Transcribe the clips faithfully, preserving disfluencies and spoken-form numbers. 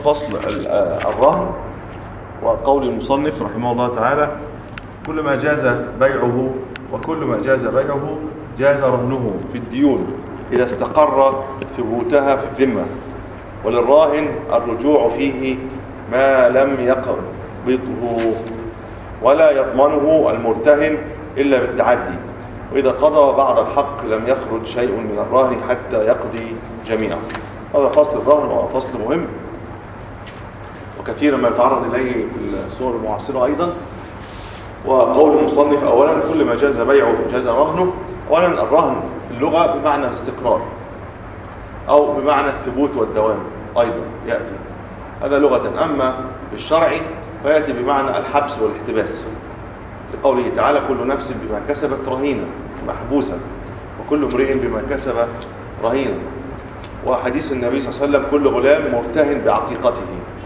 فصل الرهن. وقول المصنف رحمه الله تعالى: كل ما جاز بيعه وكل ما جاز بيعه جاز رهنه في الديون إذا استقر ثبوتها في الذمة، وللراهن الرجوع فيه ما لم يقبضه، ولا يضمنه المرتهن إلا بالتعدي، وإذا قضى بعض الحق لم يخرج شيء من الراهن حتى يقضي جميعا. هذا فصل الرهن وهو فصل مهم وكثيرا ما يتعرض إليه في الصور المعاصرة أيضا. وقول المصنف: أولا كل ما جاز بيعه جاز رهنه. أولا الرهن في اللغة بمعنى الاستقرار أو بمعنى الثبوت والدوام أيضا يأتي، هذا لغة. أما في الشرع فيأتي بمعنى الحبس والاحتباس، لقوله تعالى: كل نفس بما كسبت رهينة، محبوسا، وكل امرئ بما كسب رهينة. وحديث النبي صلى الله عليه وسلم: كل غلام مرتهن بعقيقته.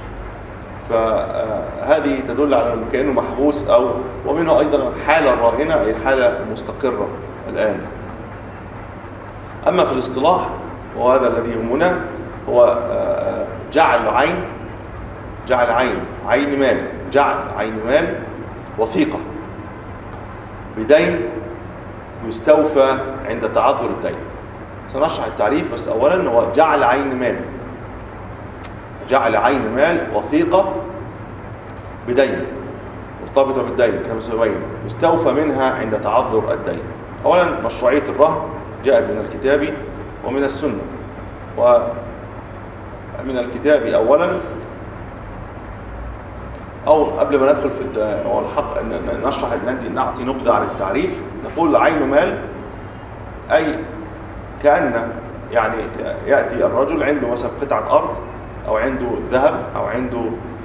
فهذه تدل على كأنه محبوس، أو ومنه أيضا الحالة الراهنة أي الحالة المستقرة الآن. أما في الاصطلاح وهذا الذي يهمنا هو جعل عين جعل عين عين مال جعل عين مال وثيقة بدين يستوفى عند تعذر الدين. سنشرح التعريف، بس أولا هو جعل عين مال جعل عين مال وثيقة بدين مرتبطة بالدين كما سيبين يستوفى منها عند تعذر الدين. أولا مشروعية الرهن جاءت من الكتاب ومن السنة. ومن الكتاب أولا، أو قبل ما ندخل في الحق نشرح نعطي نبذة عن التعريف. نقول عين مال أي كأن يعني يأتي الرجل عنده مثلا قطعة أرض أو عنده ذهب أو عنده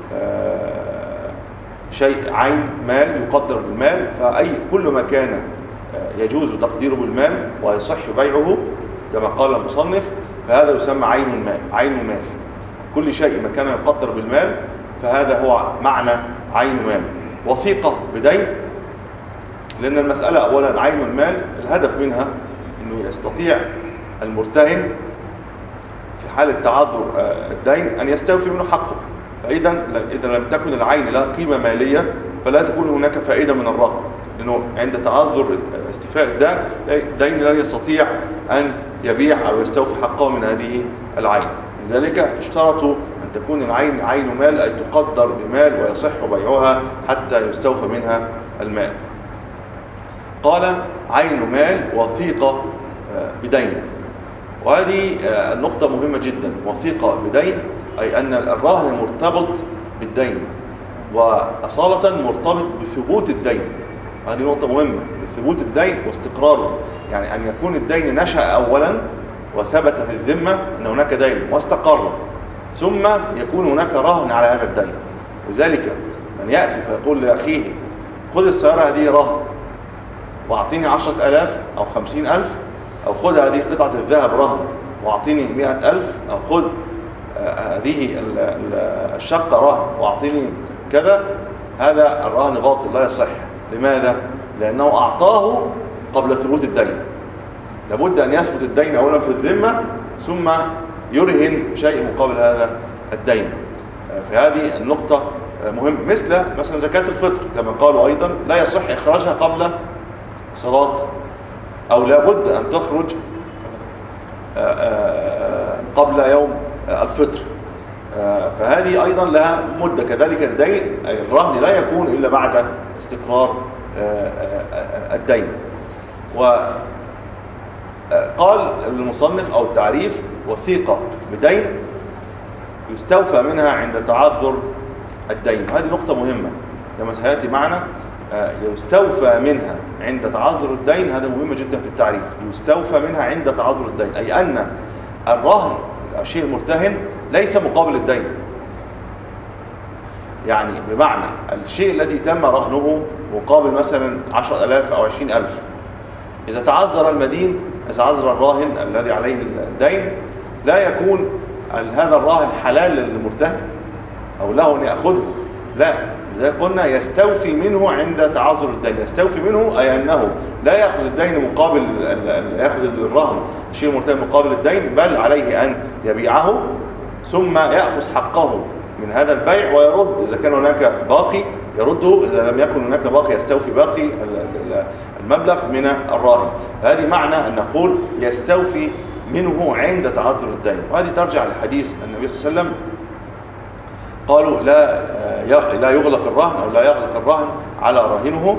شيء عين مال يقدر بالمال، فأي كل ما كان يجوز تقديره بالمال ويصح بيعه كما قال المصنف فهذا يسمى عين المال عين مال. كل شيء ما كان يقدر بالمال فهذا هو معنى عين مال. وثيقة بدين، لأن المسألة أولا عين المال الهدف منها أنه يستطيع المرتهن في حالة تعذر الدين أن يستوفي منه حقه. فإذا إذا لم تكن العين لها قيمة مالية فلا تكون هناك فائدة من الرهن، لأنه عند تعذر استيفاء الدين لن يستطيع أن يبيع أو يستوفي حقه من هذه العين. لذلك اشترطوا أن تكون العين عين مال أي تقدر بمال ويصح بيعها حتى يستوفى منها المال. قال: عين مال وثيقة بدين. وهذه النقطة مهمة جدا. وثيقة بدين أي أن الرهن مرتبط بالدين، وأصالة مرتبط بثبوت الدين. هذه نقطة مهمة، بثبوت الدين واستقراره. يعني أن يكون الدين نشأ أولا وثبت في الذمة أن هناك دين واستقر، ثم يكون هناك رهن على هذا الدين. لذلك من يأتي فيقول لأخيه: خذ السيارة هذه رهن وأعطيني عشرة ألاف أو خمسين ألف، أو خذ هذه قطعة الذهب رهن وأعطيني مئة ألف، أو خذ هذه الشقة رهن وأعطيني كذا، هذا الرهن باطل لا يصح. لماذا؟ لأنه أعطاه قبل ثبوت الدين. لابد أن يثبت الدين أولا في الذمة ثم يرهن شيء مقابل هذا الدين. فهذه النقطة مهم. مثل مثلا زكاة الفطر كما قالوا أيضا لا يصح إخراجها قبل صلاة، أو لابد أن تخرج قبل يوم الفطر. فهذه أيضا لها مدة. كذلك الدين أي الرهن لا يكون إلا بعد استقرار الدين. وقال المصنف أو التعريف: وثيقة بدين يستوفى منها عند تعذر الدين. هذه نقطة مهمة كما سيأتي معنا. يستوفى منها عند تعذر الدين، هذا مهم جدا في التعريف. يستوفى منها عند تعذر الدين أي أن الرهن الشيء المرتهن ليس مقابل الدين. يعني بمعنى الشيء الذي تم رهنه مقابل مثلا عشرة ألاف أو عشرين ألف، إذا تعذر المدين إذا تعذر الراهن الذي عليه الدين لا يكون هذا الراهن حلال للمرتهن أو له أن يأخذه، لا. لذلك قلنا يستوفي منه عند تعذر الدين. يستوفي منه أي أنه لا يأخذ الدين مقابل يأخذ الرهن الشيء المرتهن مقابل الدين، بل عليه أن يبيعه ثم يأخذ حقه من هذا البيع ويرد إذا كان هناك باقي يرده، إذا لم يكن هناك باقي يستوفي باقي المبلغ من الراهن. هذه معنى أن نقول يستوفي منه عند تعذر الدين. وهذه ترجع لحديث النبي صلى الله عليه وسلم قالوا لا لا يغلق الرهن أو لا يغلق الرهن على راهنه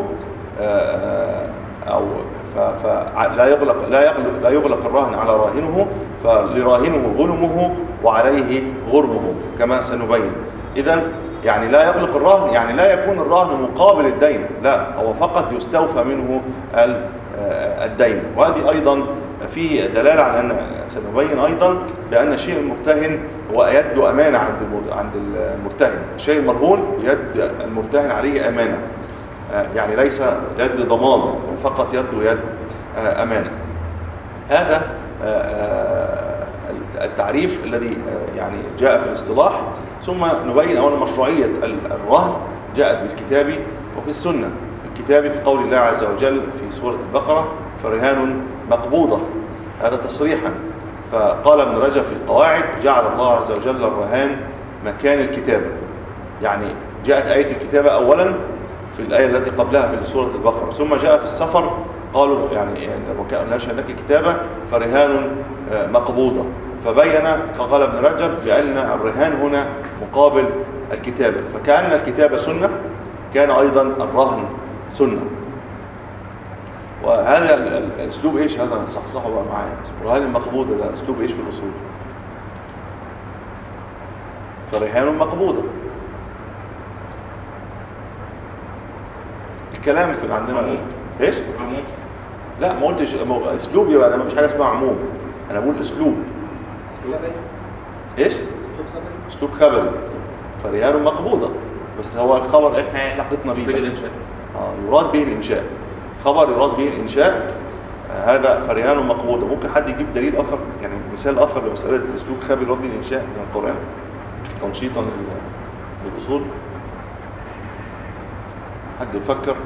أو فلا يغلق لا يغلق لا يغلق الرهن على راهنه، فلراهنه غنمه وعليه غرمه كما سنبين. إذن يعني لا يغلق الرهن يعني لا يكون الرهن مقابل الدين، لا هو فقط يستوفى منه الدين. وهذه أيضا فيه دلالة على أن سنبين أيضا بأن الشيء المرتهن هو يد أمانة عند عند المرتهن. الشيء المرهون يد المرتهن عليه أمانة، يعني ليس يد ضمان فقط يده يد أمانة. هذا التعريف الذي يعني جاء في الاصطلاح. ثم نبين أولا مشروعية الرهن جاءت بالكتاب وفي السنة. الكتاب في قول الله عز وجل في سورة البقرة فرهان مقبوضة، هذا تصريحا. فقال ابن رجب في القواعد جعل الله عز وجل الرهان مكان الكتابة، يعني جاءت آية الكتابة أولا في الآية التي قبلها في سورة البقرة، ثم جاء في السفر قالوا يعني لو لك كتابة فرهان مقبوضة، فبين قال ابن رجب بأن الرهان هنا مقابل الكتابة، فكأن الكتابة سنة كان أيضا الرهن سنة. وهذا الأسلوب إيش هذا صحصحه بقى معايا، الرهان المقبوضة ده أسلوب إيش في الأصول؟ فرهان مقبوضة. الكلام في عندنا إيش؟ لا ما قلتش أسلوب، يبقى أنا ما فيش حاجة اسمها عموم، أنا بقول أسلوب. إيش؟ أسلوب خبري. فرهان مقبوضة، بس هو الخبر إحنا علاقتنا بيه في الإنشاء. آه يراد به الإنشاء، خبر يراد به الإنشاء. آه هذا فرهان مقبوضة. ممكن حد يجيب دليل آخر، يعني مثال آخر لمسألة أسلوب خبري يراد به الإنشاء من القرآن تنشيطا للأصول؟ حد يفكر؟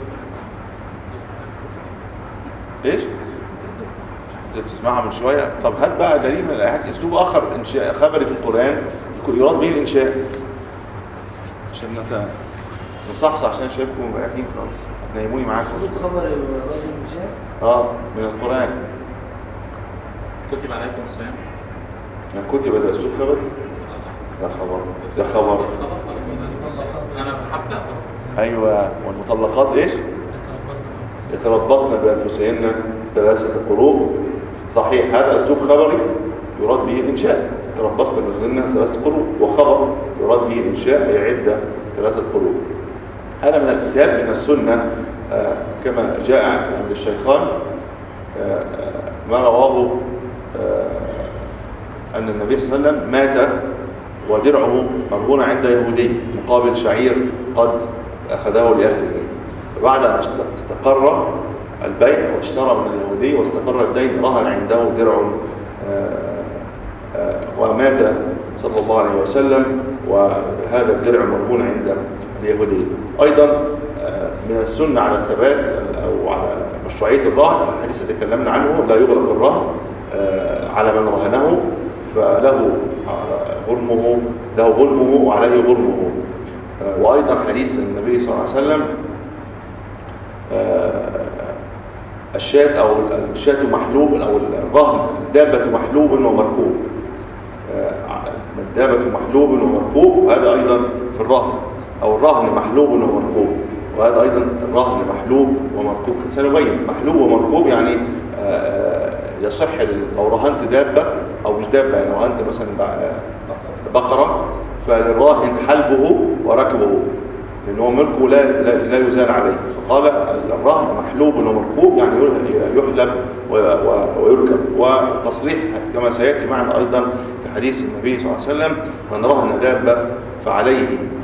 إيش؟ زي بتسمعها من شوية. طب هات بقى دليل من الآيات أسلوب آخر إنشاء خبري في القرآن يراد به الإنشاء، عشان نت نصحصح عشان شايفكم مريحين خالص، هتنيموني معاكم. أسلوب خبري يراد به الإنشاء؟ آه من القرآن. كتب عليكم الصيام. يعني كتب ده أسلوب خبري؟ ده خبر ده خبر. أنا سحبت. أيوة. والمطلقات إيش؟ يتربصن بأنفسهن ثلاثة قروء. صحيح، هذا أسلوب خبري يراد به الإنشاء، يتربصن بأنفسهن ثلاثة قروء، وخبر يراد به الإنشاء أي عدة ثلاثة قروء. هذا من الكتاب. من السنة آه كما جاء عند الشيخان آه ما رواه آه أن النبي صلى الله عليه وسلم مات ودرعه مرهون عند يهودي مقابل شعير قد أخذه لأهله، فبعد أن استقر البيع واشترى من اليهودي واستقر الدين رهن عنده درع ومات صلى الله عليه وسلم وهذا الدرع مرهون عند اليهودي. أيضا من السنة على ثبات أو على مشروعية الرهن الحديث اللي تكلمنا عنه لا يغلق الرهن على من رهنه فله غرمه له غرمه وعليه غرمه. وأيضا حديث النبي صلى الله عليه وسلم الشاة أو الشاة محلوب أو الرهن الدابة محلوب ومركوب، الدابة محلوب ومركوب، هذا أيضا في الرهن، أو الرهن محلوب ومركوب، وهذا أيضا الرهن محلوب ومركوب. سنبين محلوب ومركوب يعني يصح لو رهنت دابة أو مش دابة، يعني رهنت مثلا بقرة فللراهن حلبه وركبه لأنه هو ملكه لا, لا, لا يزال عليه، فقال الرهن محلوب ومركوب يعني يحلب ويركب. والتصريح كما سيأتي معنا أيضا في حديث النبي صلى الله عليه وسلم من رهن دابة فعليه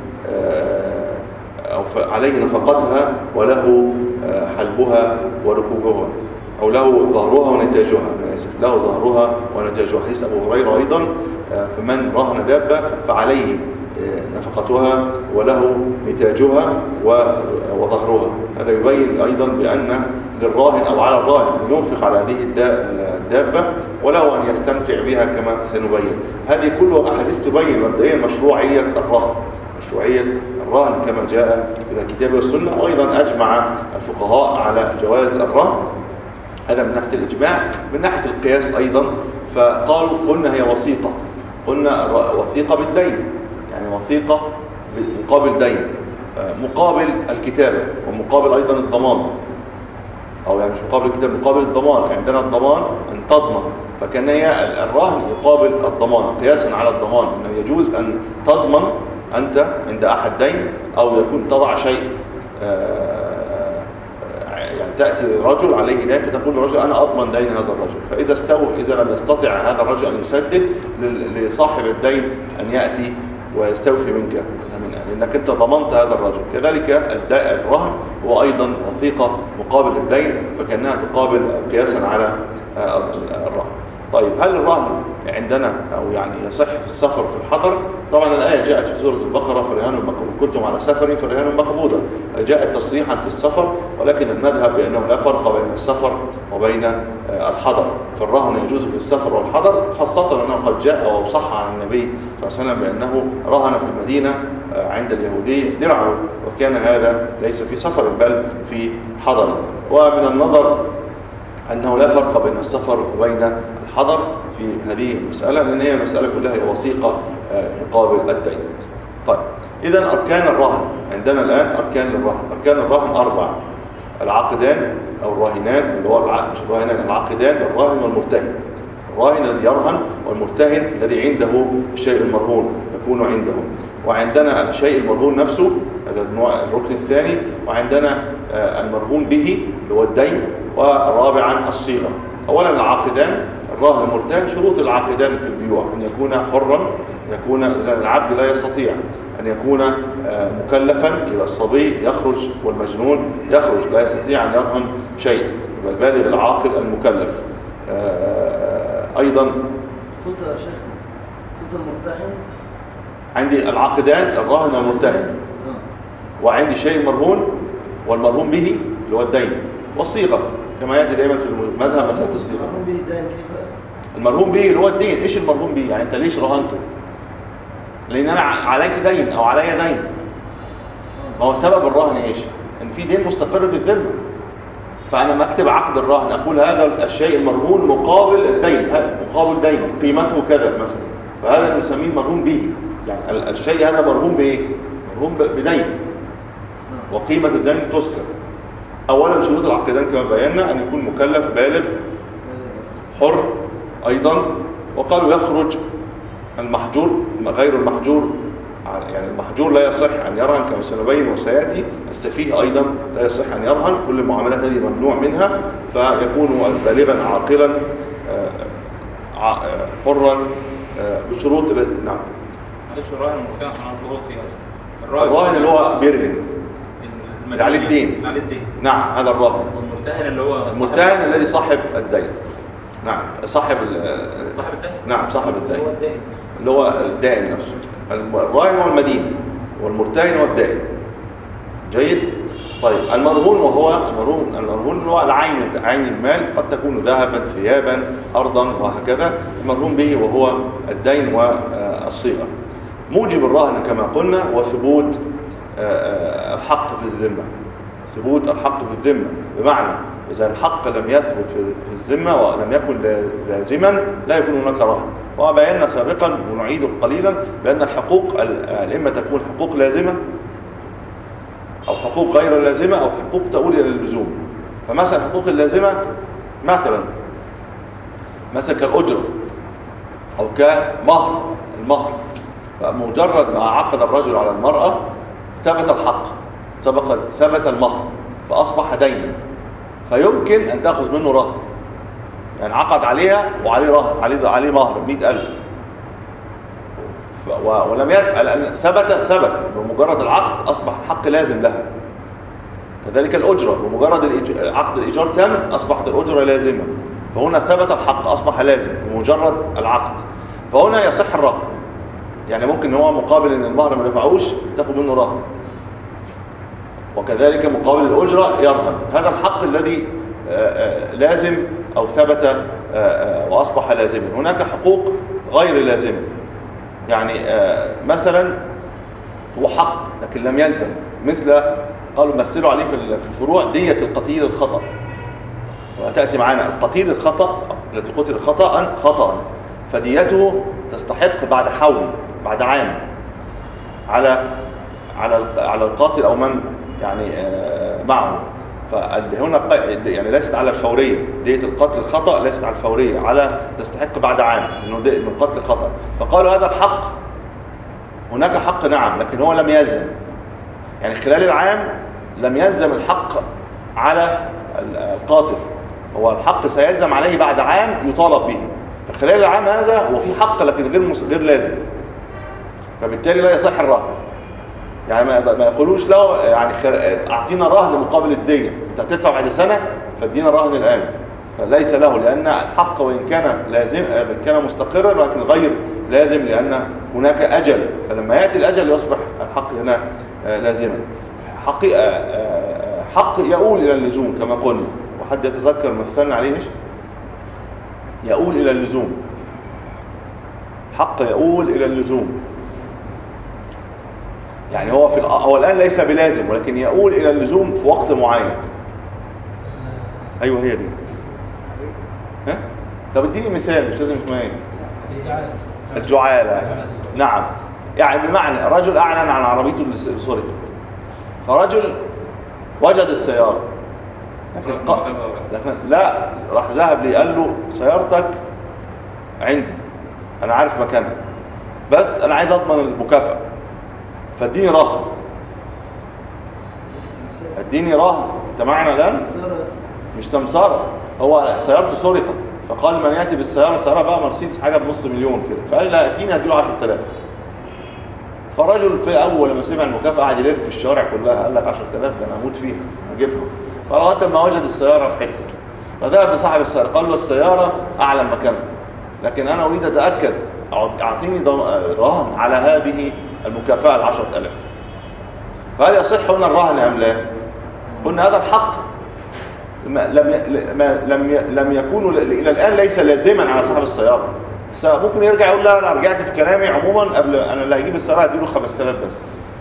أو عليه نفقتها وله حلبها وركوبها، أو له ظهرها ونتاجها، له ظهرها ونتاجها. حديث أبو هريرة أيضا فمن رهن دابة فعليه نفقتها وله نتاجها وظهرها. هذا يبين أيضا بأن للراهن أو على الراهن ينفق على هذه الدابة وله أن يستنفع بها كما سنبين. هذه كلها أحاديث تبين مبدئيا مشروعية الرهن، مشروعية الرهن كما جاء من الكتاب والسنة. وأيضا أجمع الفقهاء على جواز الرهن، هذا من ناحية الإجماع. من ناحية القياس أيضا فقالوا قلنا هي وثيقة، قلنا وثيقة بالدين، يعني وثيقة مقابل دين، مقابل الكتابة ومقابل أيضا الضمان، أو يعني مش مقابل الكتابة، مقابل الضمان. عندنا الضمان أن تضمن، فكان هي الرهن يقابل الضمان قياسا على الضمان، أنه يجوز أن تضمن أنت عند أحد دين، أو يكون تضع شيء يعني تأتي رجل عليه دين فتقول للرجل أنا أضمن دين هذا الرجل، فإذا استوى إذا لم يستطع هذا الرجل أن يسدد لصاحب الدين أن يأتي ويستوفي منك، لأنك أنت ضمنت هذا الرجل. كذلك الرهن هو أيضا وثيقة مقابل الدين، فكأنها تقابل قياسا على الرهن. طيب هل الرهن عندنا أو يعني يصح في السفر في الحضر؟ طبعا الآية جاءت في سورة البقرة فرهان مقبوضة، كنتم على سفر فرهان مقبوضة، جاءت تصريحا في السفر، ولكن المذهب بأنه لا فرق بين السفر وبين الحضر، فالرهن يجوز في السفر والحضر، خاصة أنه قد جاء وصح عن النبي صلى الله عليه وسلم بأنه رهن في المدينة عند اليهودي درعه، وكان هذا ليس في سفر بل في حضر. ومن النظر أنه لا فرق بين السفر وبين الحضر في هذه المسألة، لأن هي المسألة كلها هي وثيقة مقابل الدين. طيب إذن أركان الرهن عندنا الآن، أركان الرهن أركان الرهن أربع: العقدان أو الراهنان، اللي هو مش الراهنان، العقدان، الراهن والمرتهن. الراهن الذي يرهن، والمرتهن الذي عنده الشيء المرهون يكون عندهم. وعندنا الشيء المرهون نفسه، هذا النوع الركن الثاني. وعندنا المرهون به اللي هو الدين. ورابعا الصيغة. أولا العاقدان، الراهن المرتهن. شروط العاقدان في البيوع أن يكون حرا، يكون العبد لا يستطيع أن يكون مكلفا، إلى الصبي يخرج والمجنون يخرج لا يستطيع أن يرهن شيء، يبقى البالغ العاقل المكلف. أيضا فوت يا شيخ، فوت المرتهن. عندي العاقدان الراهن والمرتهن، وعندي شيء مرهون والمرهون به اللي هو الدين، والصيغة كما يأتي دائما في المذهب مسألة الصيغة. المرهون به الدين كيف؟ المرهون به اللي هو الدين. ايش المرهون به؟ يعني انت ليش رهنته؟ لان انا عليك دين او عليا دين. ما هو سبب الرهن ايش؟ ان في دين مستقر في الذمه، فانا ما اكتب عقد الرهن اقول هذا الشيء المرهون مقابل الدين، مقابل دين قيمته كذا مثلا، فهذا نسميه مرهون به. يعني الشيء هذا مرهون بايه؟ مرهون بدين، وقيمه الدين تذكر. اولا شروط العقدان كما بينا ان يكون مكلف بالغ حر ايضا. وقالوا يخرج المحجور غير المحجور، يعني المحجور لا يصح ان يرهن كما سنبين وسياتي. السفيه ايضا لا يصح ان يرهن، كل المعاملات هذه ممنوع منها، فيكون بالغا عاقلا حرا بشروط. نعم معلش الراهن المرتهن عشان انا غلط فيها. الراهن اللي هو بيرهن اللي عليه الدين، اللي عليه الدين. نعم هذا الراهن. والمرتهن اللي هو المرتهن الذي صاحب الدين. نعم صاحب صاحب الدين. نعم صاحب الدين اللي هو الدائن نفسه. الراهن هو المدين والمرتهن هو الدائن. جيد. طيب المرهون، وهو المرهون المرهون هو العين، عين المال، قد تكون ذهبا ثيابا ارضا وهكذا. المرهون به وهو الدين والصيغه. موجب الرهن كما قلنا وثبوت الحق في الذمه. ثبوت الحق في الذمه بمعنى إذا الحق لم يثبت في الذمة ولم يكن لازما لا يكون هناك رهن. وبينا سابقا ونعيد قليلا بأن الحقوق الإما تكون حقوق لازمة أو حقوق غير لازمة أو حقوق تؤول إلى اللزوم. فمثلا حقوق اللازمة مثلا مثلا كالأجرة أو كمهر، المهر، فمجرد ما عقد الرجل على المرأة ثبت الحق، ثبت ثبت المهر فأصبح دينا، فيمكن أن تأخذ منه رهن. يعني عقد عليها وعليه رهن، عليه عليه مهر مئة ألف ولم يدفع، لأن ثبت ثبت بمجرد العقد أصبح الحق لازم لها. كذلك الأجرة بمجرد عقد الإيجار تم أصبحت الأجرة لازمة، فهنا ثبت الحق أصبح لازم بمجرد العقد، فهنا يصح الرهن. يعني ممكن هو مقابل أن المهر ما دفعوش تأخذ منه رهن، وكذلك مقابل الأجرة يرهن. هذا الحق الذي لازم أو ثبت وأصبح لازما. هناك حقوق غير لازمة، يعني مثلا هو حق لكن لم يلزم، مثل قالوا مثلوا عليه في الفروع دية القتيل الخطأ، وتأتي معنا القتيل الخطأ التي قتل خطأ خطأ فديته تستحق بعد حول بعد عام على على على القاتل أو من يعني معه. فهنا يعني ليست على الفورية، دية القتل الخطأ ليست على الفورية، على تستحق بعد عام انه من قتل خطأ. فقالوا هذا الحق هناك حق نعم لكن هو لم يلزم، يعني خلال العام لم يلزم الحق على القاتل، هو الحق سيلزم عليه بعد عام يطالب به. فخلال العام هذا هو في حق لكن غير غير لازم، فبالتالي لا يصح الرهن. يعني ما يقولوش له يعني اعطينا رهن مقابل الدية، انت هتدفع بعد سنة فادينا الرهن الآن، فليس له، لأن الحق وإن كان لازم كان مستقرا ولكن غير لازم لأن هناك أجل، فلما يأتي الأجل يصبح الحق هنا لازما. حق حق يؤول إلى اللزوم كما قلنا، وحد يتذكر مثلنا عليه ايش؟ يؤول إلى اللزوم، حق يؤول إلى اللزوم، يعني هو في هو الآن ليس بلازم ولكن يؤول إلى اللزوم في وقت معين. أيوه هي دي. ها؟ طب اديني مثال، مش لازم اسمها ايه؟ الجعالة. الجعالة. نعم، يعني بمعنى رجل أعلن عن عربيته اللي سرقت، فرجل وجد السيارة لكن, ق... لكن لا راح ذهب لي قال له سيارتك عندي أنا عارف مكانها بس أنا عايز أضمن المكافأة فاديني رهن. اديني رهن، انت معنا الآن؟ مش سمسارة، هو سيارته سرقت فقال من يأتي بالسيارة، سيارة بقى مرسيدس حاجة بنص مليون كده، فقال لا اتيني هديله عشرة آلاف. فالرجل في أول لما سمع المكافأة قعد يلف في الشوارع كلها، قال لك عشرة آلاف ده أنا أموت فيها أجيبها. فلغاية ما وجد السيارة في حتة فذهب بصاحب السيارة قال له السيارة أعلم مكانها لكن أنا أريد أتأكد، أعطيني رهن على هذه المكافأة العشرة آلاف. فهل يصح هنا الرهن أم لا؟ قلنا هذا الحق ما لم ما لم لم يكون إلى الآن ليس لازما على صاحب السيارة. ممكن يرجع يقول لا أنا رجعت في كلامي عموما قبل أنا اللي هجيب السيارة هديله خمسة آلاف بس.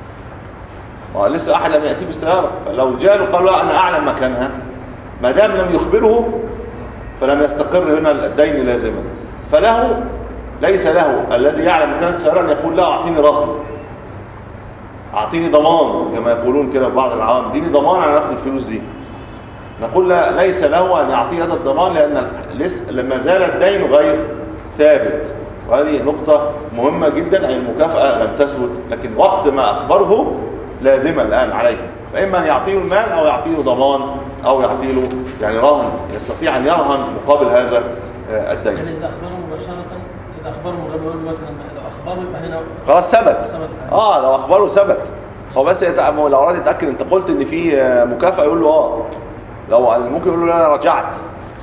ولسه أحد لم يأتي بالسيارة، فلو جاء له قال له أنا أعلم مكانها ما دام لم يخبره فلم يستقر هنا الدين لازما، فله ليس له الذي يعلم مكان السيارة أن يقول له أعطيني رهن، أعطيني ضمان كما يقولون كده بعض العوام، اديني ضمان أنا أخذ الفلوس دي. نقول لا ليس له أن يعطي هذا الضمان لأن لسه لما زال الدين غير ثابت، وهذه نقطة مهمة جدا، أي المكافأة لم تثبت لكن وقت ما أخبره لازمة الآن عليه، فإما أن يعطيه المال أو يعطيه ضمان أو يعطيه يعني رهن يستطيع أن يرهن مقابل هذا الدين. يعني إذا أخبره مباشرة، إذا أخبره من غير مثلا لو أخبره يبقى هنا خلاص ثبت. آه لو أخبره ثبت، هو بس يتأمل لو أراد يتأكد أنت قلت إن في مكافأة يقول له آه، لو ممكن يقول له لا أنا رجعت.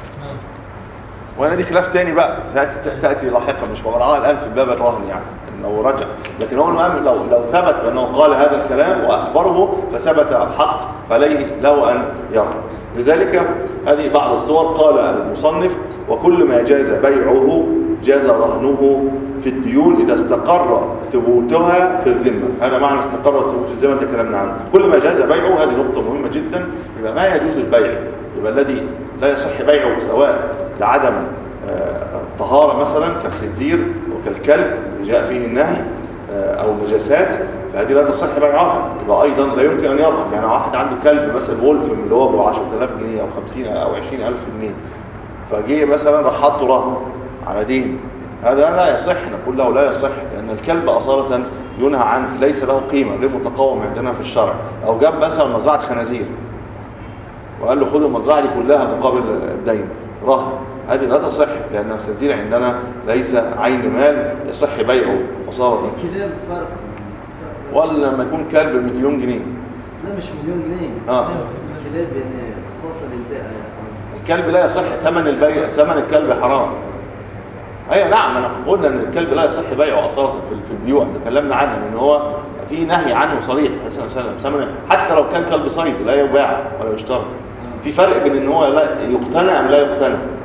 وهنا دي خلاف تاني بقى تأتي لاحقا، مش موضوعها الآن في باب الرهن يعني إنه رجع، لكن هو المهم لو لو ثبت بأنه قال هذا الكلام وأخبره فثبت الحق فليه له أن يرهن. لذلك هذه بعض الصور. قال المصنف وكل ما جاز بيعه جاز رهنه في الديون إذا استقر ثبوتها في الذمة. هذا معنى استقر الثبوت في الذمة تكلمنا عنه. كل ما جاز بيعه هذه نقطة مهمة جدا. يبقى ما يجوز البيع، يبقى الذي لا يصح بيعه سواء لعدم الطهارة مثلا كالخنزير وكالكلب الذي جاء فيه النهي أو النجاسات، فهذه لا تصح بيعها. يبقى أيضا لا يمكن أن يرهن. يعني واحد عنده كلب مثلا وولف اللي هو ب عشرة آلاف جنيه أو خمسين أو عشرين ألف جنيه، فجي مثلا راح حطه رهن على دين، هذا لا يصح. نقول له لا يصح لأن الكلب أصالة ينهى عنه، ليس له قيمة، غير متقوم عندنا في الشرع. أو جاب مثلا مزرعة خنازير وقال له خذ المزرعة دي كلها مقابل الدين رهن، هذه لا تصح لأن الخنزير عندنا ليس عين مال يصح بيعه أصالة. الكلاب فرق ولا لما يكون كلب بمليون جنيه؟ لا مش مليون جنيه. اه الكلاب يعني خاصة للبيع. الكلب لا يصح ثمن البيع، ثمن الكلب حرام. ايوه نعم، انا قلنا ان الكلب لا يصح بيعه اصلا في البيوع، تكلمنا عنها ان هو في نهي عنه صريح صلى الله عليه وسلم. حتى لو كان كلب صيد لا يباع ولا يشترى. في فرق بين ان هو لا يقتنى ام لا يقتنى.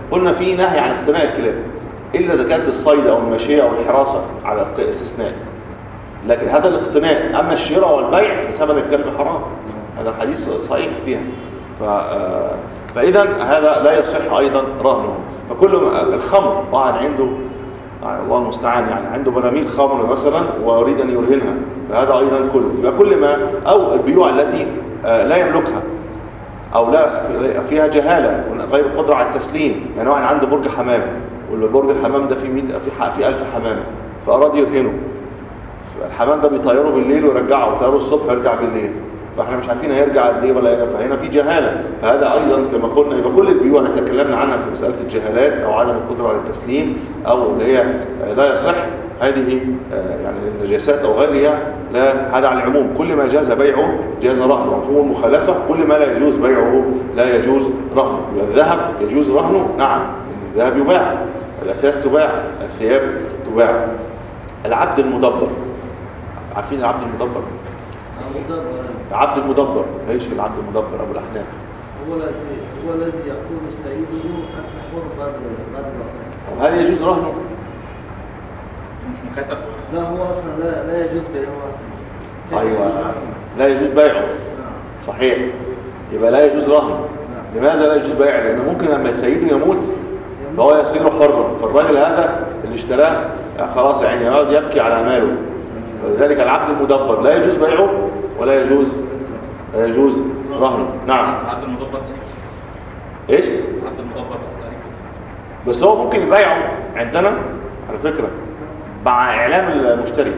قلنا في نهي عن اقتناء الكلاب إلا إذا كانت الصيد أو الماشية أو الحراسة على استثناء، لكن هذا الاقتناء. أما الشراء والبيع فثمن الكلب حرام، هذا الحديث صحيح فيها. ف... فإذا هذا لا يصح أيضا رهنه. فكل الخمر واحد عنده يعني الله المستعان يعني عنده براميل خمر مثلا ويريد أن يرهنها، فهذا أيضا كله يبقى كل ما أو البيوع التي لا يملكها أو لا فيها جهالة غير قدرة على التسليم. يعني واحد عنده برج حمام والبرج الحمام ده فيه مئة في في ألف حمام فأراد يرهنه، الحمام ده بيطيره بالليل ويرجعه، ويطيره الصبح ويرجع بالليل، واحنا مش عارفين هيرجع قد ايه ولا ايه. فهنا في جهاله، فهذا ايضا كما قلنا يبقى كل البيوع اللي تكلمنا عنها في مساله الجهالات او عدم القدره على التسليم او اللي هي لا يصح هذه يعني النجاسات او غيرها، لا هذا على العموم. كل ما جاز بيعه جاز رهنه. مفهوم المخالفه كل ما لا يجوز بيعه لا يجوز رهنه. الذهب يجوز رهنه، نعم الذهب يباع، الاثاث تباع، الثياب تباع. العبد المدبر، عارفين العبد المدبر؟ العبد المدبر، ايش العبد المدبر ابو الاحناف؟ هو الذي هو الذي يقول سيده انت حر بعد بعد الوقت. وهل يجوز رهنه؟ مش مكاتب؟ لا هو اصلا لا لا يجوز بيعه اصلا. ايوه لا يجوز بيعه. صحيح، يبقى لا يجوز رهنه. لماذا لا يجوز بيعه؟ لانه ممكن لما سيده يموت فهو يصير حرا، فالراجل هذا اللي اشتراه خلاص يعني يقعد يبكي على ماله. ولذلك العبد المدبر لا يجوز بيعه ولا يجوز لا يجوز رهنه. نعم. العبد المدبر ايش؟ العبد المدبر بس تعريفه. بس هو ممكن يبيعه عندنا على فكره مع اعلام المشتري.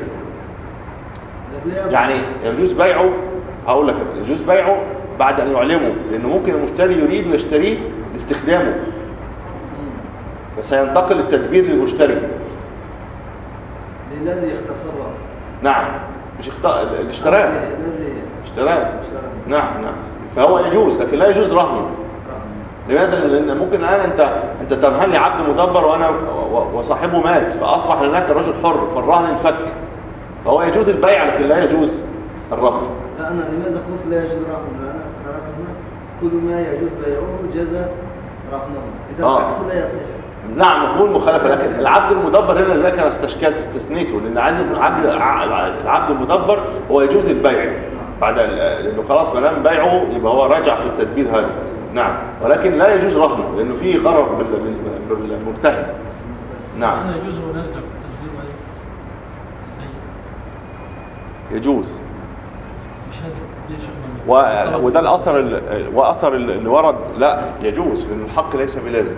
يعني يجوز بيعه، هقول لك يجوز بيعه بعد ان يعلمه، لانه ممكن المشتري يريد يشتريه لاستخدامه بس هينتقل التدبير للمشتري الذي اختصره. نعم مش اخت... اللي اشتراه الذي اشتراه نعم نعم فهو يجوز، لكن لا يجوز رهنه. لماذا؟ لان ممكن الان انت انت ترهن لي عبد مدبر وانا وصاحبه مات فاصبح هناك الرجل حر، فالرهن انفك، فهو يجوز البيع لكن لا يجوز الرهن. لا انا لماذا قلت لا يجوز رهنه؟ انا قرات هنا كل ما يجوز بيعه جاز رهنه، اذا آه. العكس لا يصح. نعم مفهوم المخالفه، لكن العبد المدبر هنا ذاك انا استشكلت استثنيته، لان عايز العبد العبد المدبر هو يجوز البيع بعد لانه خلاص ما دام بيعه يبقى هو راجع في التدبير هذا. نعم، ولكن لا يجوز رهنه لانه فيه غرر بالمرتهن. نعم يجوز ونرجع في التدبير السيد يجوز. مش هذا التدبير شغل و... وده الاثر ال... واثر اللي ورد لا يجوز، لان الحق ليس بلازم.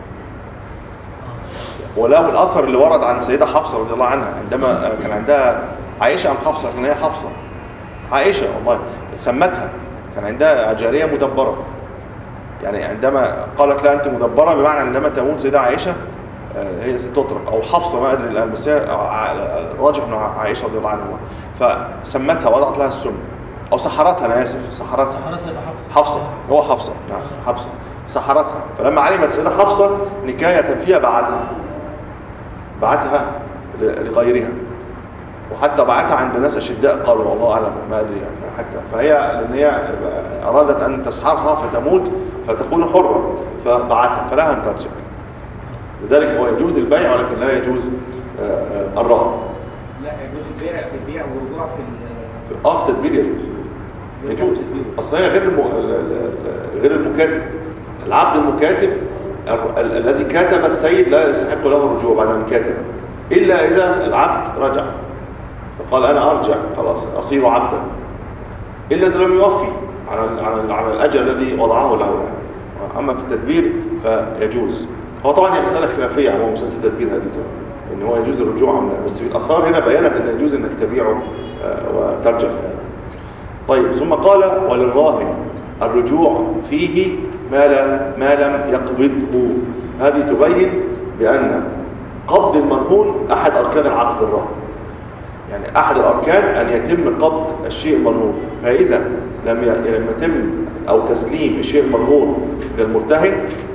وله الاثر اللي ورد عن السيده حفصه رضي الله عنها عندما كان عندها عائشه ام حفصه، عشان هي حفصه عائشه والله سمتها، كان عندها جاريه مدبره، يعني عندما قالت لا انت مدبره بمعنى عندما تموت سيده عائشه هي ستطرق، او حفصه ما ادري الان، بس هي راجح انه عائشه رضي الله عنها، فسمتها وضعت لها السم او سحرتها، انا اسف سحرتها سحرتها حفصه حفصه هو حفصه نعم حفصه سحرتها، فلما علمت سيده حفصه نكايه فيها بعتها بعتها لغيرها، وحتى بعتها عند ناس اشداء قالوا والله اعلم ما ادري يعني حتى، فهي لان هي ارادت ان تسحرها فتموت فتكون حره فبعتها فلها ان ترجع. لذلك هو يجوز البيع ولكن لا يجوز الرهن. لا يجوز البيع البيع والرجوع في اه في التدبير يجوز يجوز اصل هي غير الم... غير المكاتب. العبد المكاتب ال... الذي كاتب السيد لا يستحق له الرجوع بعد ان كاتب الا اذا العبد رجع فقال انا ارجع خلاص اصير عبدا، الا اذا لم يوفي على على على الاجل الذي وضعه له يعني. اما في التدبير فيجوز. هو طبعا هي مساله خلافيه عموما مساله التدبير هذه كمان ان هو يجوز الرجوع ام لا، بس في الاثار هنا بينت ان يجوز انك تبيعه وترجع في هذا. طيب ثم قال وللراهن الرجوع فيه ما لا ما لم يقبضه. هذه تبين بان قبض المرهون احد اركان العقد الراهن، يعني احد الاركان ان يتم قبض الشيء المرهون، فاذا لم لم يتم او تسليم الشيء المرهون للمرتهن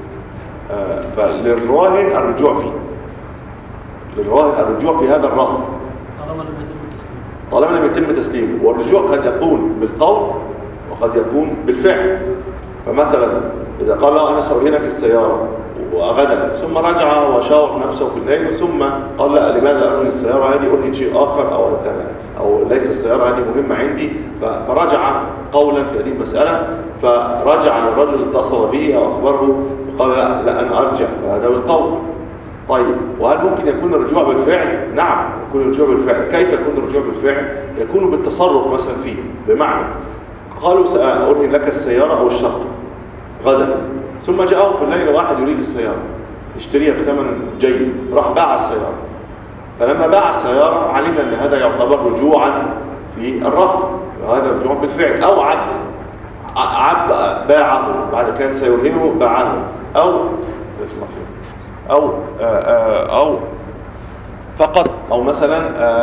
فللراهن الرجوع فيه، للراهن الرجوع في هذا الرهن طالما لم يتم تسليمه طالما لم يتم تسليمه. والرجوع قد يكون بالقول وقد يكون بالفعل. فمثلا اذا قال له انا سأرهنك السياره وغدا، ثم رجع وشاور نفسه في الليل، ثم قال لا لماذا أرهن السيارة هذه، أرهن شيء آخر أو أو ليس السيارة هذه مهمة عندي. فرجع قولا في هذه المسألة، فرجع الرجل اتصل به أو أخبره وقال لا, لا أنا أرجع، فهذا القول. طيب وهل ممكن يكون الرجوع بالفعل؟ نعم يكون الرجوع بالفعل. كيف يكون الرجوع بالفعل؟ يكون بالتصرف مثلا فيه، بمعنى قالوا سأرهن لك السيارة أو الشقة غدا، ثم جاءه في الليل واحد يريد السيارة يشتريها بثمن جيد، راح باع السيارة. فلما باع السيارة علمنا أن هذا يعتبر رجوعا في الرهن، وهذا رجوع بالفعل. أو عبد عبد باعه بعد كان سيرهنه باعه، أو أو أو فقط، أو مثلا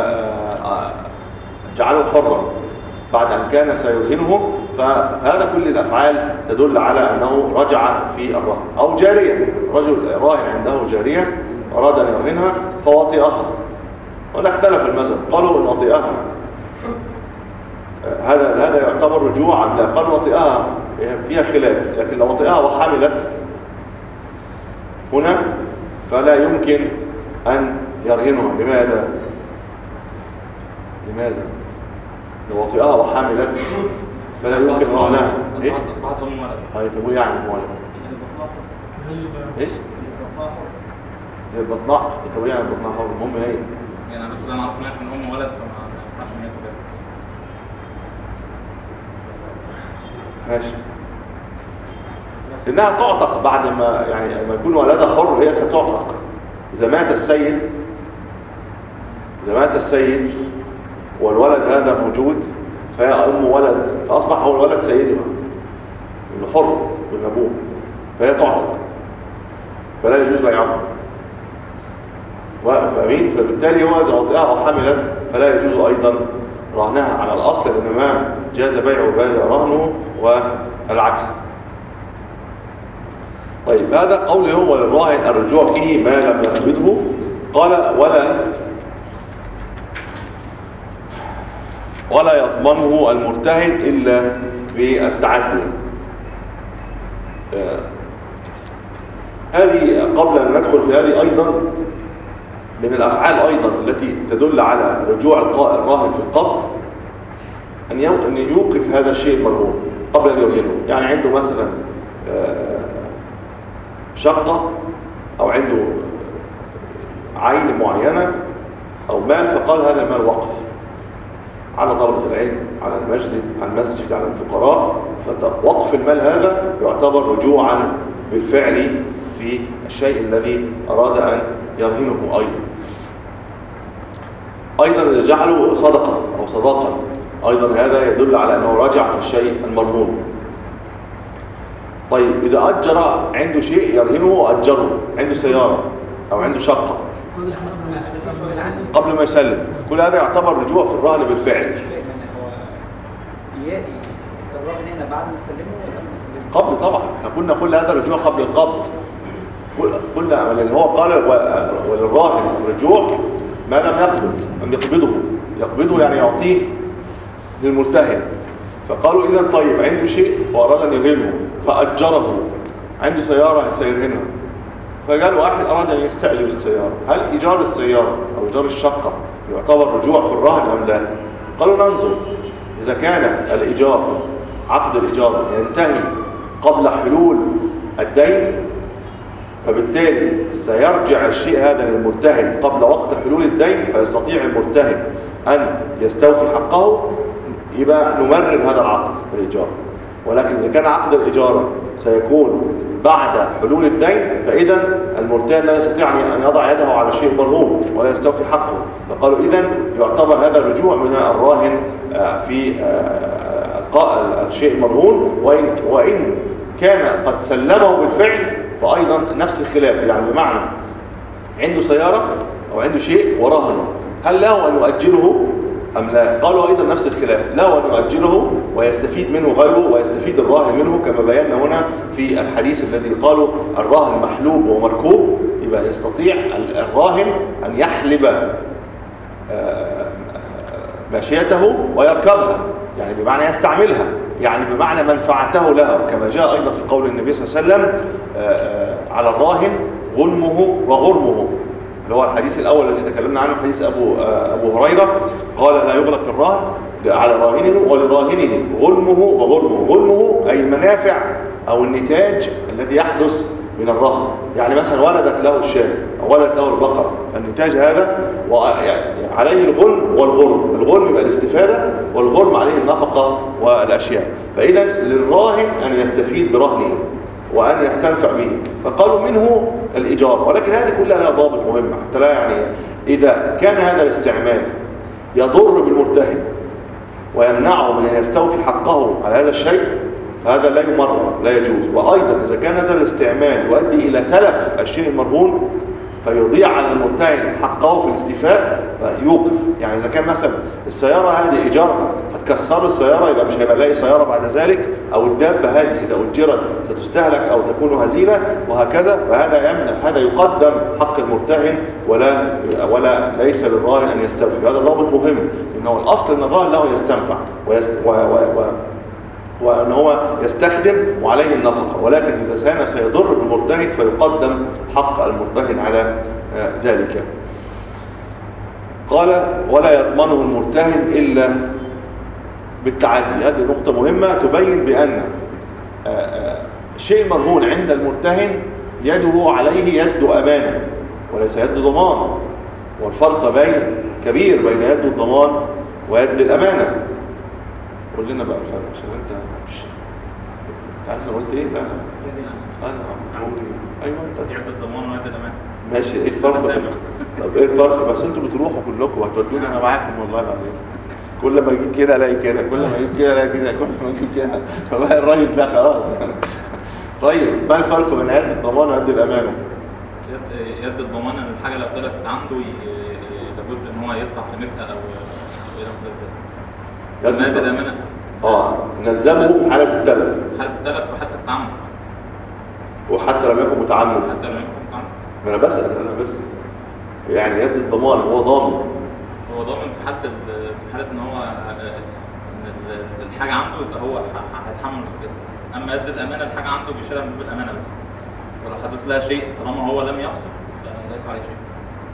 جعله حرا بعد أن كان سيرهنه. فهذا كل الأفعال تدل على أنه رجع في الرهن. أو جارية، رجل راهن عنده جارية أراد أن يرهنها فوطئها، ولا اختلف المذهب، قالوا إن وطئها هذا هذا يعتبر رجوعا، لا قالوا وطئها فيها خلاف، لكن لو وطئها وحملت هنا فلا يمكن أن يرهنها. لماذا؟ لماذا؟ لو وطئها وحملت فلا يمكن رهنها. ايش؟ اصبحت ام ولد. هاي طب ايه يعني ام ولد؟ ايش؟ البطناء. طب يعني البطناء هو المهم هي. يعني مثلا ما عرفناش ان ام ولد فما ينفعش ان هي تبقى. ماشي. لانها تعتق بعد ما يعني لما يكون ولدها حر هي ستعتق. اذا مات السيد اذا مات السيد والولد هذا موجود فهي أم ولد، فأصبح هو الولد سيدها إنه حر من أبوه، فهي تعتق فلا يجوز بيعها. فاهمين؟ فبالتالي هو إذا وطئها أو حملا فلا يجوز أيضا رهنها على الأصل، إنما جاز بيعه وجاز رهنه والعكس. طيب هذا قوله هو للراهن الرجوع فيه ما لم يقبضه. قال ولا ولا يضمنه المرتهن إلا بالتعدي. آه. هذه قبل أن ندخل في هذه أيضا من الأفعال أيضا التي تدل على رجوع الراهن في القبض أن يوقف هذا الشيء المرهون قبل أن يرهنه. يعني عنده مثلا آه شقة أو عنده عين معينة أو مال، فقال هذا المال وقف على طلبة العلم، على المسجد على المسجد على الفقراء. فوقف المال هذا يعتبر رجوعا بالفعل في الشيء الذي أراد أن يرهنه. أيضا أيضا إذا جعله صدقة أو صداقة أيضا هذا يدل على أنه رجع في الشيء المرهون. طيب إذا أجر عنده شيء يرهنه وأجره، عنده سيارة أو عنده شقة قبل ما يسلم، كل هذا يعتبر رجوع في الرهن بالفعل. الراهن هنا بعد ما يسلمه ولا قبل ما يسلمه؟ قبل طبعا، احنا قلنا كل هذا رجوع قبل القبض. قلنا ان هو قال وللراهن الرجوع ما لم يقبض، لم يقبضه. يقبضه يعني يعطيه للمرتهن. فقالوا اذا طيب عنده شيء واراد ان يرهنه فاجره، عنده سياره سيرهنها، فقال واحد أراد أن يستأجر السيارة، هل إيجار السيارة أو إيجار الشقة يعتبر رجوع في الرهن أم لا؟ قالوا ننظر. إذا كان الإيجار عقد الإيجار ينتهي قبل حلول الدين فبالتالي سيرجع الشيء هذا للمرتهن قبل وقت حلول الدين، فيستطيع المرتهن أن يستوفي حقه، يبقى نمرر هذا العقد الإيجار. ولكن إذا كان عقد الإيجار سيكون بعد حلول الدين فإذا المرتهن لا يستطيع أن يضع يده على شيء مرهون ولا يستوفي حقه. فقالوا إذن يعتبر هذا الرجوع من الراهن في الشيء المرهون، وإن, وإن كان قد سلمه بالفعل فأيضا نفس الخلاف. يعني بمعنى عنده سيارة أو عنده شيء ورهنه، هل له أن يؤجله أم لا؟ قالوا أيضا نفس الخلاف، لا أن يؤجله ويستفيد منه غيره ويستفيد الراهن منه، كما بينا هنا في الحديث الذي قالوا الراهن محلوب ومركوب. يبقى يستطيع الراهن أن يحلب ماشيته ويركبها، يعني بمعنى يستعملها، يعني بمعنى منفعته لها، كما جاء أيضا في قول النبي صلى الله عليه وسلم على الراهن غنمه وغرمه، اللي هو الحديث الأول الذي تكلمنا عنه، حديث أبو, أبو هريرة قال لا يغلق الرهن على راهنه ولراهنه غنمه وغرمه. غنمه أي المنافع أو النتاج الذي يحدث من الرهن، يعني مثلا ولدت له الشاة أو ولدت له البقرة، فالنتاج هذا عليه الغنم والغرم. الغنم يبقى الاستفادة والغرم عليه النفقة والأشياء. فإذا للراهن أن يستفيد برهنه وأن يستنفع به، فقالوا منه الإيجار. ولكن هذه كلها لها ضابط مهم حتى لا يعني إذا كان هذا الاستعمال يضر بالمرتهن ويمنعه من أن يستوفي حقه على هذا الشيء فهذا لا يمرر، لا يجوز. وأيضا إذا كان هذا الاستعمال يؤدي إلى تلف الشيء المرهون فيضيع على المرتهن حقه في الاستيفاء فيوقف. يعني إذا كان مثلا السيارة هذه إيجارها هتكسر السيارة يبقى مش هيبقى لاقي سيارة بعد ذلك، أو الدابة هذه إذا أجرت ستستهلك أو تكون هزيلة وهكذا، فهذا يمنع، هذا يقدم حق المرتهن ولا ولا ليس للراهن أن يستوفي. هذا ضابط مهم، إنه الأصل أن الراهن له يستنفع ويست و و و وأن هو يستخدم وعليه النفقة، ولكن إذا كان سيضر بالمرتهن فيقدم حق المرتهن على ذلك. قال ولا يضمنه المرتهن إلا بالتعدي. هذه نقطة مهمة تبين بأن الشيء المرهون عند المرتهن يده عليه يد أمانة وليس يد ضمان، والفرق بين كبير بين يد الضمان ويد الأمانة. قول لنا بقى الفرق عشان انت مش عارف انا قلت ايه. لا انا انا بقول ايوه انت يد الضمان ويد الامان. ماشي، ايه الفرق؟ طب ايه الفرق؟ بس انتوا بتروحوا كلكم وهتودوني انا معاكم والله العظيم. كل ما اجيب كده الاقي كده، كل ما اجيب كده الاقي كده، كل ما اجيب كده، فبقى الراجل ده خلاص يعني. طيب ما الفرق بين يد الضمان ويد الامانه؟ يد يد الضمان ان الحاجه لو اتلفت عنده لابد ان هو يدفع قيمتها او ياخد يد يد الامانه اه نلزمه في حاله التلف، في حاله التلف وحتى التعمد، وحتى لم يكن متعمد. حتى لو يكون متعمد. ما انا بسال انا بسال يعني يد الضمان هو ضامن، هو ضامن في حاله في حاله ان هو ان الحاجه عنده يبقى هو هيتحمل مسؤوليتها. اما يد الامانه الحاجه عنده بيشيلها من باب الامانه بس، ولو حدث لها شيء طالما هو لم يقصد فليس عليه شيء.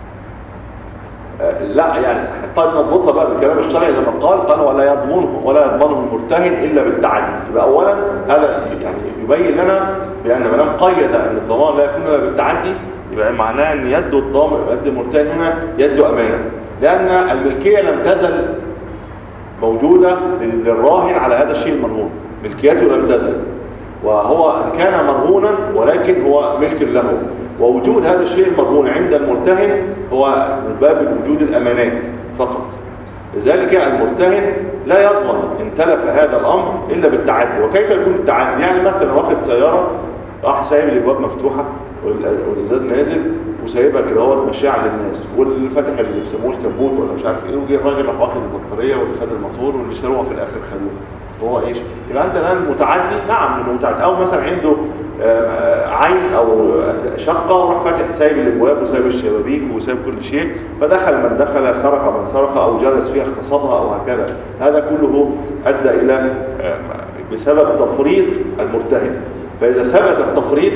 آه لا يعني طيب نضبطها بقى بالكلام الشرعي زي ما قال قال ولا يضمنه ولا يضمنه المرتهن الا بالتعدي. يبقى اولا هذا يعني يبين لنا بان ما دام قيد ان الضمان لا يكون الا بالتعدي يبقى معناه ان يد الضامن يد المرتهن هنا يد امانه، لان الملكيه لم تزل موجوده للراهن على هذا الشيء المرهون، ملكيته لم تزل، وهو ان كان مرهونا ولكن هو ملك له، ووجود هذا الشيء المرهون عند المرتهن هو من باب وجود الامانات فقط. لذلك المرتهن لا يضمن ان تلف هذا الامر الا بالتعدي. وكيف يكون التعدي؟ يعني مثلا واخد سياره راح سايب الابواب مفتوحه والازاز نازل وسايبها كده هو ماشيه على الناس، واللي فاتح اللي بيسموه الكبوت ولا مش عارف ايه، وجه الراجل راح واخد البطاريه واللي خد الموتور واللي شروها في الاخر خدوها. هو ايش؟ يبقى انت الان متعدي. نعم انه متعدي. او مثلا عنده عين او شقه وراح فاتح سايب الابواب وسايب الشبابيك وسايب كل شيء، فدخل من دخل سرق من سرق او جلس فيها اغتصبها او هكذا. هذا كله ادى الى بسبب تفريط المرتهن. فاذا ثبت التفريط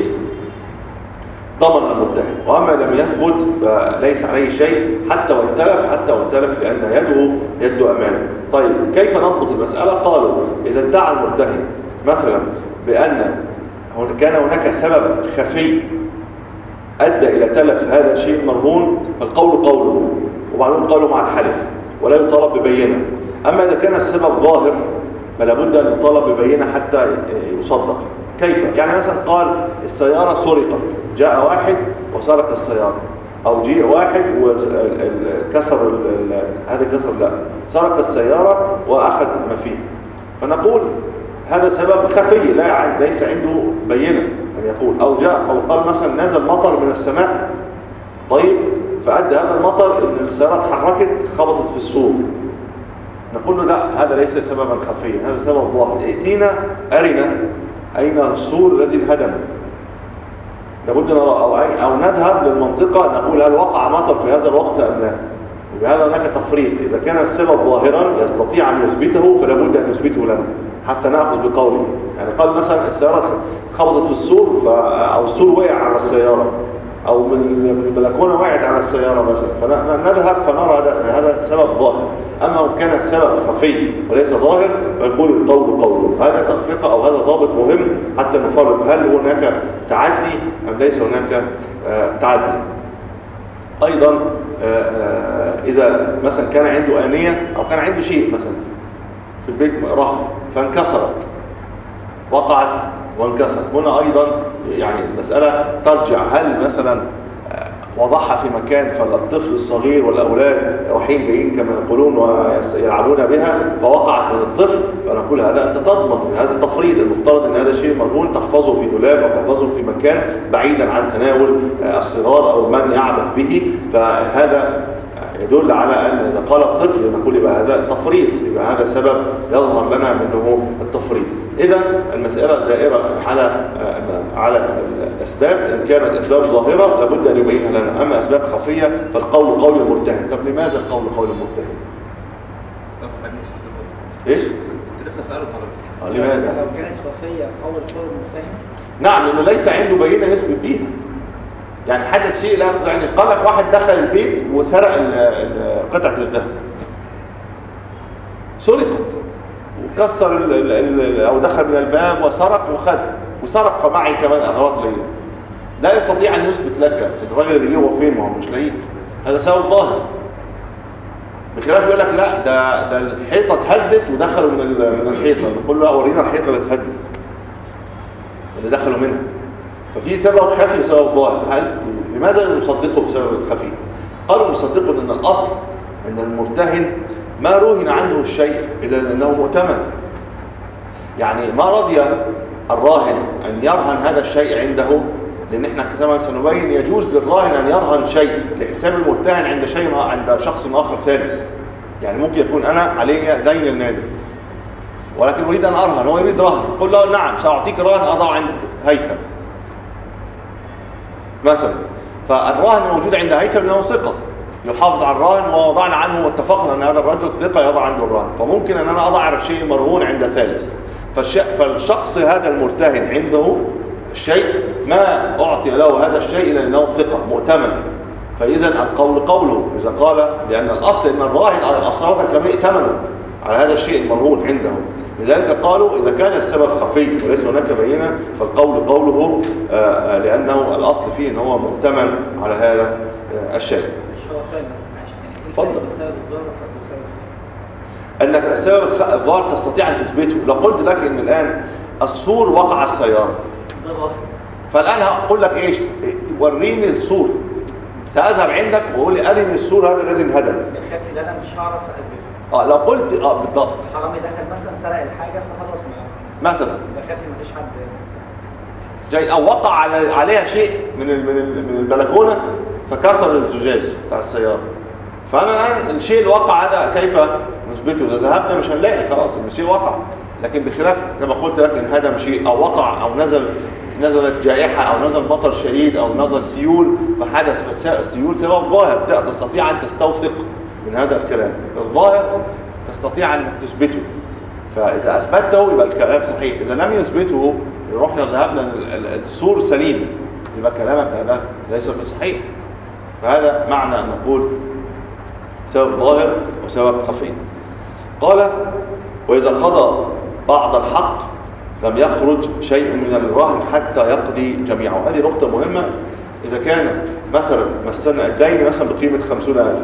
ضمن المرتهن، واما لم يثبت فليس عليه شيء حتى وان تلف، حتى وان تلف لان يده يد امانه. طيب كيف نضبط المساله؟ قالوا اذا ادعى المرتهن مثلا بان كان هناك سبب خفي ادى الى تلف هذا الشيء المرهون فالقول قوله، وبعدين قالوا مع الحلف ولا يطالب ببينه. اما اذا كان السبب ظاهر فلا بد ان يطالب ببينه حتى يصدق. كيف؟ يعني مثلا قال السياره سرقت، جاء واحد وسرق السياره، او جاء واحد وكسر هذا كسر لا سرق السياره واخذ ما فيها، فنقول هذا سبب خفي لا ليس عنده بينه ان يقول. او جاء او قال مثلا نزل مطر من السماء طيب فادى هذا المطر ان السياره اتحركت خبطت في السور، نقول له لا هذا ليس سببا خفيا، هذا سبب ظاهر. ائتينا ارنا اين السور الذي انهدم، لابد نرى أو, او نذهب للمنطقه نقول هل وقع مطر في هذا الوقت ام لا. بهذا هناك تفريق. اذا كان السبب ظاهرا يستطيع ان يثبته فلا بد ان يثبته لنا، حتى نأخذ بقوله. يعني قال مثلا السيارة خبطت في السور ف... أو السور وقع على السيارة، أو من البلكونة وقعت على السيارة مثلا، فنذهب فنرى هذا هذا سبب ظاهر. أما لو كان السبب خفي وليس ظاهر فيقول القول قوله. هذا تفرقة أو هذا ضابط مهم حتى نفرق هل هناك تعدي أم ليس هناك آه تعدي. أيضا آه آه إذا مثلا كان عنده آنية أو كان عنده شيء مثلا في البيت رهن فانكسرت، وقعت وانكسرت، هنا أيضا يعني المسألة ترجع هل مثلا وضعها في مكان فالطفل الصغير والأولاد رايحين جايين كما يقولون ويلعبون بها فوقعت من الطفل، فنقول هذا أنت تضمن هذا التفريط. المفترض أن هذا الشيء مرهون تحفظه في دولاب أو تحفظه في مكان بعيدا عن تناول الصغار أو من يعبث به، فهذا يدل على أن إذا قال الطفل نقول يبقى هذا تفريط، يبقى هذا سبب يظهر لنا منه التفريط. إذا المسألة دائرة على على الأسباب، إن كانت أسباب ظاهرة لابد أن يبينها لنا، أما أسباب خفية فالقول قول المرتهن. طب لماذا القول قول المرتهن؟ إيش؟ كنت لسه أسأله حضرتك. لماذا؟ لو كانت خفية قول قول المرتهن؟ نعم، لأنه ليس عنده بينة يثبت بيها. يعني حدث شيء لا يقطع، يعني قال لك واحد دخل البيت وسرق قطعة الذهب، سرقت وكسر ال ال ال او دخل من الباب وسرق وخد وسرق معي كمان اغراض لي، لا يستطيع ان يثبت لك الراجل اللي هو فين، ما هو مش لاقيه، هذا سبب ظاهر. بخلاف يقول لك لا ده ده الحيطه اتهدت ودخلوا من من الحيطه، نقول له ورينا الحيطه اللي اتهدت اللي دخلوا منها. ففي سبب خفي وسبب ظاهر. هل لماذا نصدقه في سبب الخفي؟ قالوا نصدقه ان الاصل ان المرتهن ما رهن عنده الشيء الا لانه مؤتمن. يعني ما رضي الراهن ان يرهن هذا الشيء عنده، لان احنا كما سنبين يجوز للراهن ان يرهن شيء لحساب المرتهن عند شيء عند شخص اخر ثالث. يعني ممكن يكون انا علي دين النادر ولكن اريد ان ارهن، هو يريد رهن، قل له نعم ساعطيك رهن اضع عند هيثم مثلا، فالراهن موجود عند هيثم لانه ثقه يحافظ على الراهن، ووضعنا عنه واتفقنا ان هذا الرجل ثقه يضع عنده الراهن، فممكن ان انا اضع شيء مرهون عند ثالث، فالشخص هذا المرتهن عنده الشيء ما اعطي له هذا الشيء الا لانه ثقه مؤتمن. فاذا القول قوله اذا قال، لان الاصل ان الراهن اصلا كما ائتمنوا على هذا الشيء المرهون عنده، لذلك قالوا إذا كان السبب خفي وليس هناك بينة فالقول قوله آآ لأنه الأصل فيه أنه هو مؤتمن على هذا الشيء. مش هو سؤال بس معلش، اتفضل. السبب الظاهر والسبب أنك السبب الظاهر تستطيع أن تثبته. لو قلت لك إن الآن السور وقع على السيارة ده ظاهر، فالآن هقول لك إيش؟ وريني السور، فأذهب عندك وأقول لي أرني السور هذا الذي انهدم. الخفي ده أنا مش هعرف أثبته. اه لو قلت اه بالضبط حرامي دخل مثلا سرق الحاجه فخلاص ما مثلا ده خافي مفيش حد جاي، او وقع على عليها شيء من ال من ال من البلكونه فكسر الزجاج بتاع السياره، فانا الان الشيء اللي وقع هذا كيف نثبته؟ اذا ذهبنا مش هنلاقي، خلاص الشيء وقع. لكن بخلاف كما قلت لك ان هدم شيء او وقع او نزل نزلت جائحه او نزل مطر شديد او نزل سيول فحدث السيول سبب ظاهر تستطيع ان تستوثق من هذا الكلام. الظاهر تستطيع ان تثبته، فاذا اثبته يبقى الكلام صحيح، اذا لم يثبته رحنا ذهبنا السور سليم يبقى كلامك هذا ليس بصحيح. فهذا معنى ان نقول سبب ظاهر وسبب خفي. قال واذا قضى بعض الحق لم يخرج شيء من الرهن حتى يقضي جميعه. هذه نقطه مهمه. اذا كان مثلا مثلنا الدين مثلا بقيمه خمسين ألف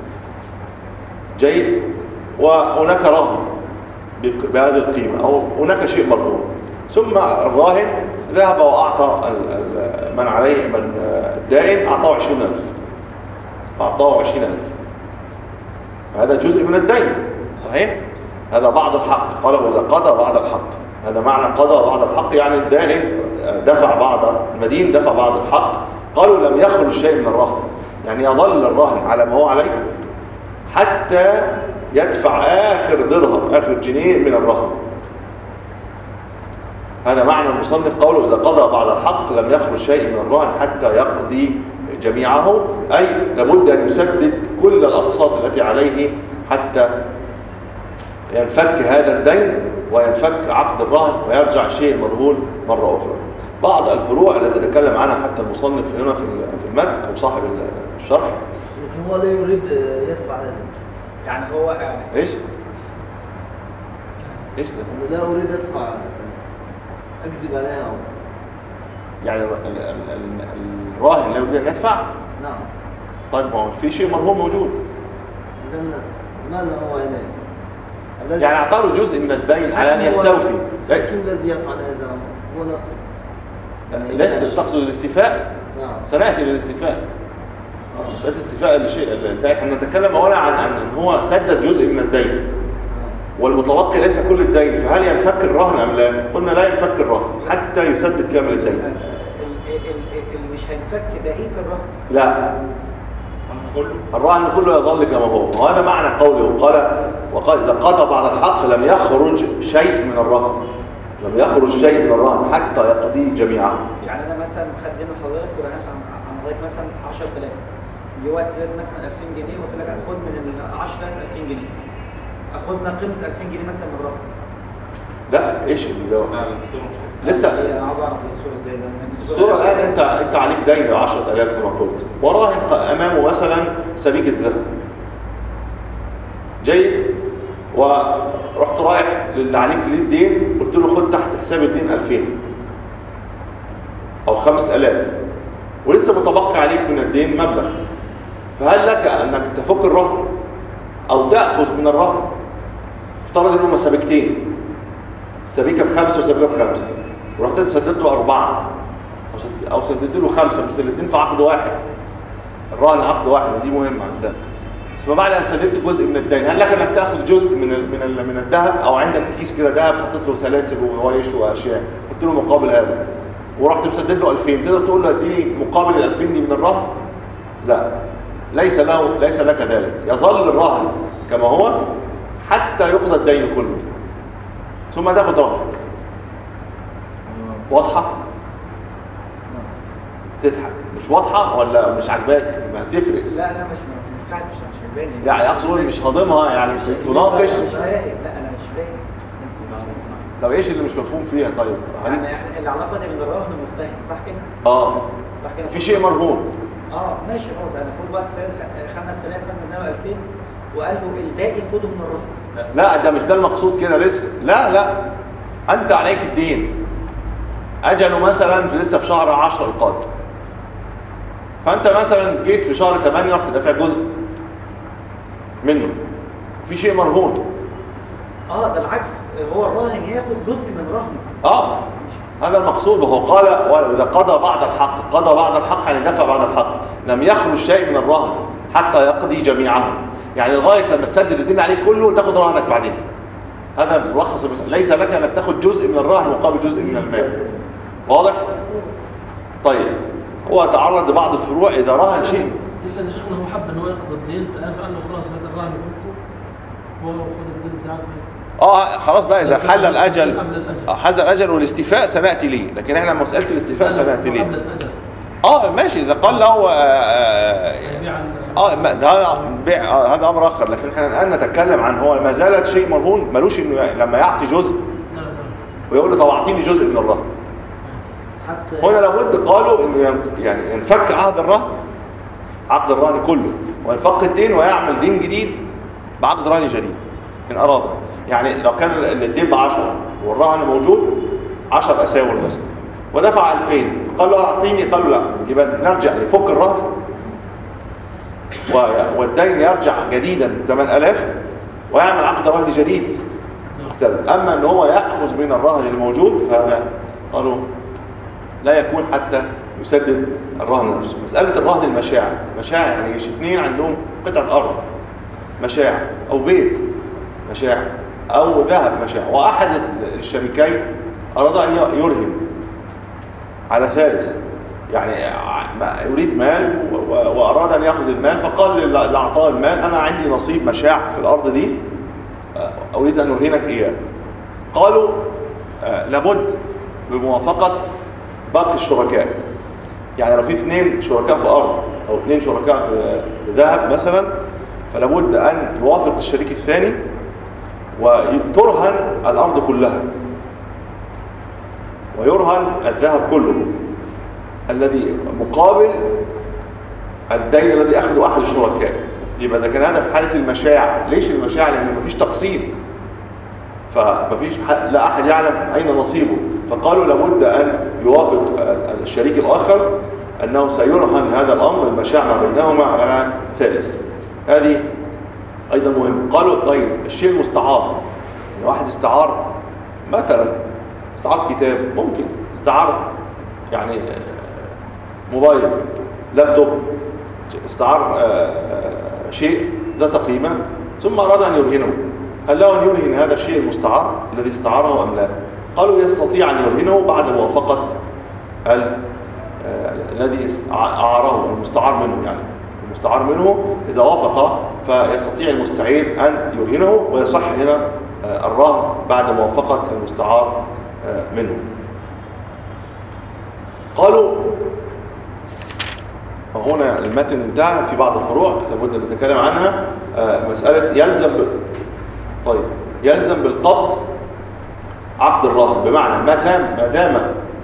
جيد، وهناك رهن بهذه القيمة أو هناك شيء مرهون، ثم الراهن ذهب وأعطى من عليه من الدائن أعطاه عشرين ألف أعطاه عشرين ألف هذا جزء من الدين صحيح؟ هذا بعض الحق. قال وإذا قضى بعض الحق، هذا معنى قضى بعض الحق يعني الدائن دفع بعض، المدين دفع بعض الحق. قالوا لم يخرج شيء من الرهن، يعني يظل الراهن على ما هو عليه حتى يدفع آخر درهم آخر جنيه من الرهن. هذا معنى المصنف قوله إذا قضى بعض الحق لم يخرج شيء من الرهن حتى يقضي جميعه، أي لابد أن يسدد كل الأقساط التي عليه حتى ينفك هذا الدين وينفك عقد الرهن ويرجع شيء مرهون مرة أخرى. بعض الفروع التي تتكلم عنها حتى المصنف هنا في المتن أو صاحب الشرح. هو لا يريد يدفع هذا. يعني هو يعني إيش؟ إيش ده؟ لا أريد أدفع، أكذب عليها. يعني ال- ال- ال- الراهن لا يريد أن يدفع؟ نعم. طيب ما هو في شيء مرهون موجود. إذا ما هو هنا؟ الذي- يعني اعطاه جزء من الدين على أن هو- يستوفي. لكن الذي يفعل هذا هو نفسه. يعني لسه تقصد الاستيفاء؟ نعم. سنأتي للاستيفاء. مسألة الاستيفاء لشيء الدين، احنا نتكلم أولا عن أن هو سدد جزء من الدين والمتبقي ليس كل الدين، فهل ينفك الرهن أم لا؟ قلنا لا ينفك الرهن حتى يسدد كامل الدين. ال- ال- ال- اللي مش هينفك بقيه الرهن. لا، كله الرهن كله يظل كما هو، وهذا معنى قوله قال وقال إذا قضى بعد الحق لم يخرج شيء من الرهن، لم يخرج شيء من الرهن حتى يقضي جميعه. يعني انا مثلا مخدم حضرتك ورهنت عن حضرتك مثلا عشرة آلاف، دلوقتي زاد مثلا ألفين جنيه وقلت لك خد من ال عشرة ألفين جنيه، اخد من قيمه ألفين جنيه مثلا من الرهن. لا ايش اللي ده؟ لا الصورة مش كده. لسه انا عاوز اعرف الصوره ازاي ده. الصورة الآن أنت أنت عليك دين ب عشرة آلاف كما قلت، وراهن أمامه مثلا سبيكة ذهب. جيد، ورحت رايح للي عليك ليه الدين قلت له خد تحت حساب الدين ألفين أو خمسة آلاف، ولسه متبقي عليك من الدين مبلغ، فهل لك أنك تفك الرهن أو تأخذ من الرهن؟ افترض إنهم سبيكتين، سبيكة بخمسة وسبيكة بخمسة، ورحت تسدد له أربعة أو سدد له خمسة، بس الاثنين في عقد واحد، الرهن عقد واحد، دي مهمة عندنا. بس ما بعد أن سددت جزء من الدين، هل لك أنك تأخذ جزء من ال من ال من الذهب، أو عندك كيس كده ذهب حطيت له سلاسل وغوايش وأشياء، قلت له مقابل هذا، ورحت مسدد له ألفين، تقدر تقول له اديني مقابل ال ألفين دي من الرهن؟ لا، ليس له ليس لك ذلك، يظل الرهن كما هو حتى يقضى الدين كله، ثم تاخذ رهنك. واضحة؟ تضحك، مش واضحة ولا مش عاجباك؟ ما هتفرق. لا لا مش مش مش مش باين يعني اقصد مش هاضمها، يعني تناقش. مش فاهم. لا انا مش فاهم. طب ايش اللي مش مفهوم فيها؟ طيب يعني احنا العلاقه دي بين الرهن والمرتهن صح كده؟ اه صح كده. في شيء مرهون. اه ماشي خلاص، انا المفروض وقت سعر خمس آلاف مثلا ده ألفين وقال له الباقي خده من الرهن. لا ده مش ده المقصود كده لسه، لا لا انت عليك الدين اجله مثلا في لسه في شهر عشرة القادم، فانت مثلا جيت في شهر ثمانية رحت دافع جزء منه، في شيء مرهون. اه ده العكس، هو الراهن ياخد جزء من رهنه. اه هذا المقصود، وهو قال واذا قضى بعد الحق، قضى بعد الحق يعني دفع بعد الحق، لم يخرج شيء من الرهن حتى يقضي جميعه، يعني لغايه لما تسدد الدين عليك كله تاخد رهنك بعدين. هذا ملخص، ليس لك انك تاخد جزء من الرهن مقابل جزء من المال. واضح؟ طيب هو تعرض لبعض الفروع اذا رهن شيء. الذي شيخنا هو حب ان هو يقضي الدين في الان، فقال له خلاص هذا الرهن يفكه هو خد الدين بتاعك. اه خلاص بقى اذا حل الاجل، قبل الأجل. اه حل الاجل والاستيفاء سناتي ليه، لكن احنا مساله الاستيفاء سناتي ليه. قبل الاجل. اه ماشي، اذا قال له آه آه يبيع اه ما- ده بيع، آه هذا امر اخر، لكن احنا الان نتكلم عن هو ما زالت شيء مرهون، ملوش انه ي- لما يعطي جزء نعم نعم. ويقول له طب اعطيني جزء من الرهن. حتى هنا لابد قالوا انه ين- يعني ينفك عقد الرهن، عقد الرهن كله، وينفك الدين ويعمل دين جديد بعقد رهن جديد ان اراد. يعني لو كان ال- الدين ب عشرة والرهن موجود عشرة اساور مثلا ودفع ألفين، فقال له اعطيني، قال له لا، يبقى نرجع يفك الرهن و- والدين يرجع جديدا ثمانية آلاف ويعمل عقد رهن جديد مختلف. اما ان هو ياخذ من الرهن الموجود فهذا قالوا لا يكون حتى يسدد الرهن نفسه. مساله الرهن المشاع، مشاع يعني ايش؟ اثنين عندهم قطعه ارض مشاع، او بيت مشاع، او ذهب مشاع، واحد الشريكين اراد ان يرهن على ثالث، يعني ع- يريد مال و- و- واراد ان ياخذ المال، فقال لل- لاعطاه المال انا عندي نصيب مشاع في الارض دي آه، اريد ان ارهنك اياه. قالوا آه، لابد بموافقه باقي الشركاء، يعني لو في اثنين شركاء في ارض او اثنين شركاء في في ذهب مثلا، فلابد ان يوافق الشريك الثاني وترهن الأرض كلها ويرهن الذهب كله الذي مقابل الدين الذي أخذه أحد الشركاء. يبقى إذا كان هذا في حالة المشاع. ليش المشاع؟ لأن مفيش تقسيم، فمفيش لا أحد يعلم أين نصيبه، فقالوا لابد أن يوافق الشريك الآخر أنه سيرهن هذا الأمر المشاع ما بينهما على ثالث. هذه أيضا مهم. قالوا طيب الشيء المستعار، يعني واحد استعار مثلا استعار كتاب، ممكن استعار يعني موبايل، لابتوب، استعار شيء ذات قيمة ثم أراد أن يرهنه، هل له أن يرهن هذا الشيء المستعار الذي استعاره أم لا؟ قالوا يستطيع أن يرهنه بعد موافقة الذي أعاره المستعار منه، يعني المستعار منه إذا وافق فيستطيع المستعير أن يرهنه ويصح هنا الرهن بعد موافقة المستعار منه. قالوا هنا المتن انتهى، في بعض الفروع لابد أن نتكلم عنها. مسألة يلزم ب... طيب يلزم بالقبض عقد الرهن، بمعنى ما دام ما دام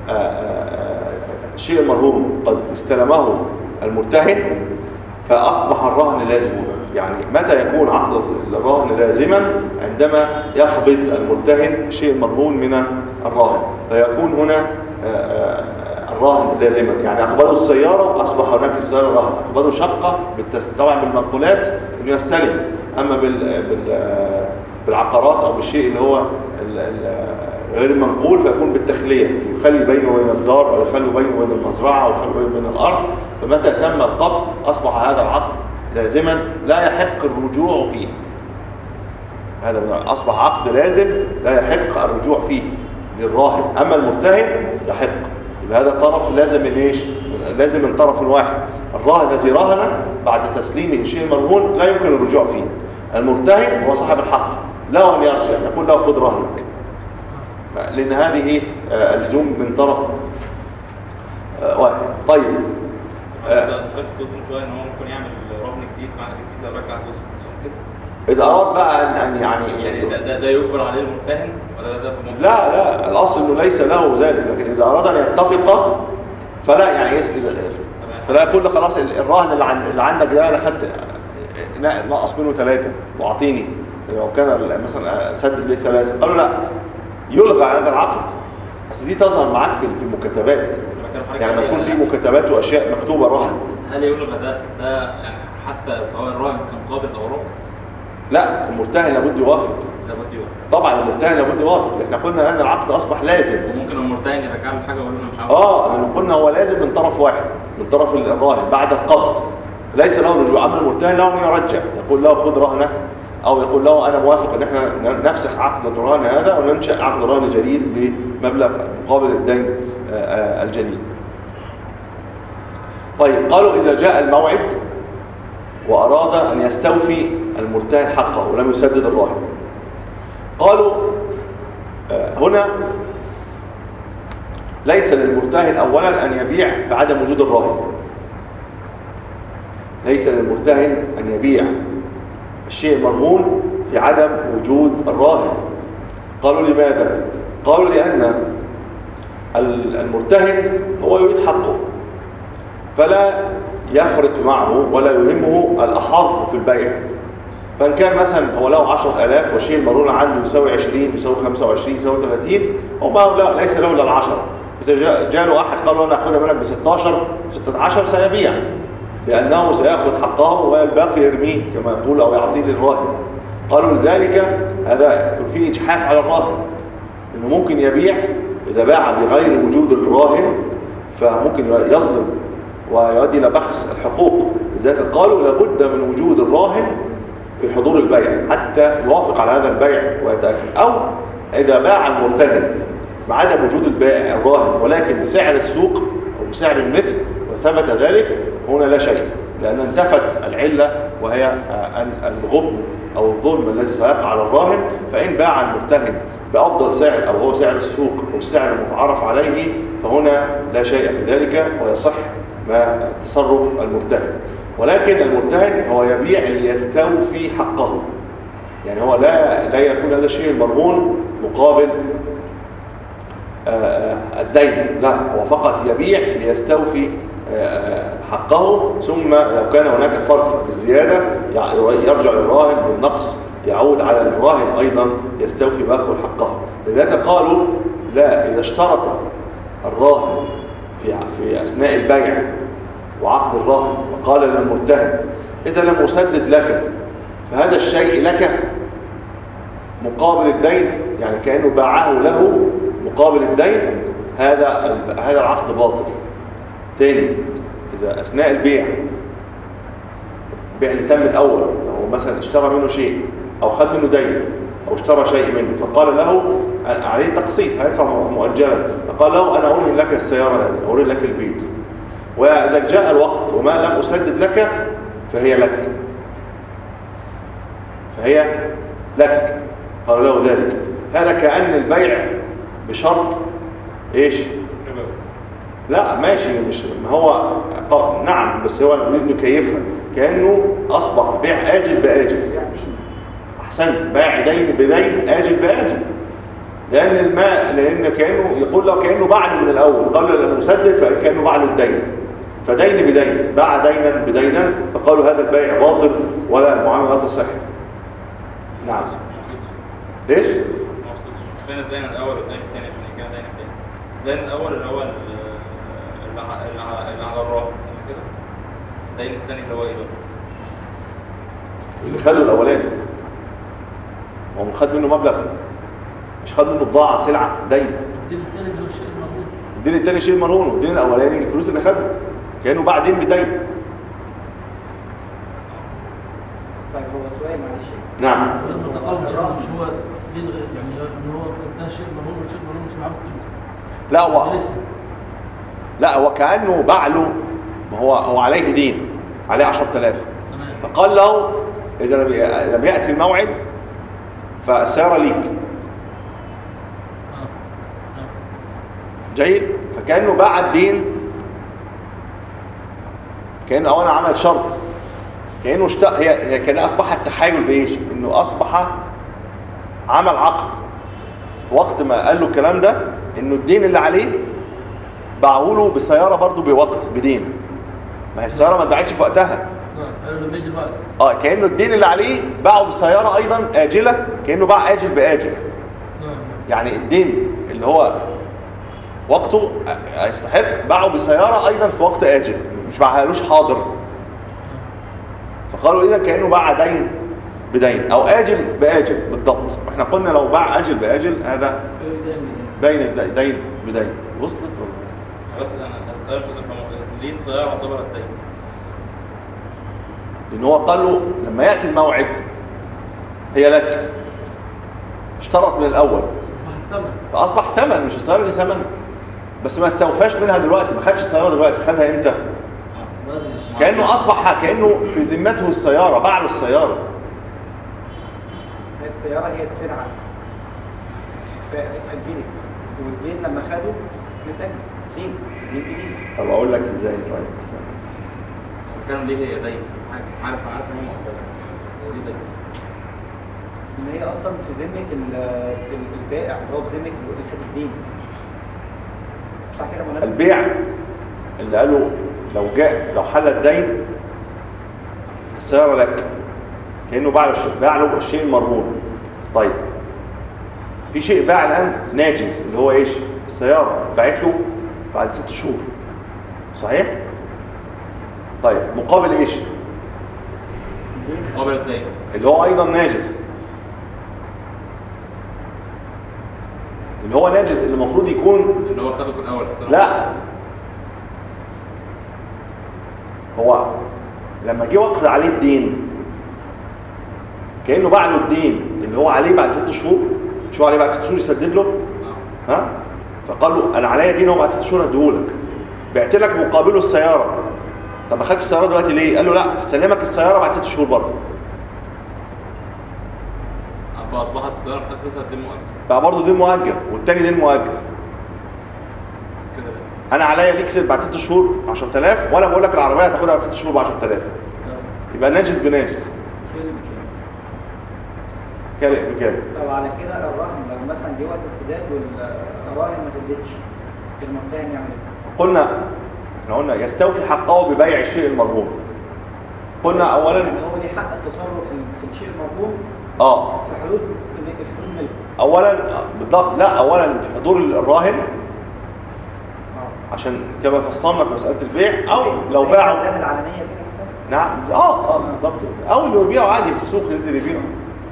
الشيء المرهون قد استلمه المرتهن فأصبح الرهن لازما. يعني متى يكون عقد الرهن لازما؟ عندما يقبض المرتهن الشيء المرهون من الراهن، فيكون هنا الراهن لازما. يعني أقبضوا السيارة أصبح هناك سيارة راهن، أقبضوا شقة طبعا بالمنقولات إنه يستلم، أما بال بالعقارات أو بالشيء اللي هو غير منقول فيكون بالتخلية، يخلي بينه وبين الدار أو يخلي بينه وبين المزرعة أو يخلي بينه وبين الأرض. فمتى تم القبض أصبح هذا العقد لازما لا يحق الرجوع فيه. هذا أصبح عقد لازم لا يحق الرجوع فيه للراهن، أما المرتهن يحق. يبقى هذا الطرف لازم من إيش؟ لازم من طرف واحد. الراهن الذي راهن بعد تسليمه الشيء المرهون لا يمكن الرجوع فيه. المرتهن هو صاحب الحق، له أن يرجع، يقول له خذ رهنك، لأن هذه اللزوم من طرف واحد. طيب حضرتك قلت من شويه ان هو ممكن يعمل رهن جديد بعد كده رجع جزء كده، إذا أراد بقى أن يعني يعني ده, ده, ده يجبر عليه المرتهن ولا ده, ده لا لا الأصل إنه ليس له ذلك، لكن إذا أراد أن يتفق فلا، يعني إذا فلا يقول له خلاص الراهن اللي, عند اللي عندك ده أنا خدت ناقص منه ثلاثة وأعطيني، لو كان مثلا سدد لي ثلاثة. قالوا لا، يلغى هذا العقد. أصل دي تظهر معاك في في المكتبات، يعني لما يكون في مكتبات وأشياء مكتوبة رهن. هل يلغى ده ده يعني حتى سواء الراهن كان قابل أو رافض؟ لا، المرتهن لابد يوافق. لابد يوافق طبعا المرتهن لابد يوافق، احنا قلنا ان العقد اصبح لازم. وممكن المرتهن يرجع له حاجه ويقول له مش عاوز. اه لان قلنا هو لازم من طرف واحد، من طرف الراهن بعد القبض، ليس له رجوع. اما المرتهن له ان يرجع، يقول له خذ رهنك، او يقول له انا موافق ان احنا نفسخ عقد الرهن هذا وننشا عقد رهن جديد بمبلغ مقابل الدين الجديد. طيب قالوا اذا جاء الموعد واراد ان يستوفي المرتهن حقه ولم يسدد الراهن، قالوا هنا ليس للمرتهن اولا ان يبيع في عدم وجود الراهن. ليس للمرتهن ان يبيع الشيء المرهون في عدم وجود الراهن. قالوا لماذا؟ قالوا لان المرتهن هو يريد حقه، فلا يفرق معه ولا يهمه الأحظ في البيع. فإن كان مثلا هو له عشرة آلاف والشيء المرهون عنده يساوي عشرين، يساوي خمسة وعشرين، يساوي ثلاثين، هو لا ليس له إلا العشرة. إذا جاء له أحد قال له أنا أخذها منك ب ستاشر ستة عشر سيبيع، لأنه سيأخذ حقه والباقي يرميه كما يقول أو يعطيه للراهن. قالوا لذلك هذا يكون فيه إجحاف على الراهن، إنه ممكن يبيع إذا باع بغير وجود الراهن فممكن يظلم ويؤدي إلى بخس الحقوق. لذلك قالوا لابد من وجود الراهن في حضور البيع حتى يوافق على هذا البيع ويتأكد. أو إذا باع المرتهن بعدم وجود البائع الراهن ولكن بسعر السوق أو بسعر المثل وثبت ذلك، هنا لا شيء، لأن انتفت العلة وهي الغبن أو الظلم الذي سيقع على الراهن. فإن باع المرتهن بأفضل سعر أو هو سعر السوق أو السعر المتعارف عليه فهنا لا شيء في ذلك ويصح ما تصرف المرتهن. ولكن المرتهن هو يبيع ليستوفي حقه، يعني هو لا لا يكون هذا الشيء المرهون مقابل الدين، لا هو فقط يبيع ليستوفي حقه، ثم لو كان هناك فرق في الزيادة يرجع للراهن، بالنقص يعود على الراهن أيضا يستوفي باقي حقه. لذلك قالوا لا، إذا اشترط الراهن في في أثناء البيع وعقد الراهن وقال للمرتهن إذا لم أسدد لك فهذا الشيء لك مقابل الدين، يعني كأنه باعه له مقابل الدين، هذا هذا العقد باطل. تاني، إذا أثناء البيع البيع اللي تم الأول، لو مثلا اشترى منه شيء أو خد منه دين أو اشترى شيء منه فقال له عليه تقسيط هيدفع مؤجلا، فقال له أنا أرهن لك السيارة هذه، أرهن لك البيت، وإذا جاء الوقت وما لم أسدد لك فهي لك فهي لك قال له ذلك. هذا كأن البيع بشرط إيش؟ لا ماشي، مش ما هو طب نعم، بس هو نريد نكيفها كأنه أصبح بيع آجل بآجل. أحسنت، بيع دين بدين آجل بآجل، لأن الماء لأن كأنه يقول له كأنه باع من الأول، قال له لما مسدد فكأنه باع له الدين، فدين بدين، باع دينا بدينا، فقالوا هذا البيع باطل ولا المعاملة لا تصح. نعم. ليش؟ ما وصلتش. فين الدين الأول والدين الثاني؟ عشان كده دين الثاني. الدين الأول اللي هو اللي على اللي على الراهن، صح كده؟ الدين الثاني اللي هو إيه بقى؟ اللي خدوا الأولاني هو خد منه مبلغ، مش خد منه بضاعة سلعة، دين. الدين الثاني اللي هو الشيء المرهون. الدين الثاني شيء مرهون، والدين الأولاني الفلوس اللي خدها كأنه باع دين بدين. طيب هو سؤال معلش. نعم. المتقاوم مش هو دين غير، يعني ان هو ده شيء مرهون والشيء المرهون مش معروف قيمته. لا هو لسه. لا هو كأنه باع له، ما هو هو عليه دين، عليه عشرة آلاف، فقال له إذا لم يأتي الموعد فالسيارة ليك. جيد، فكأنه باع الدين، كأنه أولا عمل شرط، كأنه اشتق، هي هي كان أصبح التحايل بإيش؟ إنه أصبح عمل عقد في وقت ما قال له الكلام ده، إنه الدين اللي عليه باعه له بسيارة برضه بوقت بدين، ما هي السيارة ما اتباعتش في وقتها. قالوا لما يجي الوقت. اه كأنه الدين اللي عليه باعه بسيارة أيضا آجلة، كأنه باع آجل بآجل. يعني الدين اللي هو وقته يستحق باعه بسيارة أيضا في وقت آجل، مش باعهالوش حاضر. فقالوا إذا كأنه باع دين بدين أو آجل بآجل بالضبط. واحنا قلنا لو باع آجل بآجل هذا بين دين بدين. وصلت ولا؟ بس أنا السؤال مش هتفهمه، ليه السيارة تعتبر الدين؟ لأن هو قال له لما يأتي الموعد هي لك، اشترط من الأول فأصبح ثمن، مش السيارة دي ثمن، بس ما استوفاش منها دلوقتي، ما خدش السيارة دلوقتي، خدها امتى؟ كأنه أصبح كأنه في ذمته السيارة، باع له السيارة. هي السيارة هي السلعة فأجلت، والدين لما خده نتأجل فين؟ دين جديد. طب أقول لك إزاي؟ طيب كان ليه هي دين؟ عارف عارف إن هو مؤجل، هو ليه دين؟ إن هي أصلا في ذمة البائع، اللي هو في ذمة اللي خد الدين. صح كده مولانا؟ البيع اللي قالوا لو جاء لو حل الدين السيارة لك، كأنه باع له الشيء، باع له الشيء المرهون. طيب في شيء باع الآن ناجز اللي هو إيش؟ السيارة باعت له بعد ست شهور، صحيح؟ طيب مقابل إيش؟ مقابل الدين اللي هو أيضا ناجز، اللي هو ناجز اللي المفروض يكون اللي هو خده في الأول الصراحة. لا، هو لما جه وقت عليه الدين كأنه باع له الدين اللي هو عليه بعد ست شهور، شو عليه بعد ست شهور يسدد له، ها؟ فقال له انا عليا دين، هو بعد ست شهور هديهولك، بعت لك مقابله السياره. طب ما خدش السياره دلوقتي ليه؟ قال له لا هسلمك السياره بعد ست شهور برضه. فاصبحت السياره بحد ذاتها دين مؤجل، بقى برضه دين مؤجل، والتاني دين مؤجل كده. انا عليا ليك سد بعد ست شهور عشرة آلاف، وانا بقول لك العربيه هتاخدها بعد ست شهور ب عشرة آلاف، يبقى ناجز بناجز. كالئ بكالئ. طب على كده الرهن لو مثلا جه وقت السداد والراهن ما سددش، المرتهن يعمل ايه؟ قلنا احنا قلنا يستوفي حقه ببيع الشيء المرهون. قلنا اولا يعني هو ليه حق التصرف في في الشيء المرهون اه في حدود في حدود ملكه. اولا بالضبط، لا اولا في حضور الراهن اه عشان كما فصلنا في مساله البيع، او لو باعوا الزيادة العلنيه كده مثلا. نعم اه اه بالضبط، او اللي يبيعوا عادي في السوق ينزل يبيعوا.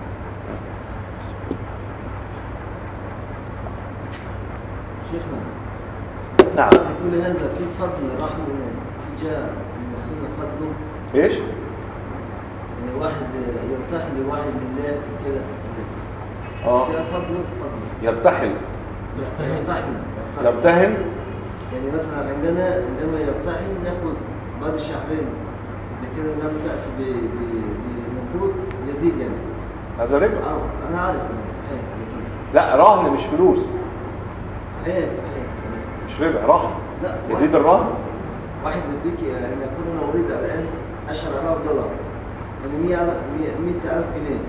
شيخنا نعم. بعد كل هذا في فضل راح من في جاء من السنة فضله، ايش؟ يعني واحد يرتاح لواحد لله كده، اه جاء فضله فضله يرتحل يرتحل يرتهن. يعني مثلا عندنا عندما يرتحل ناخذ بعد الشهرين اذا كان لم تاتي ب- ب- بنقود يزيد يعني. هذا ربا. اه انا عارف انه صحيح لكن لا رهن مش فلوس، صحيح صحيح مش ربا، رهن. لا يزيد واحد- الرهن. واحد يديك يعني يقول انا اريد الان عشرة آلاف دولار يعني مئة ألف جنيه،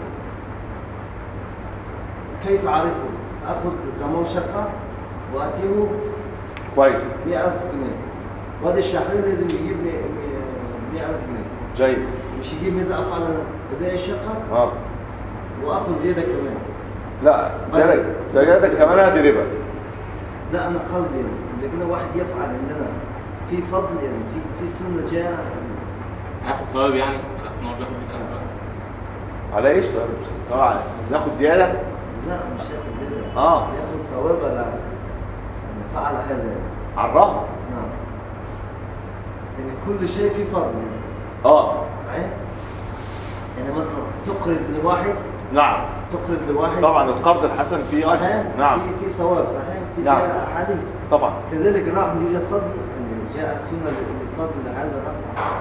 كيف اعرفه؟ اخذ ضمان شقه واتيه كويس مئة ألف جنيه، بعد الشهرين لازم يجيب مئة ألف جنيه، جيد. مش يجيب ميزه افعل بيع الشقه اه واخذ زياده كمان. لا زيادة زيادة كمان هذه ربا. لا انا قصدي يعني اذا كان واحد يفعل ان انا في فضل يعني في في سنه جاء هياخد ثواب يعني على اساس ان هو بياخد مئة ألف بس. على ايش طيب؟ طبعا ناخد زيادة. لا مش ياخذ زياده، اه ياخذ ثواب على يعني فعل هذا يعني. على الرهن. نعم يعني كل شيء في فضل يعني. اه صحيح؟ يعني مثلا تقرض لواحد نعم تقرض لواحد طبعا القرض الحسن فيه صحيح؟ اجر. نعم في في ثواب صحيح؟ في نعم. جاء حديث طبعا. كذلك الرهن يوجد فضل يعني جاء السنه للفضل لهذا الرهن.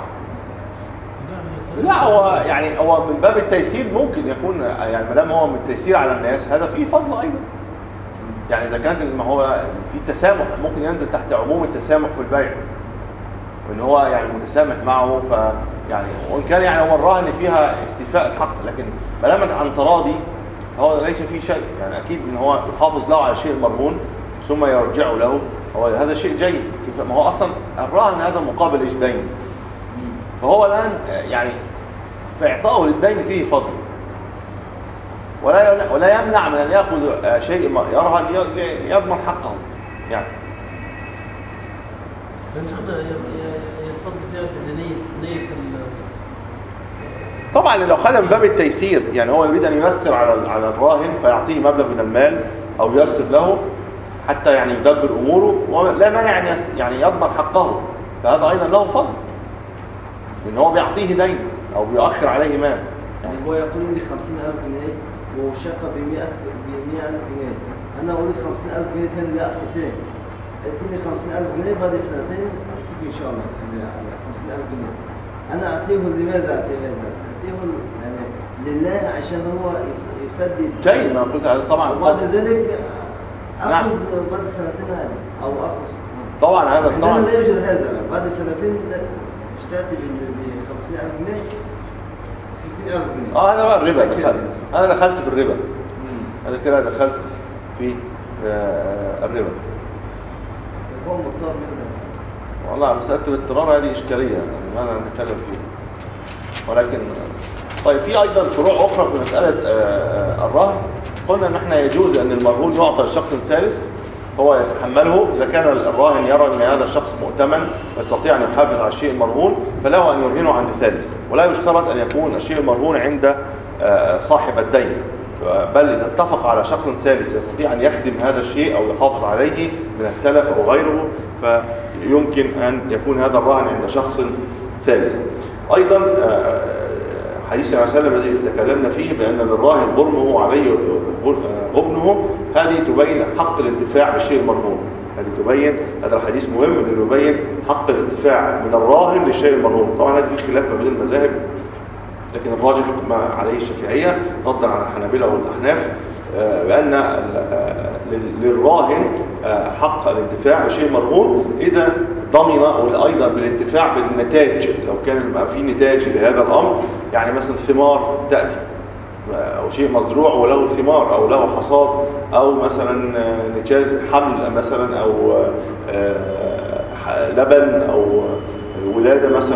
لا هو يعني هو من باب التيسير ممكن يكون يعني ما دام هو من التيسير على الناس هذا فيه فضل ايضا. يعني اذا كانت ما هو في تسامح ممكن ينزل تحت عموم التسامح في البيع، وان هو يعني متسامح معه، ف يعني وان كان يعني هو الرهن فيها استيفاء الحق، لكن ما دامت عن تراضي فهو ليس فيه شيء، يعني اكيد ان هو يحافظ له على الشيء المرهون ثم يرجع له، هو هذا شيء جيد. ما هو اصلا الرهن هذا مقابل ايش؟ دين. فهو الان يعني فاعطائه للدين فيه فضل، ولا ولا يمنع من ان ياخذ شيء يرهن يضمن حقه يعني. ان شاء الله الفضل فيها في نيه نيه طبعا لو خدم باب التيسير، يعني هو يريد ان ييسر على على الراهن فيعطيه مبلغ من المال او ييسر له حتى يعني يدبر اموره، ولا مانع ان يعني يضمن حقه، فهذا ايضا له فضل لان هو بيعطيه دين او بيؤخر عليه مال. يعني هو يقول لي خمسين ألف جنيه وشقة ب مئة ألف جنيه، أنا أريد خمسين ألف جنيه تاني لأسنتين، اديني خمسين ألف جنيه بعد سنتين أعطيك إن شاء الله يعني على خمسين ألف جنيه. أنا أعطيه لماذا أعطيه هذا؟ أعطيه يعني لله عشان هو يسدد. جيد ما قلت هذا طبعا. وبعد ذلك أخذ نعم. بعد سنتين هذا أو أخذ. طبعا هذا عندنا طبعا لا يوجد هذا، بعد سنتين اشتريت ب خمسين ألف جنيه ستين ألف جنيه. اه هذا بقى الربا. دخلت. انا دخلت في الربا. هذا كده دخلت في آه الربا. هو مضطر مثلا. والله مسألة الاضطرار هذه إشكالية يعني ما أنا نتكلم فيها، ولكن طيب في أيضا فروع أخرى في مسألة آه الرهن. قلنا أن احنا يجوز أن المرهون يعطى للشخص الثالث هو يتحمله، إذا كان الراهن يرى أن هذا الشخص مؤتمن ويستطيع أن يحافظ على الشيء المرهون فله أن يرهنه عند ثالث، ولا يشترط أن يكون الشيء المرهون عند آه صاحب الدين، بل إذا اتفق على شخص ثالث يستطيع أن يخدم هذا الشيء أو يحافظ عليه من التلف أو غيره فيمكن أن يكون هذا الرهن عند شخص ثالث. أيضا حديث النبي صلى الله عليه وسلم الذي تكلمنا فيه بأن للراهن غرمه وعليه غبنه، هذه تبين حق الانتفاع بالشيء المرهون. هذه تبين، هذا الحديث مهم لأنه يبين حق الانتفاع من الراهن للشيء المرهون. طبعا هذا في خلاف ما بين المذاهب، لكن الراجح ما عليه الشافعية ردا على الحنابلة والأحناف بأن للراهن حق الانتفاع بشيء مرهون إذا ضمن أيضا بالانتفاع بالنتاج، لو كان في نتاج لهذا الأمر، يعني مثلا ثمار تأتي أو شيء مزروع وله ثمار أو له حصاد، أو مثلا نجاز حمل مثلا، أو لبن، أو ولادة مثلا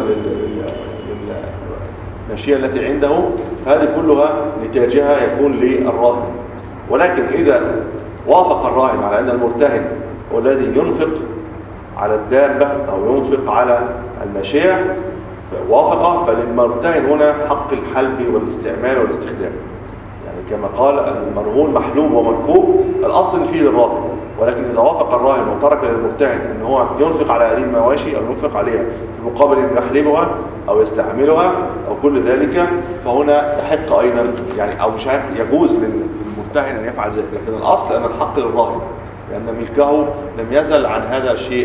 للماشية التي عنده، فهذه كلها نتاجها يكون للراهن. ولكن إذا وافق الراهن على أن المرتهن هو الذي ينفق على الدابة أو ينفق على الماشية وافق، فللمرتهن هنا حق الحلب والاستعمال والاستخدام. يعني كما قال المرهون محلوب ومركوب، الأصل فيه للراهن، ولكن إذا وافق الراهن وترك للمرتهن أن هو ينفق على هذه المواشي أو ينفق عليها في مقابل أن يحلبها أو يستعملها أو كل ذلك، فهنا يحق أيضا، يعني أو مش يجوز للمرتهن أن يفعل ذلك، لكن الأصل أن الحق للراهن، لأن ملكه لم يزل عن هذا الشيء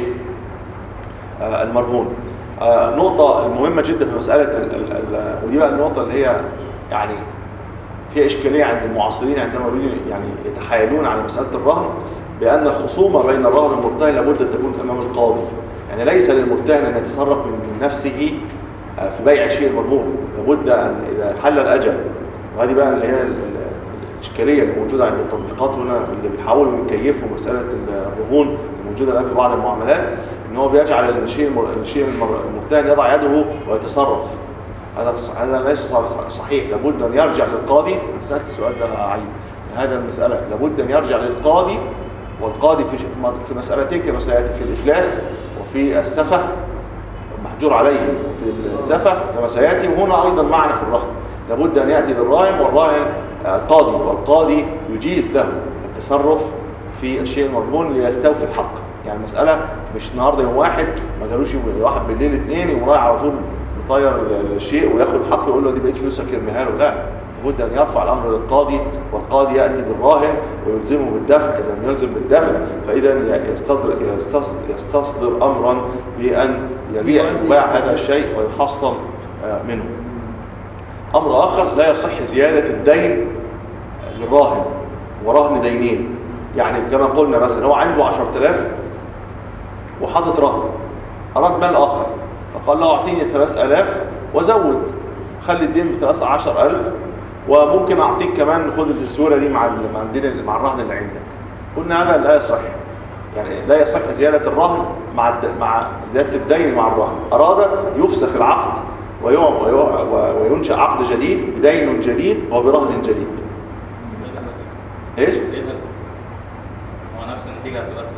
المرهون. نقطة مهمة جدا في مسألة ال ال ال ودي بقى النقطة اللي هي يعني فيها إشكالية عند المعاصرين عندما يعني يتحايلون على مسألة الرهن، بأن الخصومة بين الراهن والمرتهن لابد أن تكون أمام القاضي. يعني ليس للمرتهن أن يتصرف من نفسه في بيع الشيء المرهون، لابد أن إذا حل الأجل، وهذه بقى اللي هي الإشكالية اللي موجودة عند التطبيقات هنا اللي بيحاولوا يكيفوا مسألة الرهون الموجودة الآن في بعض المعاملات، ان هو بيجعل الشيء الشيء المرتهن يضع يده ويتصرف. هذا هذا ليس صحيح، لابد ان يرجع للقاضي. سألت السؤال ده عيب، هذا المسألة لابد ان يرجع للقاضي، والقاضي في في مسألتين كما سيأتي، في الإفلاس وفي السفه محجور عليه في السفه كما سيأتي، وهنا أيضا معنا في الرهن لابد أن يأتي للراهن والراهن القاضي، والقاضي يجيز له التصرف في الشيء المرهون ليستوفي الحق. يعني المسألة مش النهارده يوم واحد ما جالوش يوم واحد بالليل اثنين يقوم رايح على طول مطير الشيء وياخد حقه يقول له دي بقيت فلوسك ارميها له، لا، لابد ان يرفع الامر للقاضي، والقاضي ياتي بالراهن ويلزمه بالدفع اذا لم يلزم بالدفع، فاذا يستصدر يستصدر امرا بان يبيع يباع هذا الشيء ويحصل منه. امر اخر، لا يصح زياده الدين للراهن ورهن دينين. يعني كما قلنا مثلا هو عنده عشرة آلاف وحاطط رهن، أراد مال آخر فقال له أعطيني ثلاثة آلاف وزود، خلي الدين بثلاثة عشر ألف، وممكن أعطيك كمان خذ السيولة دي مع مع الدين مع الرهن اللي عندك. قلنا هذا لا يصح، يعني لا يصح زيادة الرهن مع مع زيادة الدين مع الرهن. أراد يفسخ العقد وينشأ عقد جديد بدين جديد وبرهن جديد. إيش؟ هو نفس النتيجة هتؤدي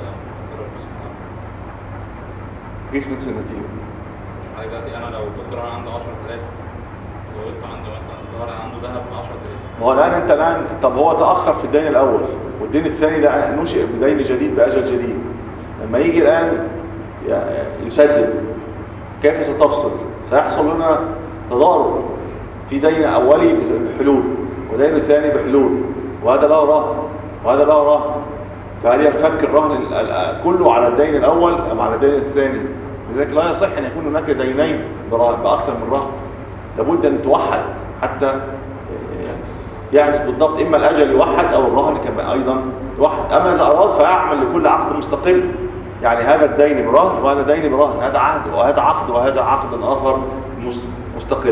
ايش نفس النتيجة؟ يعني دلوقتي انا لو كنت راهن عنده عشرة آلاف زودت عنده مثلا ظهر عنده ذهب ب عشرة آلاف. ما هو الان انت الان طب هو تاخر في الدين الاول والدين الثاني ده نشئ بدين جديد باجل جديد، لما يجي الان يسدد كيف ستفصل؟ سيحصل لنا تضارب في دين اولي بحلول ودين ثاني بحلول، وهذا له رهن وهذا له رهن، فهل ينفك الرهن كله على الدين الأول أم على الدين الثاني؟ لذلك لا يصح أن يكون هناك دينين بأكثر من رهن، لابد أن توحد حتى يحدث بالضبط، إما الأجل يوحد أو الرهن كما أيضا يوحد. أما إذا أراد فيعمل لكل عقد مستقل، يعني هذا الدين برهن وهذا دين برهن، هذا عهد وهذا عقد وهذا عقد آخر مستقل.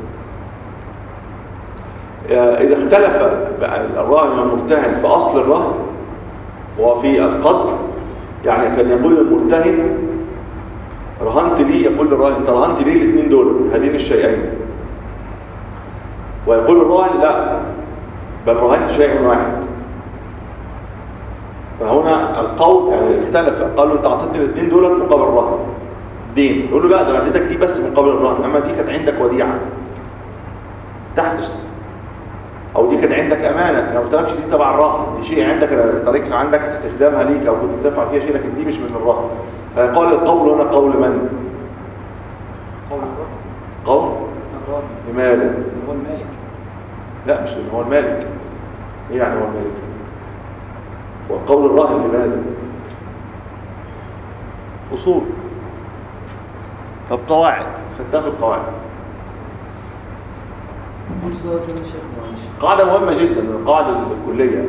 إذا اختلف الراهن والمرتهن في أصل الرهن وفي القدر، يعني كان يقول المرتهن رهنت لي، يقول للراهن انت رهنت لي الاثنين دول هذين الشيئين، ويقول الراهن لا بل رهنت شيء واحد. فهنا القول يعني اختلف، قال له انت اعطيتني الاثنين دول مقابل الرهن دين، يقول له لا ده انا اديتك دي بس مقابل الرهن، اما دي كانت عندك وديعه تحدث، او دي كانت عندك امانه انا ما قلتلكش دي تبع الرهن، دي شيء عندك طريقه عندك استخدامها ليك او كنت بتدفع فيها شيء، لكن دي مش من الرهن. فقال القول هنا قول من؟ قول الرهن. قول الرهن. لماذا؟ هو المالك. لا مش هو المالك. ايه يعني هو المالك؟ وقول الرهن لماذا؟ اصول. طب قواعد خدتها في القواعد. قاعدة مهمة جدا من القاعدة الكلية.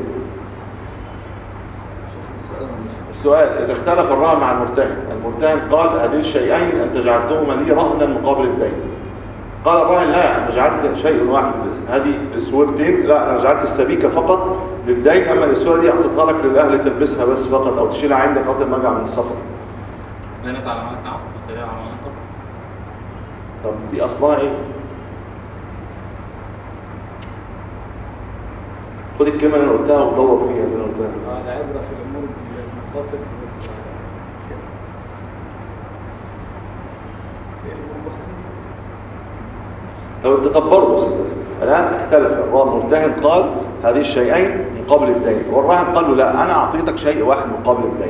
السؤال إذا اختلف الراهن مع المرتهن، المرتهن قال هذين الشيئين أنت جعلتهما لي رهنا مقابل الدين، قال الراهن لا انا جعلت شيء واحد، هذه السورتين لا انا جعلت السبيكه فقط للدين، اما السوره دي اعطيتها لك للاهل تلبسها بس فقط او تشيلها عندك وقت ما ارجع من السفر. بنت على معنى التعب والدليل على معنى القبض. طب دي اصلها ايه؟ خد الكلمه اللي انا قلتها ودور فيها اللي انا قلتها. اه العبره في الامور بالمقاصد. لو تدبروا بس الان اختلف، الراهن مرتهن قال هذه الشيئين مقابل الدين، والراهن قال له لا انا اعطيتك شيء واحد مقابل الدين.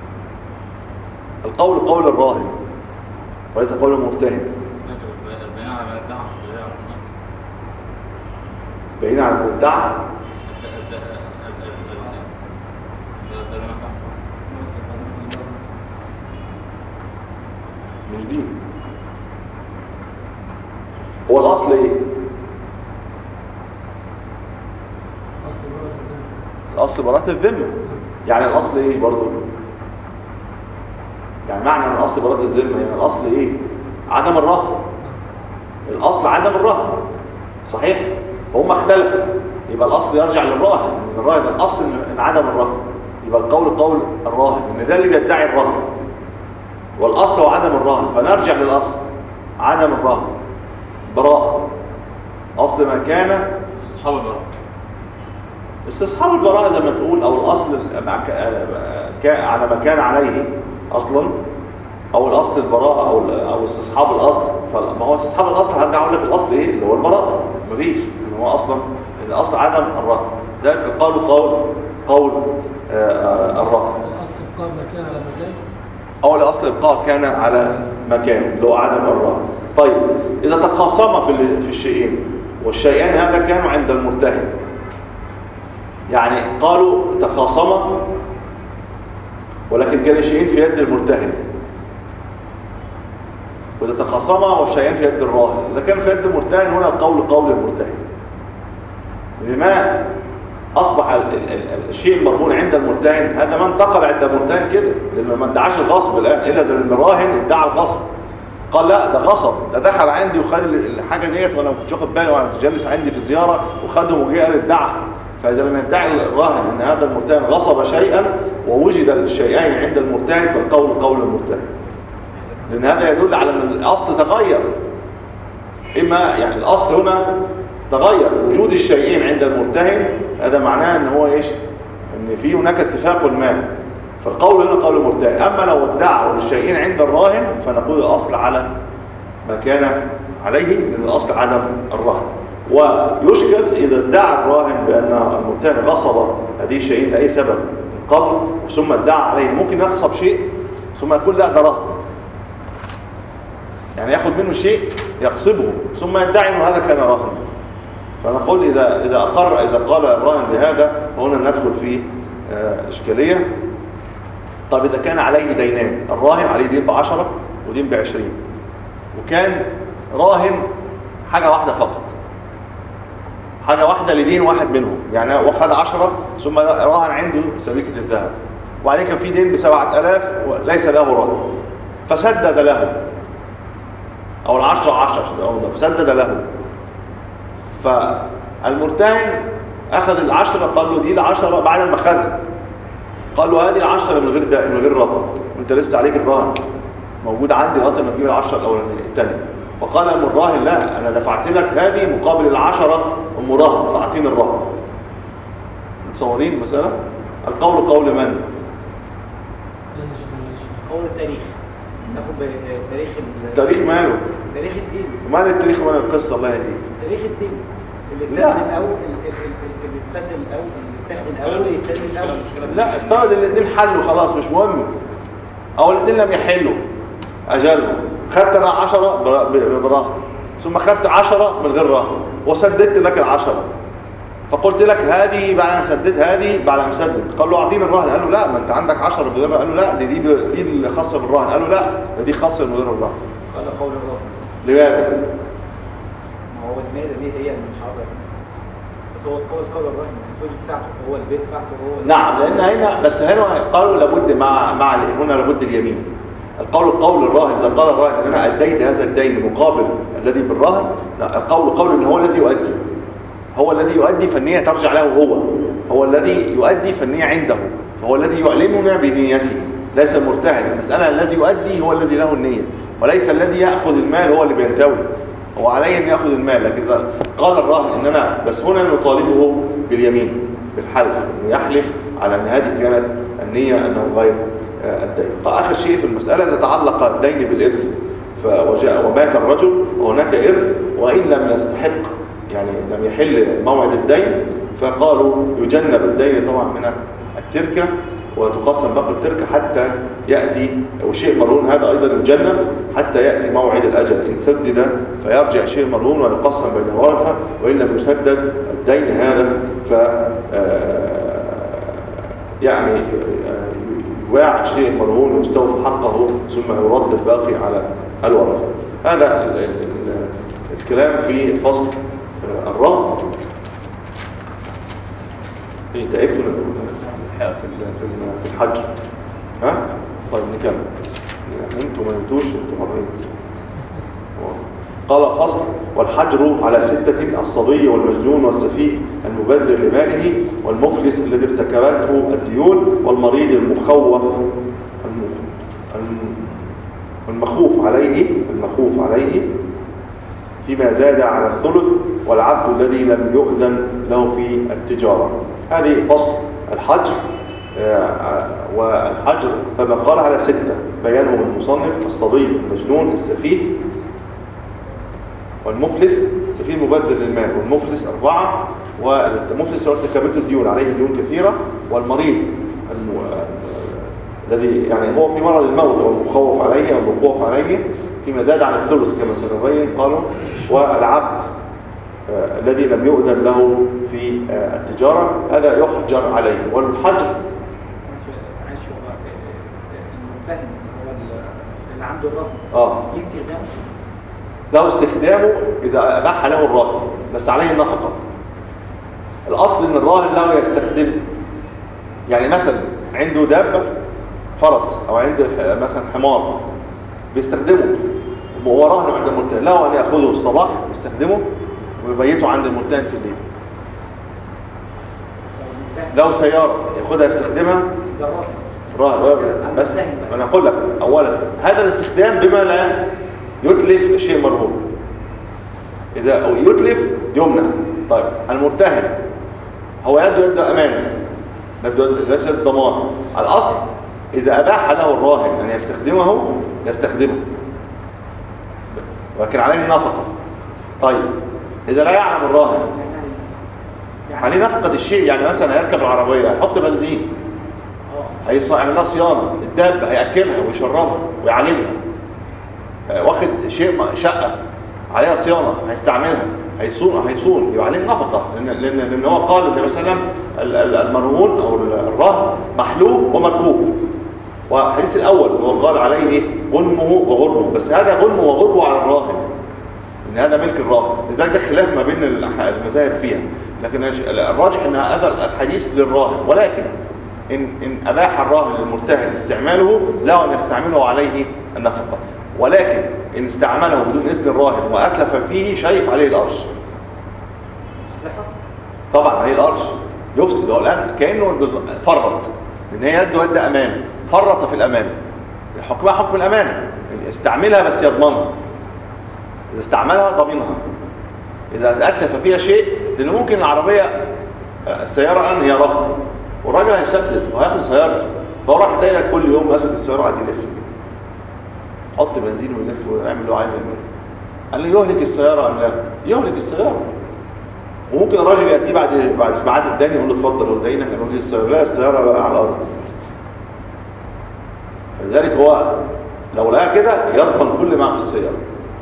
القول قول الراهن وليس قول المرتهن. البناء على ما ادعى الدليل على المعنى. بعيد عن المدعى مش دي. هو الاصل ايه؟ اصل براءة الذمة. الاصل براءة الذمة. يعني الاصل ايه برضو؟ يعني معنى ان الاصل براءة الذمة يعني الاصل ايه؟ عدم الرهن. الاصل عدم الرهن صحيح؟ فهم اختلفوا، يبقى الاصل يرجع للراهن، ان الراهن الاصل ان عدم الرهن، يبقى القول قول الراهن ان ده اللي بيدعي الرهن، والاصل هو عدم الرهن، فنرجع للاصل عدم الرهن براءة. اصل ما كان استصحاب البراءة، استصحاب البراءة زي ما تقول، او الاصل على ما كان عليه اصلا، او الاصل البراءة او او استصحاب الاصل. فما هو استصحاب الاصل هرجع اقول لك الاصل ايه اللي هو البراءة، مفيش ان هو اصلا الاصل عدم الرهن. ذلك القول قول قول الرهن. الاصل ابقاء ما كان على مكان، او الاصل ابقاء كان على مكان اللي هو عدم الرهن. طيب اذا تخاصما في في الشيئين والشيئان هذا كانوا عند المرتهن، يعني قالوا تخاصما ولكن كان الشيئين في يد المرتهن، واذا تخاصما والشيئان في يد الراهن. اذا كان في يد المرتهن هنا القول قول المرتهن. لما اصبح ال ال ال الشيء المرهون عند المرتهن هذا ما انتقل عند المرتهن كده، لانه ما ادعاش الغصب الان، الا اذا الراهن ادعى الغصب، قال لا ده غصب، ده دخل عندي وخد الحاجه ديت وانا ما كنتش واخد بالي وانا جالس عندي في الزياره وخدهم وجه قال ادعى. فاذا لم يدعي الراهن ان هذا المرتهن غصب شيئا ووجد الشيئين عند المرتهن فالقول قول المرتهن، لان هذا يدل على ان الاصل تغير. اما يعني الاصل هنا تغير، وجود الشيئين عند المرتهن هذا معناه ان هو ايش؟ ان في هناك اتفاق المال، فالقول هنا قول المرتهن. اما لو ادعوا الشيئين عند الراهن فنقول الاصل على ما كان عليه، لان الاصل عدم الرهن. ويشكل اذا ادعى الراهن بان المرتهن غصب هذه الشيئين لاي سبب من قبل ثم ادعى عليه، ممكن يغصب شيء ثم يقول لا ده رهن، يعني ياخذ منه شيء يغصبه ثم يدعي انه هذا كان رهن. فنقول اذا اذا اقر اذا قال الراهن بهذا فهنا ندخل في اشكاليه. طب اذا كان عليه دينان، الراهن عليه دين بعشرة ودين بعشرين، وكان راهن حاجه واحده فقط، حاجه واحده لدين واحد منهم، يعني واخد عشرة ثم راهن عنده سبيكه الذهب، وبعدين كان في دين بسبعة آلاف وليس له رهن فسدد له، او العشرة عشرة فسدد له. فالمرتهن اخذ العشرة قال له دي العشرة، بعد ما اخذها قال له هذه العشرة من غير ده من غير رهن، وانت لسه عليك الرهن موجود عندي لغايه ما تجيب العشرة الاولانيه الثانيه. فقال الراهن لا انا دفعت لك هذه مقابل العشرة ام رهن فاعطيني الرهن. متصورين المساله؟ القول قول من؟ قول التاريخ. ناخد تاريخ تاريخ ماله؟ تاريخ الدين. مال التاريخ ومال القصه الله يهديك. تاريخ الدين اللي اتسد الاول، اللي اتسد الاول، اللي اتاخد الاول يسد الاول. لا افترض ان الاثنين حلوا خلاص مش مهم، او الاثنين لم يحلوا اجلهم، خدت انا عشرة برهن ثم خدت عشرة من غير رهن وسددت لك العشرة، فقلت لك هذه بعد ما سددت هذه بعد ما سدد، قال له اعطيني الرهن، قال له لا ما انت عندك عشرة بغير، قال له لا دي دي دي اللي خاصه بالرهن، قال له لا دي خاصه من غير الرهن. قال قول الرهن لماذا؟ ما هو الماده دي هي اللي مش عاوزها، بس هو قول قول الرهن الفلوس بتاعته هو اللي بيدفع هو. نعم لان هنا بس هنا قالوا لابد مع مع هنا لابد اليمين، القول القول الراهن إذا قال الراهن إن أنا أديت هذا الدين مقابل الذي بالرهن، لا، القول قول إن هو الذي يؤدي، هو الذي يؤدي فالنية ترجع له، هو هو الذي يؤدي فالنية عنده، هو الذي يعلمنا بنيته، ليس المرتهن. المسألة الذي يؤدي هو الذي له النية، وليس الذي يأخذ المال هو اللي بينتوي. هو عليه أن يأخذ المال، لكن إذا قال الراهن إن أنا بس هنا نطالبه باليمين، بالحلف، إنه يحلف على أن هذه كانت النية أنه غير الدين. آخر شيء في المسألة إذا تعلق الدين بالإرث فوجاء ومات الرجل وهناك إرث وإن لم يستحق، يعني لم يحل موعد الدين، فقالوا يجنب الدين طبعا من التركة وتقسم باقي التركة حتى يأتي، وشيء مرهون هذا أيضا يجنب حتى يأتي موعد الأجل، إن سدد فيرجع شيء مرهون ويقسم بين الورثة، وإن لم يسدد الدين هذا ف يعني يواع شيء مرهون ويستوفي حقه ثم يرد الباقي على الورثة. هذا ال ال ال الكلام في فصل الرهن. ايه تعبتوا في الحج؟ ها؟ طيب نكمل. انتوا ما نمتوش، انتوا مرين. قال فصل: والحجر على ستة: الصبي والمجنون والسفيه المبذر لماله والمفلس الذي ارتكبته الديون والمريض المخوف المخوف عليه المخوف عليه فيما زاد على الثلث والعبد الذي لم يؤذن له في التجارة. هذه فصل الحجر. والحجر كما قال على ستة بيانه المصنف: الصبي، المجنون، السفيه، والمفلس. سفيه مبذر للمال، والمفلس أربعة، والمفلس هو ارتكبته الديون، عليه ديون كثيرة، والمريض الم... الذي يعني هو في مرض الموت أو المخوف عليه أو المخوف عليه فيما زاد عن الثلث كما سنبين قالوا، والعبد آه الذي لم يؤذن له في آه التجارة هذا يحجر عليه. والحجر المرتهن هو اللي عنده الرهن اه ليه استخدامه؟ له استخدامه إذا أباح له الراهن، بس عليه النفقة. الأصل إن الراهن له يستخدمه، يعني مثلا عنده دابة فرس أو عنده مثلا حمار بيستخدمه وهو راهن عند المرتهن، له أن يأخذه الصباح ويستخدمه ويبيته عند المرتهن في الليل. له سيارة يأخذها يستخدمها راهن. بس أنا أقول لك أولا هذا الاستخدام بما لا يتلف شيء مرهون، إذا أو يتلف يمنع. طيب المرتهن هو يده يد أمانة، ليس ضمان. الأصل إذا أباح له الراهن أن يستخدمه يستخدمه، ولكن عليه النفقة. طيب إذا لا يعلم الراهن عليه نفقة الشيء، يعني مثلا هيركب العربية هيحط بنزين، هيعمل لها صيانة، الدابة هيأكلها ويشربها ويعالجها، واخد شيء شقة عليها صيانة هيستعملها، هيصون هيصون يبقى عليه النفقة، لأن لأن لأن هو قال إن مثلا المرهون أو الرهن محلوب ومركوب. والحديث الأول هو قال عليه إيه؟ غنمه وغرمه، بس هذا غنمه وغرمه على الراهن، إن هذا ملك الراهن. لذلك ده خلاف ما بين المذاهب فيها، لكن الراجح أن هذا الحديث للراهن، ولكن إن إن أباح الراهن للمرتهن استعماله له أن يستعمله عليه النفقة، ولكن إن استعمله بدون إذن الراهن وأتلف فيه شايف عليه الأرش. طبعا عليه الأرش يفسد، هو الآن كأنه فرط، لأن هي يده يد أمانة، فرط في الأمانة، حكمها حكم الأمانة، استعملها بس يضمنها، إذا استعملها ضمنها، إذا أتلف فيها شيء، لأنه ممكن العربية السيارة الآن هي رهن والراجل هيسدد وهياخد سيارته، فهو راح دايما كل يوم ماسك السيارة قاعد يلف، حط بنزين ويلف ويعمل اللي هو عايزه يعمله. قال لي يهلك السيارة أم لا؟ يهلك السيارة. وممكن الراجل يأتي بعد بعد في ميعاد الدين يقول له اتفضل هو دينك، يقول لي السيارة، لا السيارة بقى على الأرض. فلذلك هو لو لقى كده يضمن كل ما في السيارة.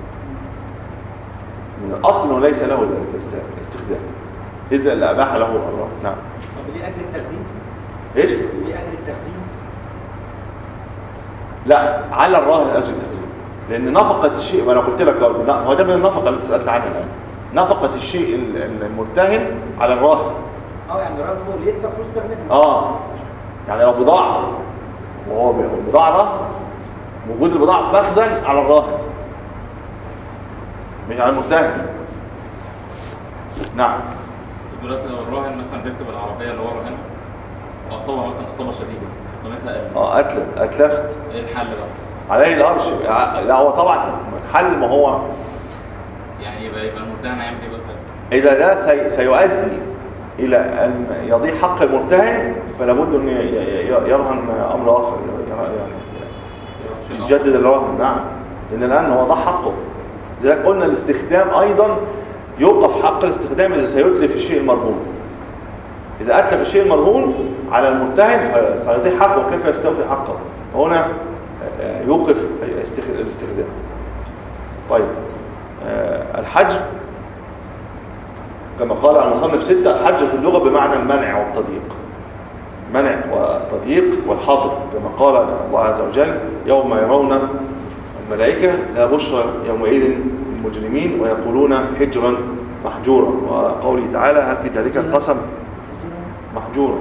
من الأصل أنه ليس له ذلك الاستخدام، إذا اللي أباح له الراهن. نعم. طب ليه أجل التخزين؟ إيش؟ ليه أجل التخزين؟ لا، على الراهن أجل التخزين، لأن نفقة الشيء، وأنا قلت لك لا هو ده من النفقة اللي سألت عنها الآن، نفقة الشيء المرتهن على الراهن. اه يعني الراهن هو اللي يدفع فلوس تخزينها. اه يعني لو بضاعة وهو بضاعة رهن وجود البضاعة في مخزن على الراهن مش على المرتهن. نعم. دلوقتي لو الراهن مثلا بيركب العربيه اللي هو راهنها واصابها مثلا اصابه شديده قيمتها قلت، اه اتلف اتلفت ايه الحل بقى؟ عليه القرش. لا هو طبعا الحل ما هو يعني يبقى يبقى المرتهن هيعمل ايه بس؟ إذا ده سي سيؤدي إلى أن يضيع حق المرتهن فلا بد أن يرهن أمر آخر، يعني يجدد الرهن. نعم، لأن الآن هو ضاع حقه. لذلك قلنا الاستخدام أيضا يوقف حق الاستخدام إذا سيتلف الشيء المرهون. إذا أتلف الشيء المرهون على المرتهن فسيضيع حقه، وكيف يستوفي حقه؟ هنا يوقف الاستخدام. طيب الحجر كما قال المصنف ستة، الحجر في اللغة بمعنى المنع والتضييق، منع والتضييق والحظر، كما قال الله عز وجل يوم يرون الملائكة لا بشرى يومئذ للمجرمين ويقولون حجرا محجورا. وقوله تعالى هل في ذلك القسم محجورا،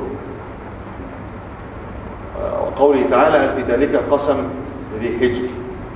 وقوله تعالى هل في ذلك القسم ذي حجر.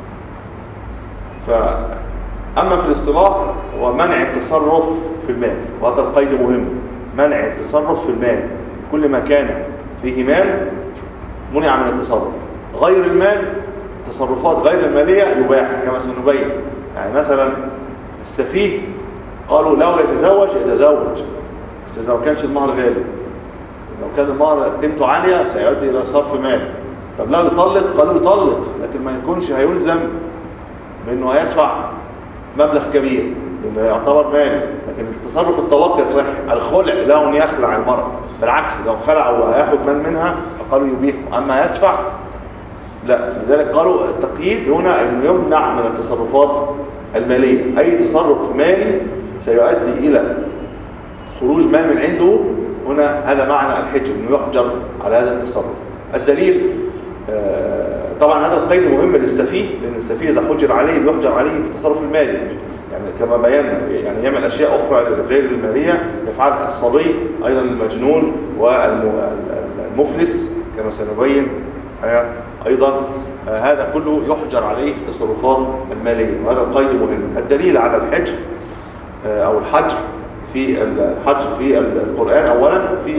فأما في الاصطلاح هو منع التصرف في المال، وهذا القيد مهم، منع التصرف في المال، كل ما كان فيه مال منع من التصرف. غير المال، تصرفات غير المالية يباح كما سنبين. يعني مثلا السفيه قالوا لو يتزوج يتزوج، بس لو كانش المهر غالي، لو كان المهر قيمته عالية سيؤدي إلى صرف مال. طب لو يطلق قالوا يطلق، لكن ما يكونش هيلزم بأنه هيدفع مبلغ كبير لأنه يعتبر مال. لكن التصرف الطلاق يصح، الخلع له أن يخلع المرأة، بالعكس لو خلع وهياخد مال منها فقالوا يبيح، أما يدفع لا. لذلك قالوا التقييد هنا أنه يمنع من التصرفات المالية. أي تصرف مالي سيؤدي إلى خروج مال من عنده، هنا هذا معنى الحجر، أنه يحجر على هذا التصرف. الدليل طبعا هذا القيد مهم للسفيه، لأن السفيه إذا حجر عليه بيحجر عليه في التصرف المالي، يعني كما بينا، يعني يعمل أشياء أخرى غير المالية يفعلها. الصبي أيضا المجنون والمفلس كما سنبين أيضا، هذا كله يحجر عليه في التصرفات المالية، وهذا القيد مهم. الدليل على الحجر أو الحجر في الحجر في القرآن أولا في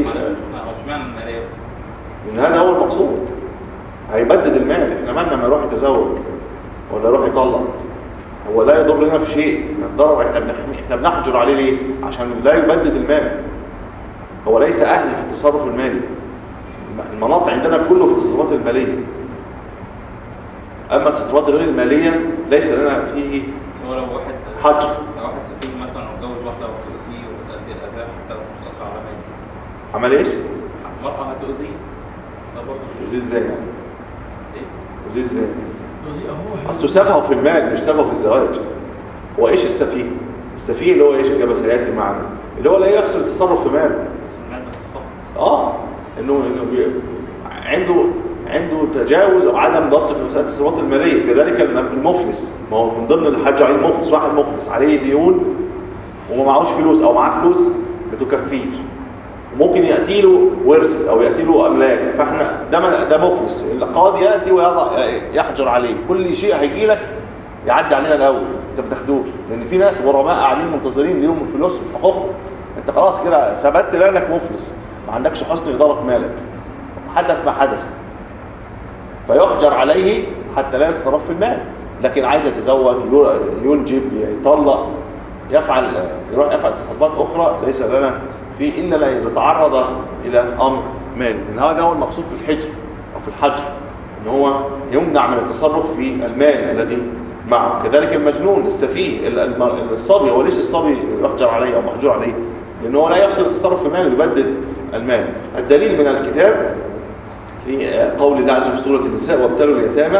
من هذا هو المقصود، هيبدد المال. احنا مالنا ما يروح يتزوج ولا يروح يطلق، هو لا يضرنا في شيء من الضرر. احنا بنحمي، احنا بنحجر عليه ليه؟ عشان لا يبدد المال. هو ليس اهل في التصرف المالي، المناط عندنا كله في التصرفات الماليه. اما التصرفات غير الماليه ليس لنا فيه هو لو واحد حجر. لو واحد سفيه مثلا واتجوز واحده وهتؤذيه وتؤدي الاذى حتى لو مش تاثر على ماله، عمل ايش؟ المراه هتؤذيه، ده برضه تؤذيه ازاي يعني؟ ايه؟ تؤذيه ازاي؟ هو اصله سفهه في المال مش سفهه في الزواج. هو ايش السفيه؟ السفيه اللي هو ايش كما سياتي معنا، اللي هو لا يحصل التصرف في مال. في المال بس فقط. اه انه انه عنده عنده تجاوز او عدم ضبط في مساله التصرفات الماليه. كذلك المفلس، ما هو من ضمن الحج عليه المفلس، واحد مفلس عليه ديون وما معهوش فلوس او معاه فلوس بتكفيه، وممكن ياتي له ورث او ياتي له املاك، فاحنا ده ده مفلس. القاضي ياتي ويضع يحجر عليه كل شيء هيجي لك يعدي علينا الاول، انت ما بتاخدوش، لان في ناس غرماء قاعدين منتظرين ليهم الفلوس وحقوقهم. انت خلاص كده ثبت لانك مفلس، ما عندكش حسن اداره في مالك، حدث ما حدث فيحجر عليه حتى لا يتصرف في المال. لكن عايز يتزوج، ينجب، يطلق، يفعل يروح يفعل تصرفات اخرى ليس لنا فيه الا اذا تعرض الى امر مالي. ان هذا هو المقصود في الحجر او في الحجر، ان هو يمنع من التصرف في المال الذي معه. كذلك المجنون، السفيه، الصبي، هو ليش الصبي يحجر عليه او محجور عليه؟ لانه هو لا يحصل التصرف في مال، يبدد المال. الدليل من الكتاب في قول الله عز وجل في سورة النساء وابتلوا اليتامى،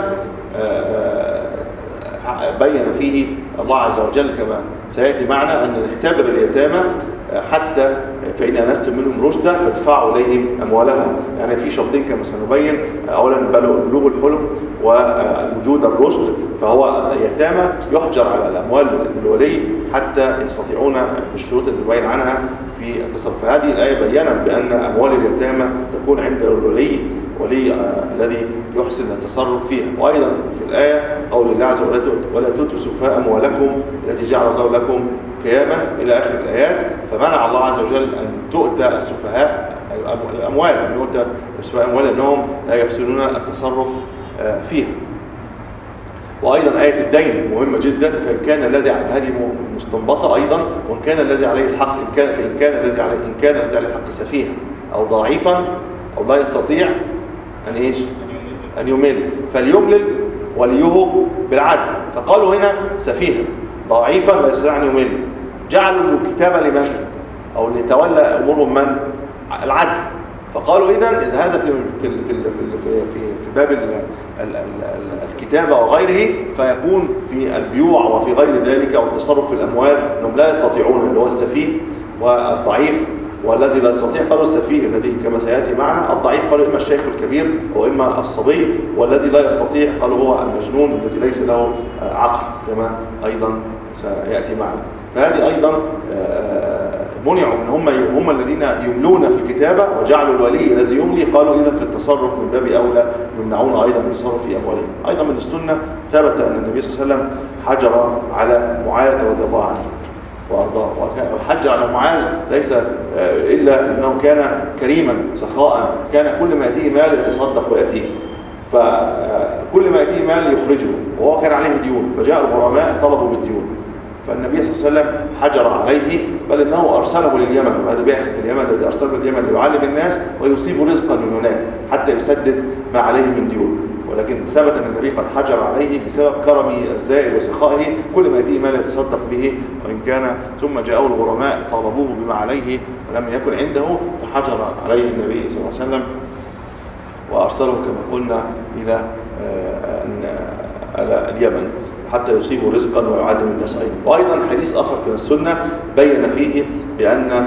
بين فيه الله عز وجل كما سيأتي معنا أن نختبر اليتامى حتى فإن أنستم منهم رشدا فادفعوا إليهم أموالهم. يعني في شرطين كما سنبين، أولا بلوغ الحلم ووجود الرشد، فهو يتامى يحجر على الأموال الولي حتى يستطيعون بالشروط اللي نبين عنها في التصرف. هذه الآية بيّنت بأن أموال اليتامى تكون عند الولي ولي آه الذي يحسن التصرف فيها. وأيضا في الآية قول الله عز وجل ولا تؤتوا السفهاء أموالكم التي جعل الله لكم قياما إلى آخر الآيات. فمنع الله عز وجل أن تؤتى السفهاء الأموال، أن يؤتى السفهاء أموال لأنهم لا يحسنون التصرف آه فيها. وأيضا آية الدين مهمة جدا، فإن كان الذي هذه مستنبطة أيضا، وإن كان الذي عليه الحق إن كان فإن كان الذي عليه إن كان الذي عليه الحق سفيها أو ضعيفا أو لا يستطيع أن إيش؟ أن يمل، فليملل وليه بالعدل. فقالوا هنا سفيها ضعيفا لا يستطيع أن يمل، جعلوا الكتابة لمن؟ أو لتولى أمورهم من؟ العدل. فقالوا إذن إذا هذا في في في في في, في باب ال ال ال الكتابة وغيره، فيكون في البيوع وفي غير ذلك أو التصرف في الأموال أنهم لا يستطيعون، اللي هو السفيه والضعيف. والذي لا يستطيع قالوا السفيه الذي كما سيأتي معنا، الضعيف قالوا إما الشيخ الكبير أو إما الصبي، والذي لا يستطيع قالوا هو المجنون الذي ليس له عقل كما أيضا سيأتي معنا. فهذه أيضا منعوا من هم هم الذين يملون في الكتابة، وجعلوا الولي الذي يملي قالوا إذا في التصرف من باب أولى يمنعون أيضا من التصرف في أموالهم. أيضا من السنة ثبت أن النبي صلى الله عليه وسلم حجر على معاذ رضي الله عنه وأرضاه، والحج على معاذ ليس إلا أنه كان كريما سخاء، كان كل ما يأتيه مال يتصدق ويأتيه، فكل ما يأتيه مال يخرجه، وهو كان عليه ديون، فجاء الغرماء طلبوا بالديون، فالنبي صلى الله عليه وسلم حجر عليه، بل انه ارسله لليمن، وهذا بيحسب اليمن الذي ارسله لليمن ليعلم الناس ويصيب رزقا من هناك حتى يسدد ما عليه من ديون. ولكن ثبت ان النبي قد حجر عليه بسبب كرمه الزائد وسخائه، كل ما يأتيه مال يتصدق به وان كان، ثم جاءه الغرماء طالبوه بما عليه ولم يكن عنده، فحجر عليه النبي صلى الله عليه وسلم وارسله كما قلنا الى اليمن حتى يصيبوا رزقا ويعلم الناس أيضا. وأيضا حديث آخر في السنة بين فيه بأن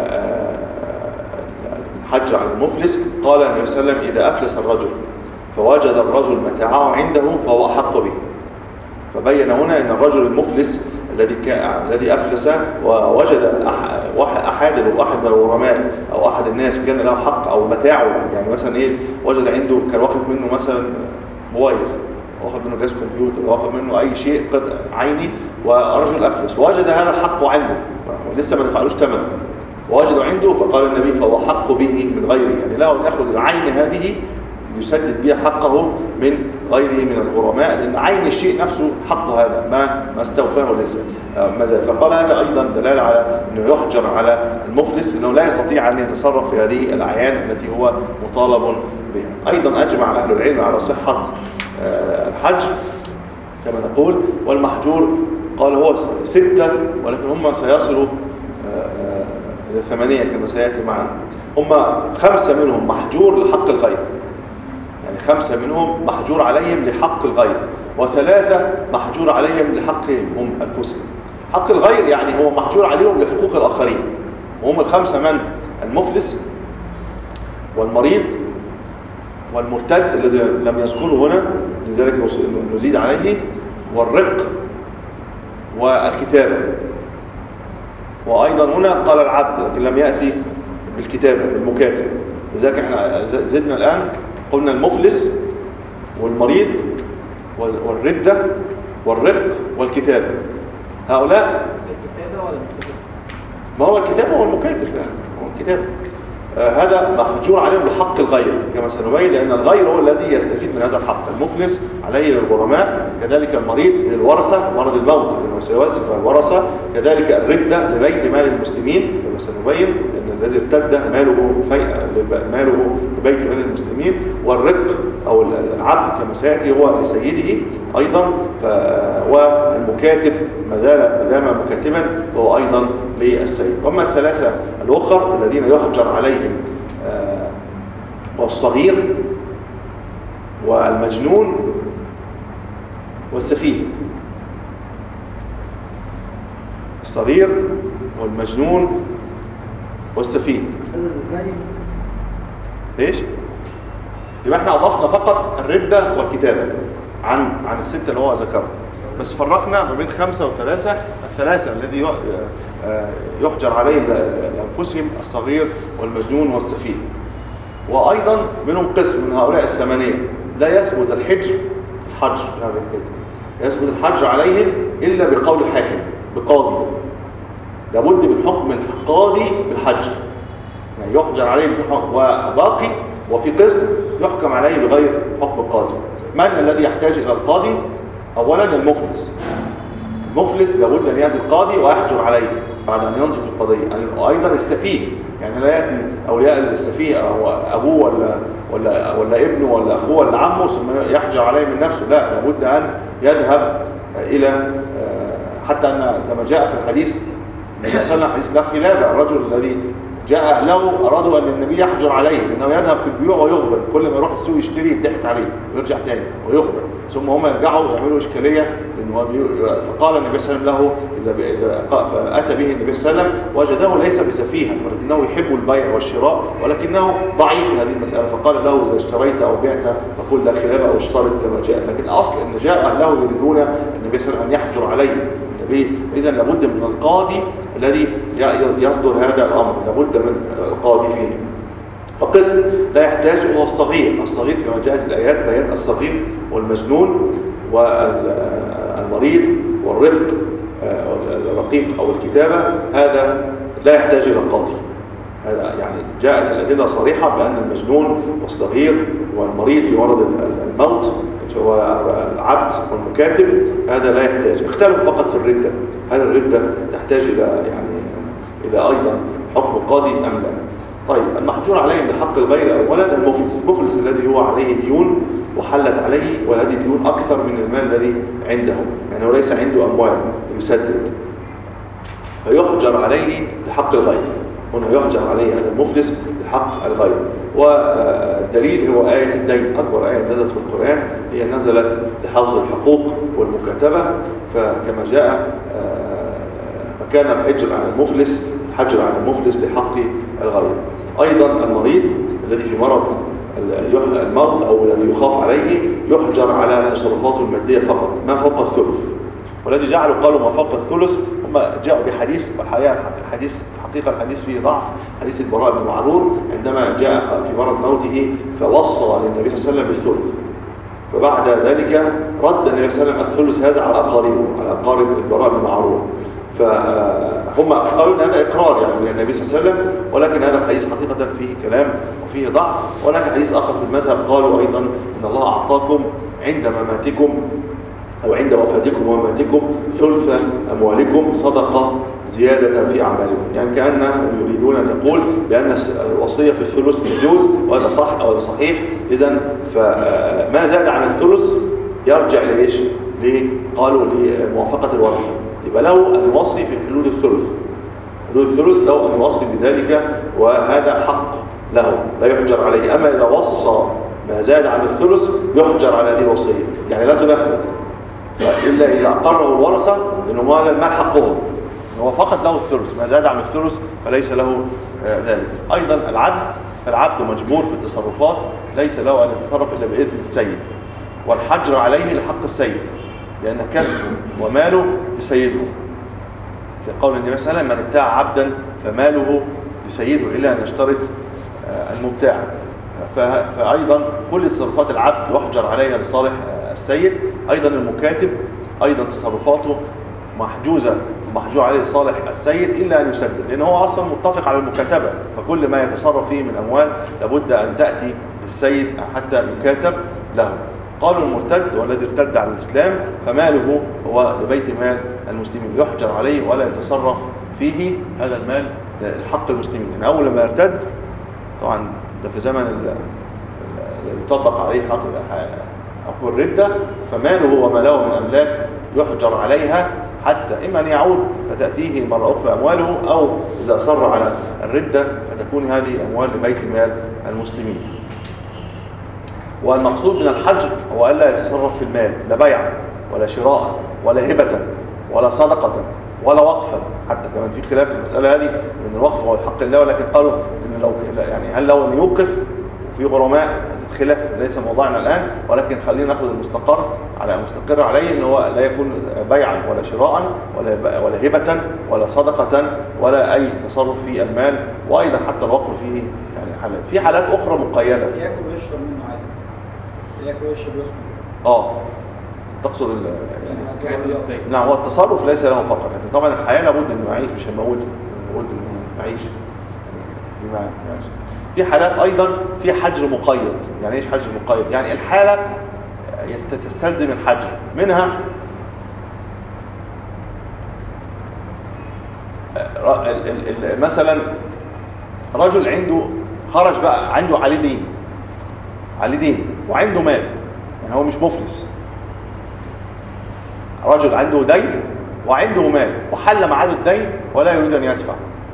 الحج على المفلس، قال النبي صلى الله عليه وسلم إذا أفلس الرجل فوجد الرجل متاعه عنده فهو أحق به. فبين هنا أن الرجل المفلس الذي الذي أفلس ووجد أحد أحد من الغرماء أو أحد الناس كان له حق أو متاعه، يعني مثلا إيه وجد عنده كان واخد منه مثلا موبايل، واخد منه جهاز كمبيوتر، واخد منه اي شيء قد عيني، ورجل افلس ووجد هذا الحق عنده ولسه ما دفعلوش ثمن ووجده عنده، فقال النبي فهو حق به من غيره، يعني له ان ياخذ العين هذه يسدد بها حقه من غيره من الغرماء، لان عين الشيء نفسه حقه هذا ما ما استوفاه لسه ما زال. فقال هذا ايضا دلاله على انه يحجر على المفلس انه لا يستطيع ان يتصرف في هذه الاعيان التي هو مطالب بها. ايضا اجمع اهل العلم على صحه الحج كما نقول، والمحجور قال هو ستة ولكن هم سيصلوا إلى ثمانية كما سيأتي معنا. هم خمسة منهم محجور لحق الغير، يعني خمسة منهم محجور عليهم لحق الغير، وثلاثة محجور عليهم لحقهم هم أنفسهم. حق الغير يعني هو محجور عليهم لحقوق الآخرين، وهم الخمسة من؟ المفلس والمريض والمرتد الذي لم يذكره هنا لذلك نزيد عليه، والرق والكتابة. وأيضا هنا قال العبد لكن لم يأتي بالكتابة بالمكاتب، لذلك احنا زدنا الآن قلنا المفلس والمريض والردة والرق والكتابة. هؤلاء الكتابة ولا المكاتب؟ ما هو الكتابة والمكاتب يعني هو الكتابة. آه هذا محجور عليهم لحق الغير كما سنبين، لأن الغير هو الذي يستفيد من هذا الحق. المفلس عليه للغرماء، كذلك المريض للورثة مرض الموت لأنه سيوزف الورثة، كذلك الردة لبيت مال المسلمين كما سنبين، لأن الذي ارتد ماله ماله لبيت مال المسلمين، والرق أو العبد كما سيأتي هو لسيده أيضا، والمكاتب ما دام مكاتبا فهو أيضا للسيد. وأما الثلاثة الأخر الذين يحجر عليهم آه والصغير والمجنون والسفيه. الصغير والمجنون والسفيه. ليش؟ يبقى احنا اضفنا فقط الردة والكتابة عن عن الستة اللي هو ذكرها، بس فرقنا ما بين خمسة وثلاثة. الثلاثة الذي يحجر عليهم لأنفسهم الصغير والمجنون والسفيه. وأيضا منهم قسم من هؤلاء الثمانية لا يثبت الحجر الحجر يثبت الحجر عليهم إلا بقول الحاكم بقاضي، لابد من حكم القاضي بالحجر، يعني يحجر عليه بحكم، وباقي وفي قسم يحكم عليه بغير حكم القاضي. من الذي يحتاج إلى القاضي؟ أولا المفلس. المفلس لابد أن يأتي القاضي ويحجر عليه بعد أن ينصف القضية. أيضا السفيه، يعني لا يأتي أولياء السفيه أو أبوه ولا ولا ولا ابنه ولا أخوه ولا عمه ثم يحجر عليه من نفسه، لا، لابد أن يذهب إلى، حتى أن كما جاء في الحديث النبي صلى الله عليه وسلم، حديث لا خلافة، الرجل الذي جاء أهله أرادوا أن النبي يحجر عليه لأنه يذهب في البيوع ويغبن، كل ما يروح السوق يشتري يضحك عليه ويرجع تاني ويغبن، ثم هم يرجعوا يعملوا إشكالية لأنه فقال النبي صلى الله عليه وسلم له إذا إذا فأتى به النبي صلى الله عليه وسلم وجده ليس بسفيها ولكنه يحب البيع والشراء ولكنه ضعيف في هذه المسألة، فقال له إذا اشتريت أو بعت فقل لا خلاف أو اشترط كما جاء، لكن أصل أن جاء أهله يريدون النبي صلى الله عليه وسلم أن يحجر عليه النبي. إذن لابد من القاضي الذي يصدر هذا الأمر، لابد من القاضي فيه. فقسم لا يحتاج هو الصغير، الصغير كما جاءت الآيات بيان الصغير والمجنون والمريض والرق الرقيق أو الكتابة، هذا لا يحتاج إلى القاضي. هذا يعني جاءت الأدلة صريحة بأن المجنون والصغير والمريض في مرض الموت هو العبد والمكاتب هذا لا يحتاج. اختلفوا فقط في الردة، هل الردة تحتاج إلى يعني إلى أيضا حكم قاضي أم لا؟ طيب، المحجور عليهم بحق الغير أولا المفلس، المفلس الذي هو عليه ديون وحلت عليه، وهذه الديون أكثر من المال الذي عنده، يعني هو ليس عنده أموال يسدد، فيحجر عليه بحق الغير. هنا يحجر عليه هذا المفلس بحق الغير. والدليل هو آية الدين، أكبر آية نزلت في القرآن هي نزلت لحفظ الحقوق والمكاتبة، فكما جاء فكان الحجر على المفلس حجر على المفلس لحق الغير. أيضا المريض الذي في مرض المرض أو الذي يخاف عليه يحجر على تصرفاته المادية فقط ما فوق الثلث، والذي جعلوا قالوا ما فوق الثلث هم جاءوا بحديث، الحقيقة الحديث حقيقة الحديث فيه ضعف، حديث البراء بن معرور عندما جاء في مرض موته فوصى للنبي صلى الله عليه وسلم بالثلث، فبعد ذلك رد النبي صلى الله عليه وسلم الثلث هذا على أقاربه على أقارب البراء بن معرور، فهم قالوا ان هذا اقرار يعني للنبي صلى الله عليه وسلم، ولكن هذا الحديث حقيقه فيه كلام وفيه ضعف. ولكن حديث اخر في المذهب قالوا ايضا ان الله اعطاكم عند مماتكم او عند وفاتكم ومماتكم ثلث اموالكم صدقه زياده في اعمالكم، يعني كانهم يريدون ان يقول بان الوصيه في الثلث يجوز، وهذا صح او صحيح. اذا فما زاد عن الثلث يرجع لايش؟ قالوا لموافقه الورثه، يبقى له أن يوصي في حلول الثلث، حلول الثلث له أن يوصي بذلك، وهذا حق له لا يحجر عليه. أما إذا وصى ما زاد عن الثلث يحجر على هذه الوصية، يعني لا تنفذ إلا إذا أقره الورثة، لأنه هذا المال حقهم، هو فقط له الثلث، ما زاد عن الثلث فليس له ذلك. أيضا العبد، فالعبد مجبور في التصرفات، ليس له أن يتصرف إلا بإذن السيد، والحجر عليه لحق السيد لأن كسبه وماله لسيده، لقول النبي صلى الله عليه وسلم من ابتاع عبدا فماله لسيده إلا أن يشترط المبتاع. فأيضا كل تصرفات العبد يحجر عليها لصالح السيد. أيضا المكاتب أيضا تصرفاته محجوزة محجور عليه لصالح السيد إلا أن يسدد، لأنه هو أصلا متفق على المكاتبة، فكل ما يتصرف فيه من أموال لابد أن تأتي للسيد حتى يكاتب له. قالوا المرتد والذي ارتد عن الإسلام فماله هو لبيت مال المسلمين، يحجر عليه ولا يتصرف فيه هذا المال لحق المسلمين. يعني أول ما يرتد، طبعا ده في زمن اللي يطبق عليه حكم الردة، فماله وما له من أملاك يحجر عليها حتى إما أن يعود فتأتيه مرة أخرى أمواله، أو إذا أصر على الردة فتكون هذه الأموال لبيت مال المسلمين. والمقصود من الحجر هو ألا يتصرف في المال، لا بيعا ولا شراء ولا هبة ولا صدقة ولا وقفا، حتى كمان في خلاف في المسألة هذه، لأن الوقف هو الحق الله، ولكن قالوا إن لو يعني هل لو أن يوقف وفي غرماء، خلاف ليس موضوعنا الآن، ولكن خلينا ناخذ المستقر على مستقر عليه ان هو لا يكون بيعا ولا شراء ولا ولا هبة ولا صدقة ولا أي تصرف في المال، وأيضا حتى الوقف فيه يعني حالات. في حالات اخرى مقيده. بس ياكل ويشرب منه عادي. ياكل ويشرب ويسكت. اه تقصد ال- يعني حاجات الإزاي؟ نعم، هو التصرف ليس له فقط، لكن طبعا الحياه لابد انه يعيش، مش هنموته، لابد انه يعيش بمعنى يعيش. في حالات ايضا في حجر مقيد. يعني ايش حجر مقيد؟ يعني الحاله يست- تستلزم الحجر، منها ر- ال- ال- ال- مثلا رجل عنده خرج بقى عنده عليه دين، عليه دين وعنده مال، يعني هو مش مفلس، رجل عنده دين وعنده مال وحل معاده الدين ولا يريد ان يدفع،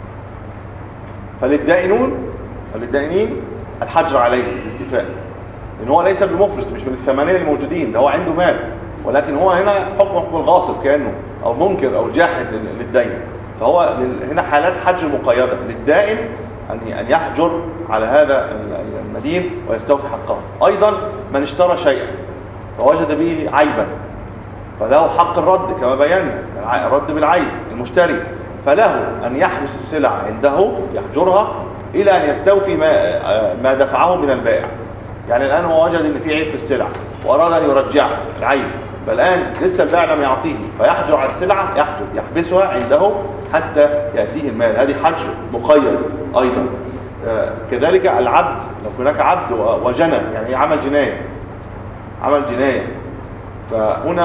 فللدائنون فللدائنين الحجر عليه الاستيفاء، لان هو ليس بمفلس، مش من الثمانيه الموجودين، ده هو عنده مال، ولكن هو هنا حكم حكم الغاصب كانه او منكر او جاحد لل- للدين، فهو لل- هنا حالات حجر مقيده للدائن ان ان يحجر على هذا ال- ال- المدين ويستوفي حقه. ايضا من اشترى شيئا فوجد به عيبا فله حق الرد كما بينا، الع- الرد بالعيب المشتري، فله ان يحبس السلع عنده يحجرها الى ان يستوفي ما ما دفعه من البائع. يعني الان هو وجد ان في عيب في السلع واراد ان يرجعها العيب، فالان لسه البائع لم يعطيه، فيحجر على السلعه، يحجر يحبسها عنده حتى ياتيه المال. هذه حجر مقيد ايضا. آه، كذلك العبد، لو هناك عبد و- وجنى، يعني عمل جنايه عمل جنايه فهنا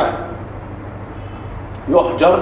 يحجر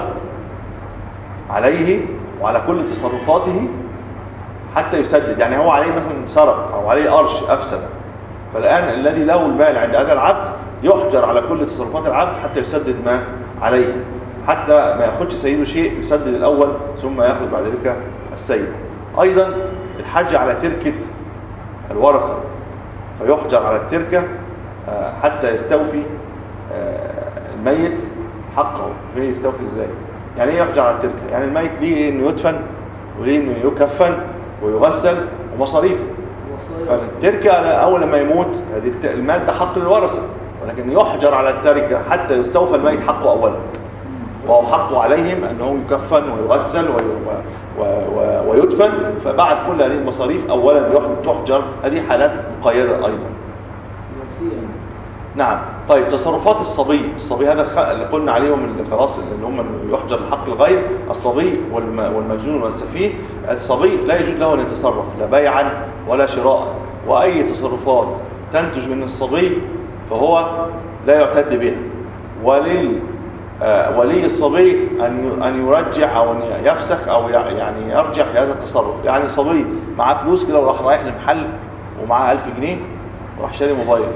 عليه وعلى كل تصرفاته حتى يسدد. يعني هو عليه مثلا سرق او عليه قرش افسد، فالان الذي له المال عند هذا العبد يحجر على كل تصرفات العبد حتى يسدد ما عليه، حتى ما ياخدش سيده شيء، يسدد الاول ثم ياخذ بعد ذلك السيد. ايضا الحج على تركه الورثه، فيحجر على التركه آه، حتى يستوفي آه، الميت حقه. هي يستوفي ازاي؟ يعني ايه يحجر على التركه؟ يعني الميت ليه انه يدفن وليه انه يكفن ويغسل ومصاريفه، فالتركه اول لما يموت هذه الت- المال ده حق للورثه، ولكن يحجر على التركه حتى يستوفى الميت حقه اولا، وهو حقه عليهم انه يكفن ويغسل وي- و- و- و- ويدفن، فبعد كل هذه المصاريف اولا يح- تحجر. هذه حالات مقيده ايضا. وصية. نعم. طيب تصرفات الصبي، الصبي هذا الخ- اللي قلنا عليهم اللي خلاص اللي هم اللي يحجر حق الغير، الصبي والم- والمجنون والسفيه. الصبي لا يجوز له ان يتصرف لا بيعا ولا شراء، واي تصرفات تنتج من الصبي فهو لا يعتد بها. ولل آه، ولي الصبي ان ي- ان يرجع او ان يفسخ او يع- يعني يرجع في هذا التصرف. يعني صبي معاه فلوس كده وراح رايح لمحل ومعاه ألف جنيه وراح شاري موبايل،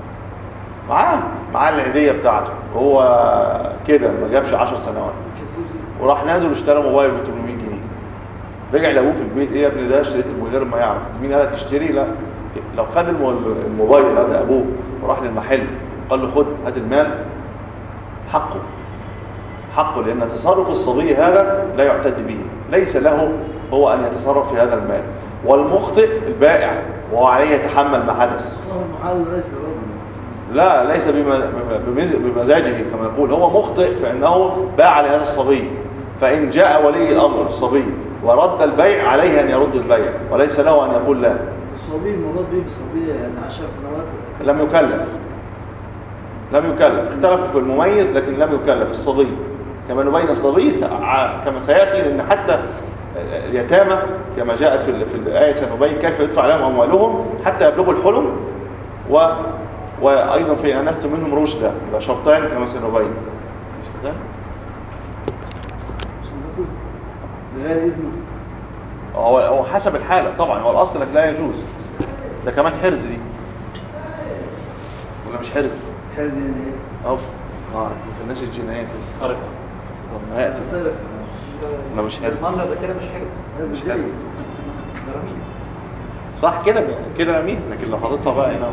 معاه معاه العيديه بتاعته، وهو كده ما جابش عشر سنوات، كثير. وراح نازل واشترى موبايل ب ثمانمائة جنيه. رجع لابوه في البيت، ايه يا ابني ده اشتريت من غير ما يعرف. مين قال لك اشتري؟ لا، لو خد الم- الموبايل هذا ابوه وراح للمحل قال له خد هات المال، حقه حقه لان تصرف الصبي هذا لا يعتد به، ليس له هو ان يتصرف في هذا المال. والمخطئ البائع وهو عليه يتحمل ما حدث. الصهر محل ليس رجل. لا، ليس بم- بمز- بمزاجه كما يقول، هو مخطئ فإنه باع لهذا الصبي، فإن جاء ولي الأمر الصبي ورد البيع عليه أن يرد البيع، وليس له أن يقول لا. الصبي المراد به بصبي يعني عشر سنوات. لم يكلف لم يكلف اختلفوا في المميز لكن لم يكلف الصبي، كما نبين الصبي ع- كما سيأتي، لأن حتى اليتامى كما جاءت في ال- في الآية سنبين كيف يدفع لهم أموالهم حتى يبلغوا الحلم، و وأيضا في أنست منهم رشدا، يبقى شرطان كما سنبين. شرطان؟ عشان تاكل بغير إذنه. هو هو حسب الحالة طبعا، هو الأصل لك لا يجوز. ده كمان حرز دي ولا مش حرز؟ حرز يعني ايه؟ أوف اه ما كناش الجنايات لسه. سرقة. طب ما يأتي سرق. ولا مش حرز؟ المنظر ده كده مش حلو. مش هذا حرز. دليل. جرامين. صح كده كده رميه، لكن لو حاططها بقى هنا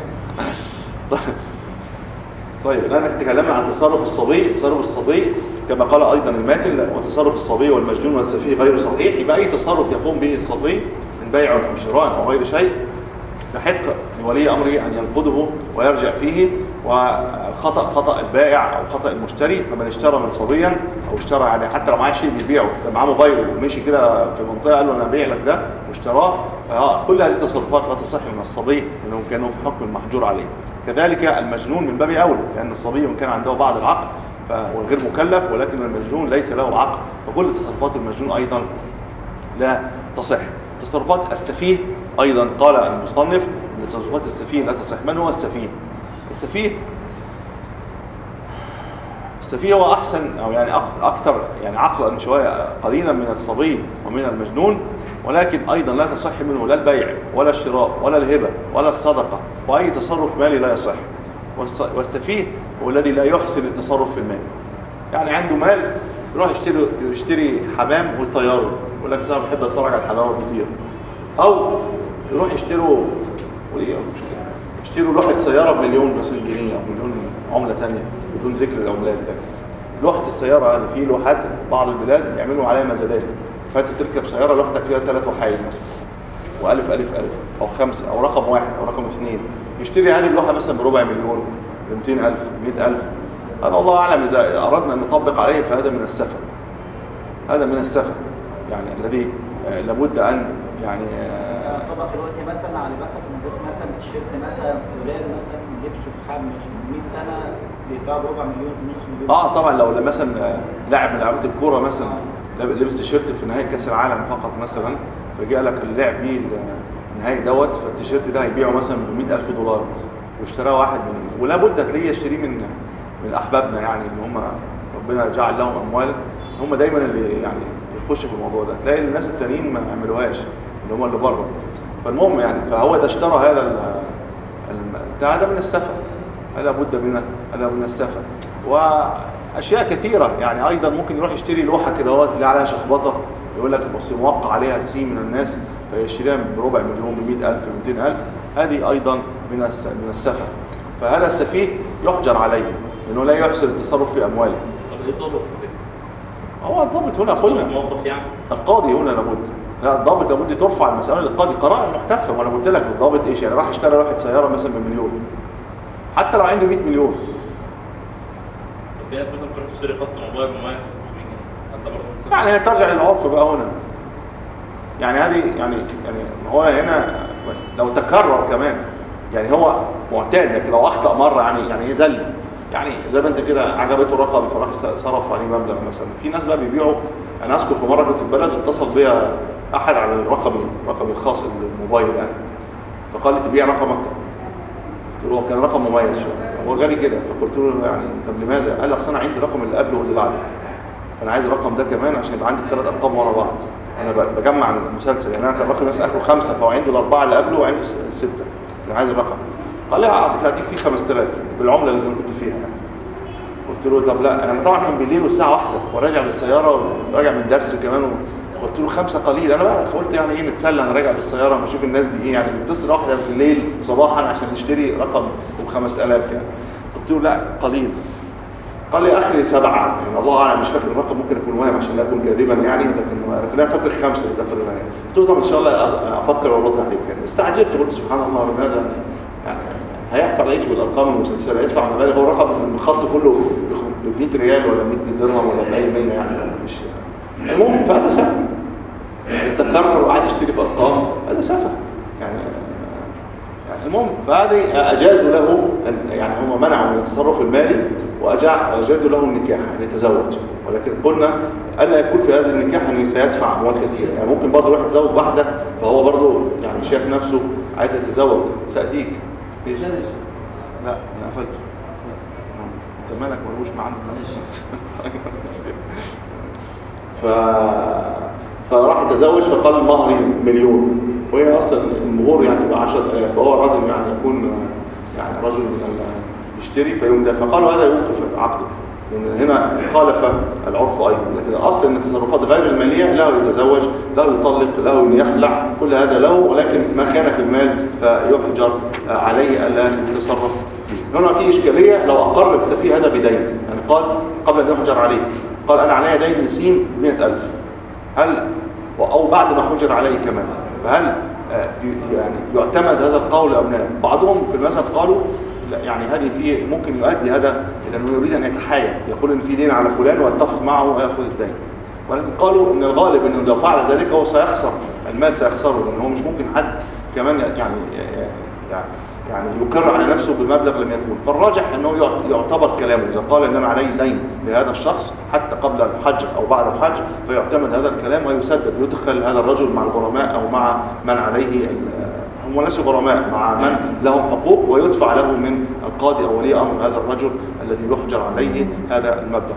طيب الآن تكلمنا عن تصرف الصبي. تصرف الصبي كما قال أيضا الماتن وتصرف الصبي والمجنون والسفيه غير صحيح. يبقى أي تصرف يقوم به الصبي من بيع أو شراء أو غير شيء يحق لولي أمره أن ينقضه ويرجع فيه، والخطأ خطأ البائع أو خطأ المشتري. فمن اشترى من صبيا أو اشترى يعني حتى لو معاه شيء بيبيعه، كان معاه موبايل ومشي كده في منطقة قال له أنا أبيع لك ده واشتراه، فكل هذه التصرفات لا تصح من الصبي لأنه كانوا في حكم المحجور عليه. كذلك المجنون من باب أولى، لأن الصبي كان عنده بعض العقل وغير مكلف، ولكن المجنون ليس له عقل، فكل تصرفات المجنون أيضا لا تصح. تصرفات السفيه أيضا قال المصنف أن تصرفات السفيه لا تصح. من هو السفيه؟ السفيه السفيه هو أحسن أو يعني أكثر يعني عقلا شوية قليلا من الصبي ومن المجنون، ولكن أيضا لا تصح منه لا البيع ولا الشراء ولا الهبة ولا الصدقة، وأي تصرف مالي لا يصح. والسفيه هو الذي لا يحسن التصرف في المال، يعني عنده مال يروح يشتري يشتري حمام ويطيره، يقول لك أنا بحب أتفرج على الحمام وبيطير، أو يروح يشتروا يشتروا لوحة سيارة بمليون مثلا جنيه أو مليون عملة تانية بدون ذكر العملات. يعني لوحة السيارة هذه في لوحات بعض البلاد يعملوا عليها مزادات، فأنت تركب سيارة لوحتك فيها ثلاث وحايد مثلا وألف ألف ألف أو خمسة أو رقم واحد أو رقم اثنين، يشتري هذه اللوحة مثلا بربع مليون بمئتين ألف مئة ألف. هذا الله أعلم إذا أردنا أن نطبق عليه فهذا من السفه، هذا من السفه يعني الذي لابد أن يعني طبق دلوقتي مثلا على مثلا مثلا تيشيرت مثلا فلان مثلا لبسه صعب مئة سنة بيتباع بربع مليون نص مليون. اه طبعا لو مثلا لاعب من لعبات الكوره مثلا لبس تيشيرت في نهائي كاس العالم فقط مثلا، فجاء لك اللاعب بيه النهائي دوت، فالتيشيرت ده هيبيعه مثلا ب مئة ألف دولار مثلا، واشتراه واحد من ولا بد هتلاقيه يشتريه من من احبابنا يعني اللي هم ربنا جعل لهم اموال، هم دايما اللي يعني يخش في الموضوع ده، تلاقي الناس التانيين ما يعملوهاش اللي هم اللي بره. فالمهم يعني فهو ده اشترى هذا بتاع ده من السفه، هذا بد منه، هذا من السفه. واشياء كثيره يعني ايضا ممكن يروح يشتري لوحه كده اهوت اللي عليها شخبطه، يقول لك بس موقع عليها سي من الناس فيشتريها بربع مليون ب مئة ألف ب مئتين ألف، هذه ايضا من من السفه. فهذا السفيه يحجر عليه لانه لا يحسن التصرف في امواله. طب ايه الضابط في كده؟ هو الضابط هنا قلنا موقف يعني القاضي هنا لابد، لا الضابط لابد ترفع المسألة للقاضي قرائن محتفة. وانا قلت لك الضابط ايش يعني؟ راح اشترى واحد سيارة مثلا بمليون حتى لو عنده مئة مليون. في ناس مثلا بتروح تشتري خط موبايل مميز ب خمسمئة جنيه، انت برضه يعني ترجع للعرف بقى هنا، يعني هذه يعني يعني هو هنا لو تكرر كمان يعني هو معتاد، لكن لو اخطأ مرة يعني يعني يزل يعني زي ما انت كده عجبته الرقم فراح صرف عليه مبلغ مثلا. في ناس بقى بيبيعوا، انا اذكر في مره كنت في البلد اتصل بيا احد على الرقم الرقم الخاص الموبايل يعني، فقال لي تبيع رقمك؟ قلت له كان رقم مميز شويه هو غالي كده، فقلت له يعني طب لماذا؟ قال لي اصل انا عندي الرقم اللي قبله واللي بعده، فانا عايز الرقم ده كمان عشان يبقى عندي الثلاث ارقام ورا بعض، انا بجمع المسلسل يعني انا كان رقمي مثلا اخره خمسه فهو عنده الاربعه اللي قبله وعنده سته، فانا عايز الرقم. قال لي هديك فيه خمسة آلاف بالعمله اللي انا كنت فيها يعني. قلت له طب لا، انا طبعا كان بالليل والساعه واحدة وراجع بالسياره وراجع من درس كمان، قلت له خمسه قليل. انا بقى قلت يعني ايه نتسلى، انا راجع بالسياره ما اشوف الناس دي ايه يعني بتصل واحده في الليل صباحا عشان يشتري رقم ب خمسة آلاف يعني. قلت له لا قليل. قال لي اخري سبعه يعني الله اعلم مش فاكر الرقم، ممكن يكون وهم عشان لا اكون كاذبا يعني، لكن لكن انا فاكر خمسه تقريبا يعني. قلت له طب ان شاء الله افكر وارد عليك يعني. استعجبت قلت سبحان الله لماذا يعني, يعني هيدفع ايش بالارقام المسلسله؟ يدفع مبالغ، هو الرقم الخط كله ب مئة ريال ولا مئة درهم ولا ب مئة يعني مش المهم. فهذا سفه يتكرر وقاعد يشتري في ارقام، هذا سفه يعني. يعني المهم فهذه اجازوا له يعني هم منعوا من التصرف المالي واجازوا له النكاح ان يتزوج، ولكن قلنا الا يكون في هذا النكاح انه سيدفع اموال كثيره يعني. ممكن برضه يروح يتزوج واحده فهو برضه يعني شايف نفسه عايز يتزوج. ساتيك ايش؟ لا انا قفلت. انت مالك ملوش معانا ف فراح يتزوج فقال المهر مليون وهي اصلا المهور يعني ب عشرة آلاف، فهو راجل يعني يكون يعني رجل من يشتري فيوم ده، فقالوا هذا يوقف عقده لان هنا خالف العرف ايضا. لكن الاصل ان التصرفات غير الماليه له يتزوج، له يطلق، له يخلع، كل هذا له، ولكن ما كان في المال فيحجر عليه الا يتصرف فيه. هنا في اشكاليه، لو اقر السفيه هذا بدين يعني قال قبل ان يحجر عليه قال انا علي دين لسين مئة ألف، هل او بعد ما حجر عليه كمان، فهل يعني يعتمد هذا القول أم لا؟ بعضهم في المذهب قالوا يعني هذه فيه ممكن يؤدي هذا إلى أنه يريد أن يتحايل، يقول إن في دين على فلان ويتفق معه ويأخذ الدين، ولكن قالوا إن الغالب أنه لو فعل ذلك هو سيخسر المال سيخسره، لأن هو مش ممكن حد كمان يعني يعني يعني يقر على نفسه بمبلغ لم يكن. فالراجح أنه يعتبر كلامه إذا قال أن أنا علي دين لهذا الشخص حتى قبل الحج أو بعد الحج، فيعتمد هذا الكلام ويسدد، يدخل هذا الرجل مع الغرماء أو مع من عليه، هم ليسوا غرماء، مع من لهم حقوق، ويدفع له من القاضي أو ولي أمر هذا الرجل الذي يحجر عليه هذا المبلغ.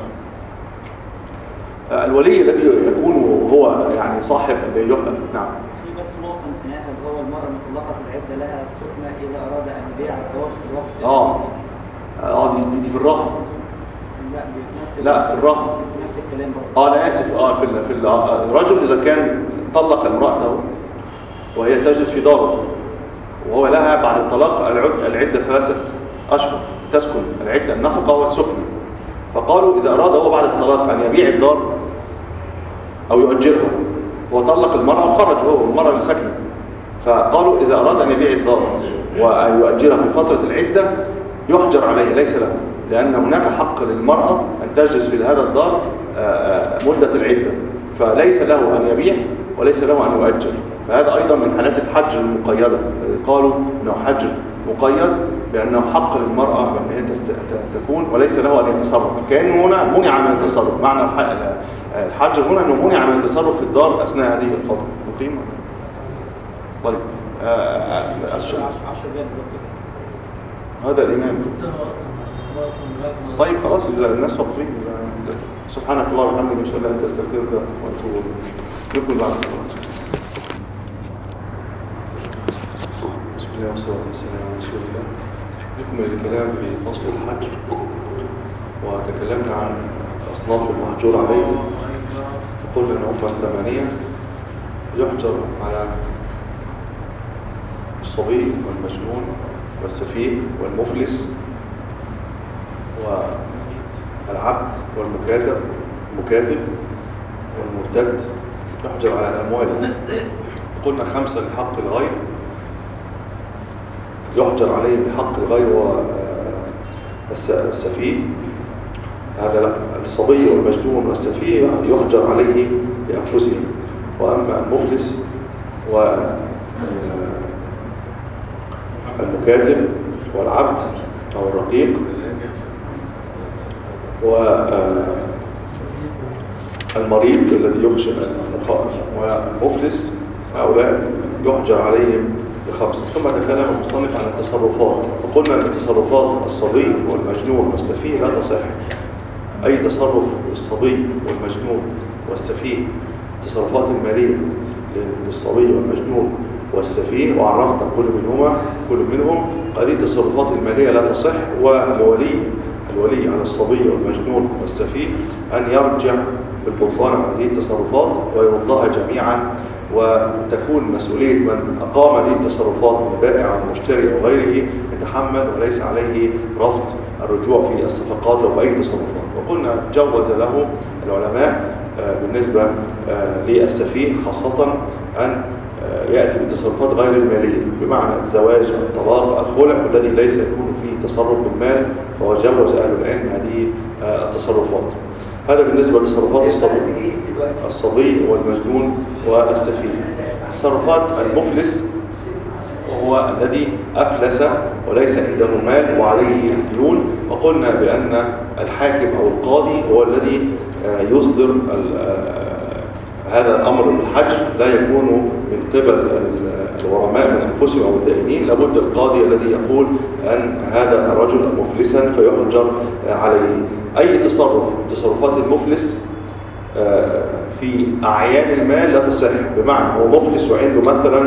الولي الذي يكون هو يعني صاحب يحجر. نعم. في بس نقطة نسيناها، اللي هو المرأة المطلقة في العدة لها السكنة إذا أراد أن يبيع الدار في الوقت. اه اه دي دي في الرهن. لا نفس لا في الرهن نفس الكلام برضه. اه انا اسف. اه في في الرجل اذا كان طلق امراته وهي تجلس في داره وهو لها بعد الطلاق العده ثلاثه اشهر تسكن، العده النفقه والسكنه. فقالوا اذا اراد هو بعد الطلاق ان يبيع الدار او يؤجرها، هو طلق المراه وخرج هو والمراه اللي ساكنه، فقالوا اذا اراد ان يبيع الدار وان يؤجرها في فتره العده يحجر عليه، ليس له، لان هناك حق للمراه ان تجلس في هذا الدار مده العده، فليس له ان يبيع وليس له ان يؤجر. فهذا ايضا من حالات الحجر المقيده، قالوا انه حجر مقيد بانه حق للمراه ان هي تكون وليس له ان يتصرف، كانه هنا منع من التصرف. معنى الحجر هنا انه منع من التصرف في الدار اثناء هذه الفتره. مقيم. طيب عشر دقائق بالظبط. هذا الامام. طيب خلاص اذا الناس واقفين. سبحانك اللهم وبحمدك اشهد ان لا اله الا انت استغفرك واتوب اليك. نكمل بعد الصلاه. بسم الله والصلاه والسلام على رسول الله. نكمل الكلام في فصل الحج، وتكلمنا عن اصناف المهجور عليه، وقلنا ان هم ثمانيه. يحجر على الصبي والمجنون والسفيه والمفلس والعبد والمكاتب المكاتب والمرتد. يحجر على الأموال. قلنا خمسة لحق الغير، يحجر عليه بحق الغير والسفيه. هذا الصبي والمجنون والسفيه يحجر عليه بأنفسهم. وأما المفلس والمكاتب والعبد أو الرقيق والمريض الذي يخشى والمفلس، هؤلاء يحجر عليهم بخمسة. ثم تكلم المصنف عن التصرفات، وقلنا أن تصرفات الصبي والمجنون والسفيه لا تصح. أي تصرف الصبي والمجنون والسفيه، التصرفات المالية للصبي والمجنون والسفيه، وعرفنا كل منهما كل منهم هذه التصرفات المالية لا تصح. ولولي الولي على الصبي والمجنون والسفيه أن يرجع بالبطلان عن هذه التصرفات ويردها جميعا، وتكون مسؤولية من أقام هذه التصرفات من بائع أو مشتري أو غيره يتحمل، وليس عليه رفض الرجوع في الصفقات أو في أي تصرفات. وقلنا جوز له العلماء بالنسبة للسفيه خاصة أن يأتي بالتصرفات غير المالية، بمعنى الزواج، الطلاق، الخلع، والذي ليس يكون فيه تصرف بالمال، فهو جوز أهل العلم هذه التصرفات. هذا بالنسبة لتصرفات الصبي الصبي والمجنون والسفيه. تصرفات المفلس وهو الذي أفلس وليس عنده مال وعليه ديون، وقلنا بأن الحاكم أو القاضي هو الذي يصدر هذا الأمر بالحجر، لا يكون من قبل الغرماء من أنفسهم أو الدائنين. لابد القاضي الذي يقول أن هذا الرجل مفلسا فيحجر عليه. أي تصرف تصرفات المفلس في أعيان المال لا تصح، بمعنى هو مفلس وعنده مثلا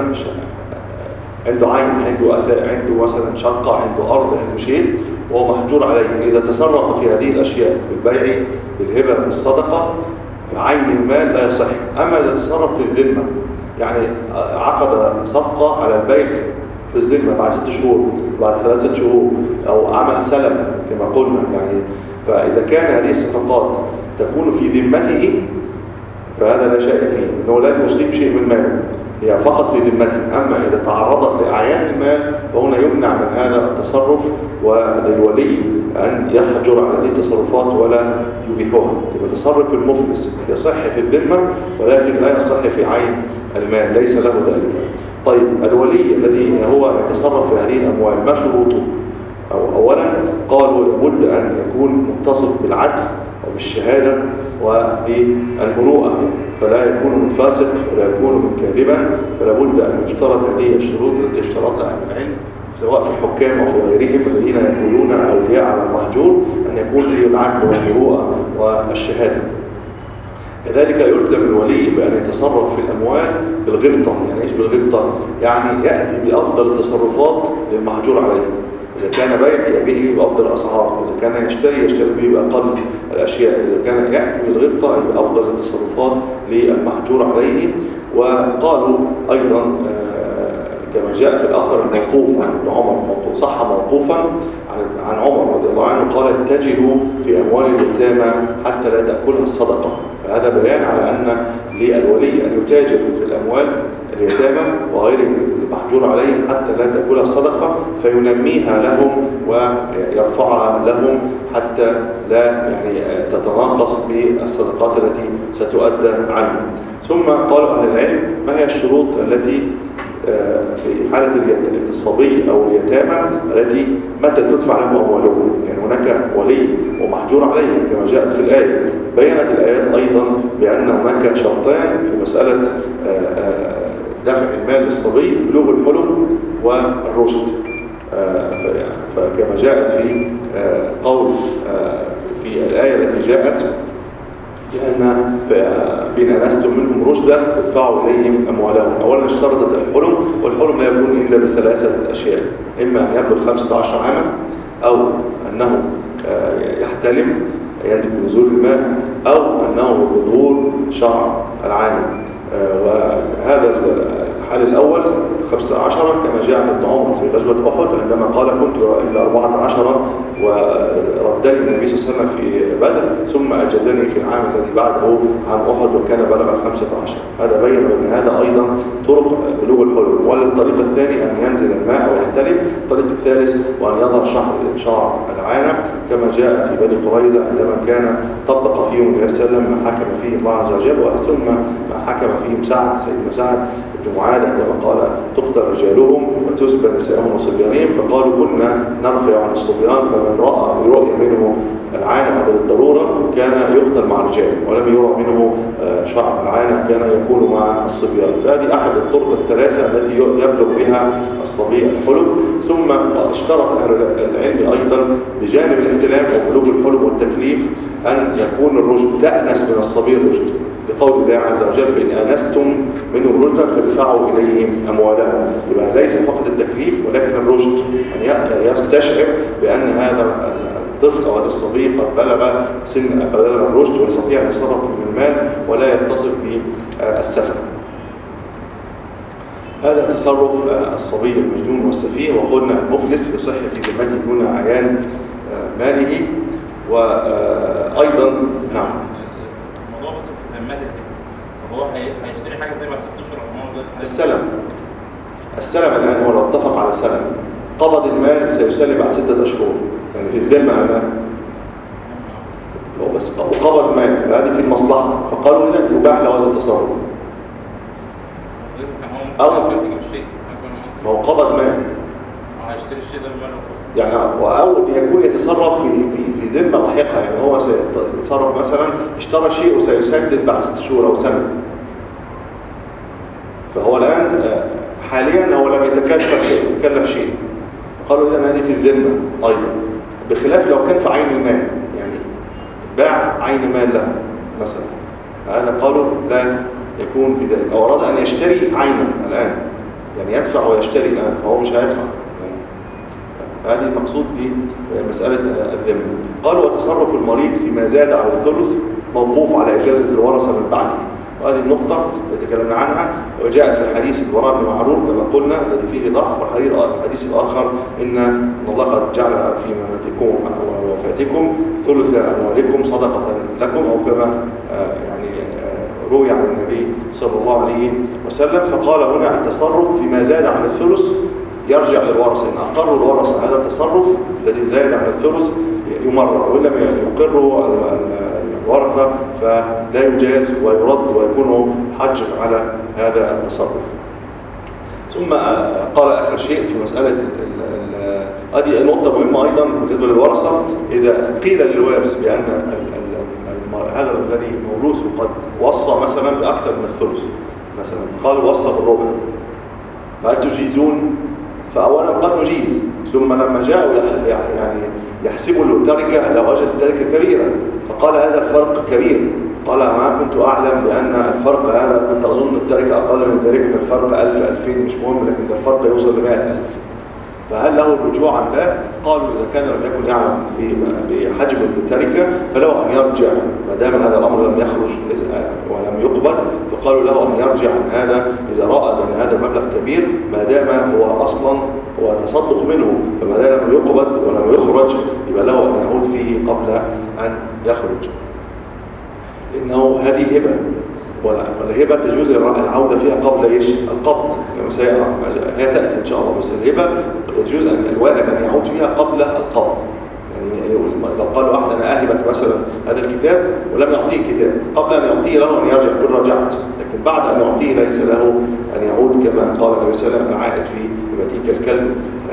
عنده عين، عنده عنده مثلا شقة، عنده أرض، عنده شيء، وهو محجور عليه. إذا تصرف في هذه الأشياء بالبيع بالهبة بالصدقة في عين المال لا يصح. أما إذا تصرف في الذمة، يعني عقد صفقة على البيع في الذمة بعد ست شهور بعد ثلاثة شهور، أو عمل سلم كما قلنا، يعني فإذا كان هذه الصفقات تكون في ذمته فهذا لا شيء فيه، إنه لا يصيب شيء من ماله. هي فقط في ذمته. أما إذا تعرضت لأعيان المال فهنا يمنع من هذا التصرف، وللولي أن يحجر على هذه التصرفات ولا يبيحها. يبقى تصرف المفلس يصح في الذمة ولكن لا يصح في عين المال، ليس له ذلك. طيب الولي الذي هو يتصرف في هذه الأموال ما شروطه؟ أو أولا قالوا لابد أن يكون متصف بالعدل وبالشهادة وبالمروءة، فلا يكون من فاسق ولا يكون من كاذبا، فلا بد أن يشترط هذه الشروط التي اشترطها أهل العلم سواء في الحكام أو في غيرهم الذين يقولون أولياء على المهجور، أن يكون له العدل والمروءة والشهادة. كذلك يلزم الولي بأن يتصرف في الأموال بالغبطة. يعني إيش بالغبطة؟ يعني يأتي بأفضل التصرفات للمهجور عليه. إذا كان بيع يبيع بأفضل الأسعار، إذا كان يشتري يشتري به بأقل الأشياء، إذا كان يأتي بالغبطة بأفضل التصرفات للمهجور عليه. وقالوا أيضا كما جاء في الأثر الموقوف عن ابن عمر، صح موقوفا عن عن عمر رضي الله عنه قال: اتجهوا في أموال اليتامى حتى لا تأكلها الصدقة. فهذا بيان على أن للولي أن يتاجر في الأموال اليتامى وغير المحجور عليهم حتى لا تأكلها الصدقة، فينميها لهم ويرفعها لهم حتى لا يعني تتناقص بالصدقات التي ستؤدى عنهم. ثم قالوا أهل العلم: ما هي الشروط التي في حالة الصبي أو اليتامى التي متى تدفع لهم أموالهم؟ يعني هناك ولي ومحجور عليه كما جاءت في الآية. بيّنت الآيات أيضا بأن هناك شرطان في مسألة دفع المال للصبي: بلوغ الحلم والرشد. فكما جاءت في قول في الآية التي جاءت لأن بين أنستم منهم رشدا تدفعوا إليهم أموالهم. أولا اشترطت الحلم، والحلم لا يكون إلا بثلاثة أشياء: إما أن يبلغ خمسة عشر عاما، أو أنه يحتلم ينتج بنزول الماء، أو أنه بظهور شعر العاني. وهذا الحال الأول خمسة عشر كما جاء ابن عمر في غزوة أحد عندما قال: كنت إلى أربعة عشر وردني النبي صلى الله عليه وسلم في بدر ثم أجازني في العام الذي بعده عام أحد وكان بلغ خمسة عشر. هذا بين أن هذا أيضا طرق بلوغ الحلم. والطريق الثاني أن ينزل الماء ويحتلم. الطريق الثالث وأن يظهر شعر شعر العانة كما جاء في بني قريظة عندما كان طبق فيهم النبي صلى الله عليه وسلم ما حكم فيه الله عز وجل، ثم ما حكم فيهم سعد سيدنا سعد بن معاذ عندما قال: تقتل رجالهم وتسبى نساءهم وصبيانهم، فقالوا: كنا نرفع عن الصبيان، فمن رأى برؤية منه العانة بعد الضرورة كان يقتل مع الرجال، ولم يرى منه شعر العانة كان يكون مع الصبيان. فهذه أحد الطرق الثلاثة التي يبلغ بها الصبي الحلم. ثم اشترط أهل العلم أيضا بجانب الاحتلام وبلوغ الحلم والتكليف أن يكون الرشد، تأنس من الصبي الرشد، لقول الله عز وجل: فإن آنستم منهم رشدا فادفعوا إليهم أموالهم. يبقى ليس فقط التكليف ولكن الرشد، أن يستشعر بأن هذا الطفل أو هذا الصبي قد بلغ سن بلغ الرشد ويستطيع أن يتصرف من المال ولا يتصف بالسفه. هذا تصرف الصبي المجنون والسفيه. وقلنا المفلس يصح في ذمته دون عيان ماله. وأيضا نعم الموضوع بس في ذمته كده، هو هيشتري حاجه زي بعد ست اشهر او السلم. السلم الآن هو لو اتفق على سلم قبض المال سيسلم بعد ستة أشهر، يعني في الذمة أمام هو بس وقبض مال، هذه في المصلحة، فقالوا إذا يباح له هذا التصرف. أو ما هو قبض مال هيشتري الشيء ده بماله يعني، أو يكون يتصرف في في في ذمة لاحقة، يعني هو سيتصرف مثلا اشترى شيء وسيسدد بعد ست شهور أو سنة، فهو الآن حاليا هو لم يتكلف شيء يتكلف شيء. قالوا إذا هذه في الذمة أيضا، بخلاف لو كان في عين المال، يعني باع عين مال له مثلا، هذا قالوا لا يكون بذلك. أو أراد أن يشتري عينا الآن، يعني يدفع ويشتري الآن، فهو مش هيدفع. هذه المقصود بمسألة الذمة. قالوا: وتصرف المريض فيما زاد على الثلث موقوف على إجازة الورثة من بعده. وهذه النقطة التي تكلمنا عنها وجاءت في الحديث البراء بن معرور كما قلنا الذي فيه ضعف، والحديث الآخر إن الله قد جعل في مماتكم ووفاتكم ثلث أموالكم صدقة لكم، أو كما يعني روي عن النبي صلى الله عليه وسلم. فقال هنا التصرف فيما زاد عن الثلث يرجع للورثة، إن أقروا الورثة هذا التصرف الذي زاد عن الثلث يمرر، وإن لم يقروا الورثة فلا يجاز ويرد ويكون حجر على هذا التصرف. ثم قال آخر شيء في مسألة هذه نقطة مهمة أيضا بالنسبة للورثة، إذا قيل للوارث بأن هذا الذي موروثه قد وصى مثلا بأكثر من الثلث، مثلا قال وصى بالربع، فهل تجيزون؟ فأولا قال نجيز، ثم لما جاءوا يعني يحسبوا التركة لو وجد التركة كبيرة، فقال هذا الفرق كبير، قال ما كنت أعلم بأن الفرق هذا، كنت أظن التركة أقل من ذلك، فالفرق ألف ألفين مش مهم، لكن الفرق يوصل لمائة ألف، فهل له الرجوع عن ذلك؟ قالوا إذا كان لم يكن يعلم بحجم التركة فله أن يرجع، ما دام هذا الأمر لم يخرج ولم يقبل، فقالوا له أن يرجع عن هذا إذا رأى بأن هذا المبلغ كبير، ما دام هو أصلا هو تصدق منه، فما دام لم يقبل ولم يخرج يبقى له أن يعود فيه قبل أن يخرج، إنه هذه هبة، والهبة تجوز العودة فيها قبل إيش؟ القبض، هي تأتي إن شاء الله، بس الهبة يجوز أن الواهب أن يعود فيها قبل القبض. يعني لو قال واحد أنا أهبك مثلا هذا الكتاب ولم يعطيه الكتاب، قبل أن يعطيه له أن يرجع يقول رجعت، لكن بعد أن يعطيه ليس له أن يعود، كما قال النبي صلى الله عليه وسلم العائد في هبتك الكلب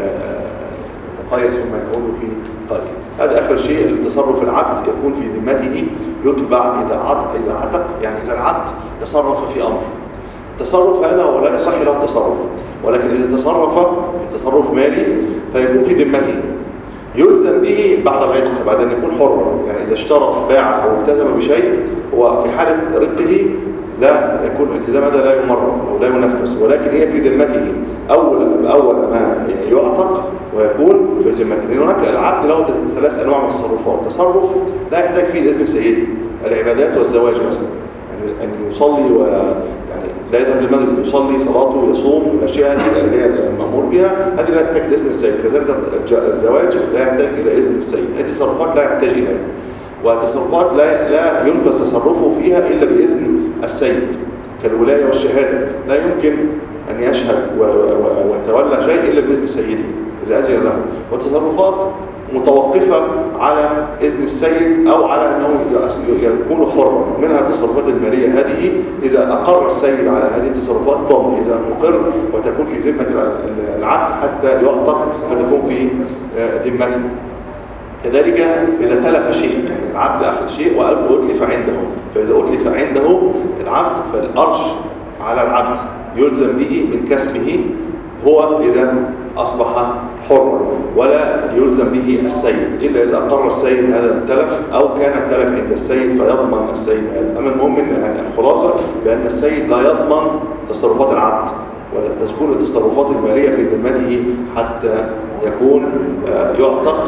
تقيد ثم يعود في قائد. هذا آخر شيء، التصرف العبد يكون في ذمته يتبع إذا عتق، إذا عتق يعني إذا العبد تصرف في أمر، التصرف هذا هو لا يصح له التصرف، ولكن إذا تصرف في تصرف مالي فيكون في ذمته يلزم به بعد العتق، بعد أن يكون حرا، يعني إذا اشترى باع أو التزم بشيء هو في حالة رقه لا يكون الالتزام هذا لا يمرر أو لا ينفذ، ولكن هي في ذمته أول أول ما يعتق ويكون في ذمته، لأن هناك العبد له ثلاث أنواع من التصرفات، تصرف لا يحتاج فيه الإذن سيدي، العبادات والزواج مثلا، يعني أن يصلي و يعني لا يذهب للمسجد يصلي صلاته يصوم، الأشياء هذه اللي هي المأمور بها هذه لا تحتاج إذن السيد، كذلك الزواج لا يحتاج إلى إذن السيد، هذه تصرفات لا يحتاج إليها، وتصرفات لا لا ينفذ تصرفه فيها إلا بإذن السيد، كالولاية والشهادة لا يمكن أن يشهد ويتولى شيء إلا بإذن سيده إذا أذن له، والتصرفات متوقفة على إذن السيد أو على أنه يكون حرا، منها التصرفات المالية هذه إذا أقر السيد على هذه التصرفات تمضي، إذا مقر وتكون في ذمة العبد حتى يعتق فتكون في ذمته. كذلك إذا تلف شيء، يعني العبد أخذ شيء وأتلف عنده، فإذا أتلف عنده العبد فالأرش على العبد يلزم به من كسبه هو إذا أصبح حرا، ولا يلزم به السيد إلا إذا أقر السيد هذا التلف أو كان التلف عند السيد فيضمن السيد هذا. أما المهم أن الخلاصة بأن السيد لا يضمن تصرفات العبد ولا تكون التصرفات المالية في ذمته حتى يكون يعتق،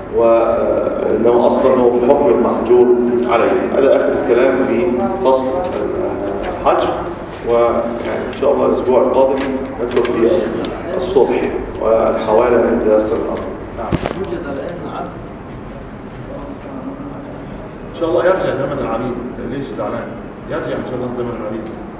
وأنه أصلا هو في الحكم المحجور عليه. هذا آخر الكلام في فصل الحج، ويعني إن شاء الله الأسبوع القادم ندخل في الصلح والحوالة عند يسر الأمر. نعم. يوجد الآن العبد إن شاء الله يرجع زمن العبيد، ليش زعلان؟ يرجع إن شاء الله زمن العبيد.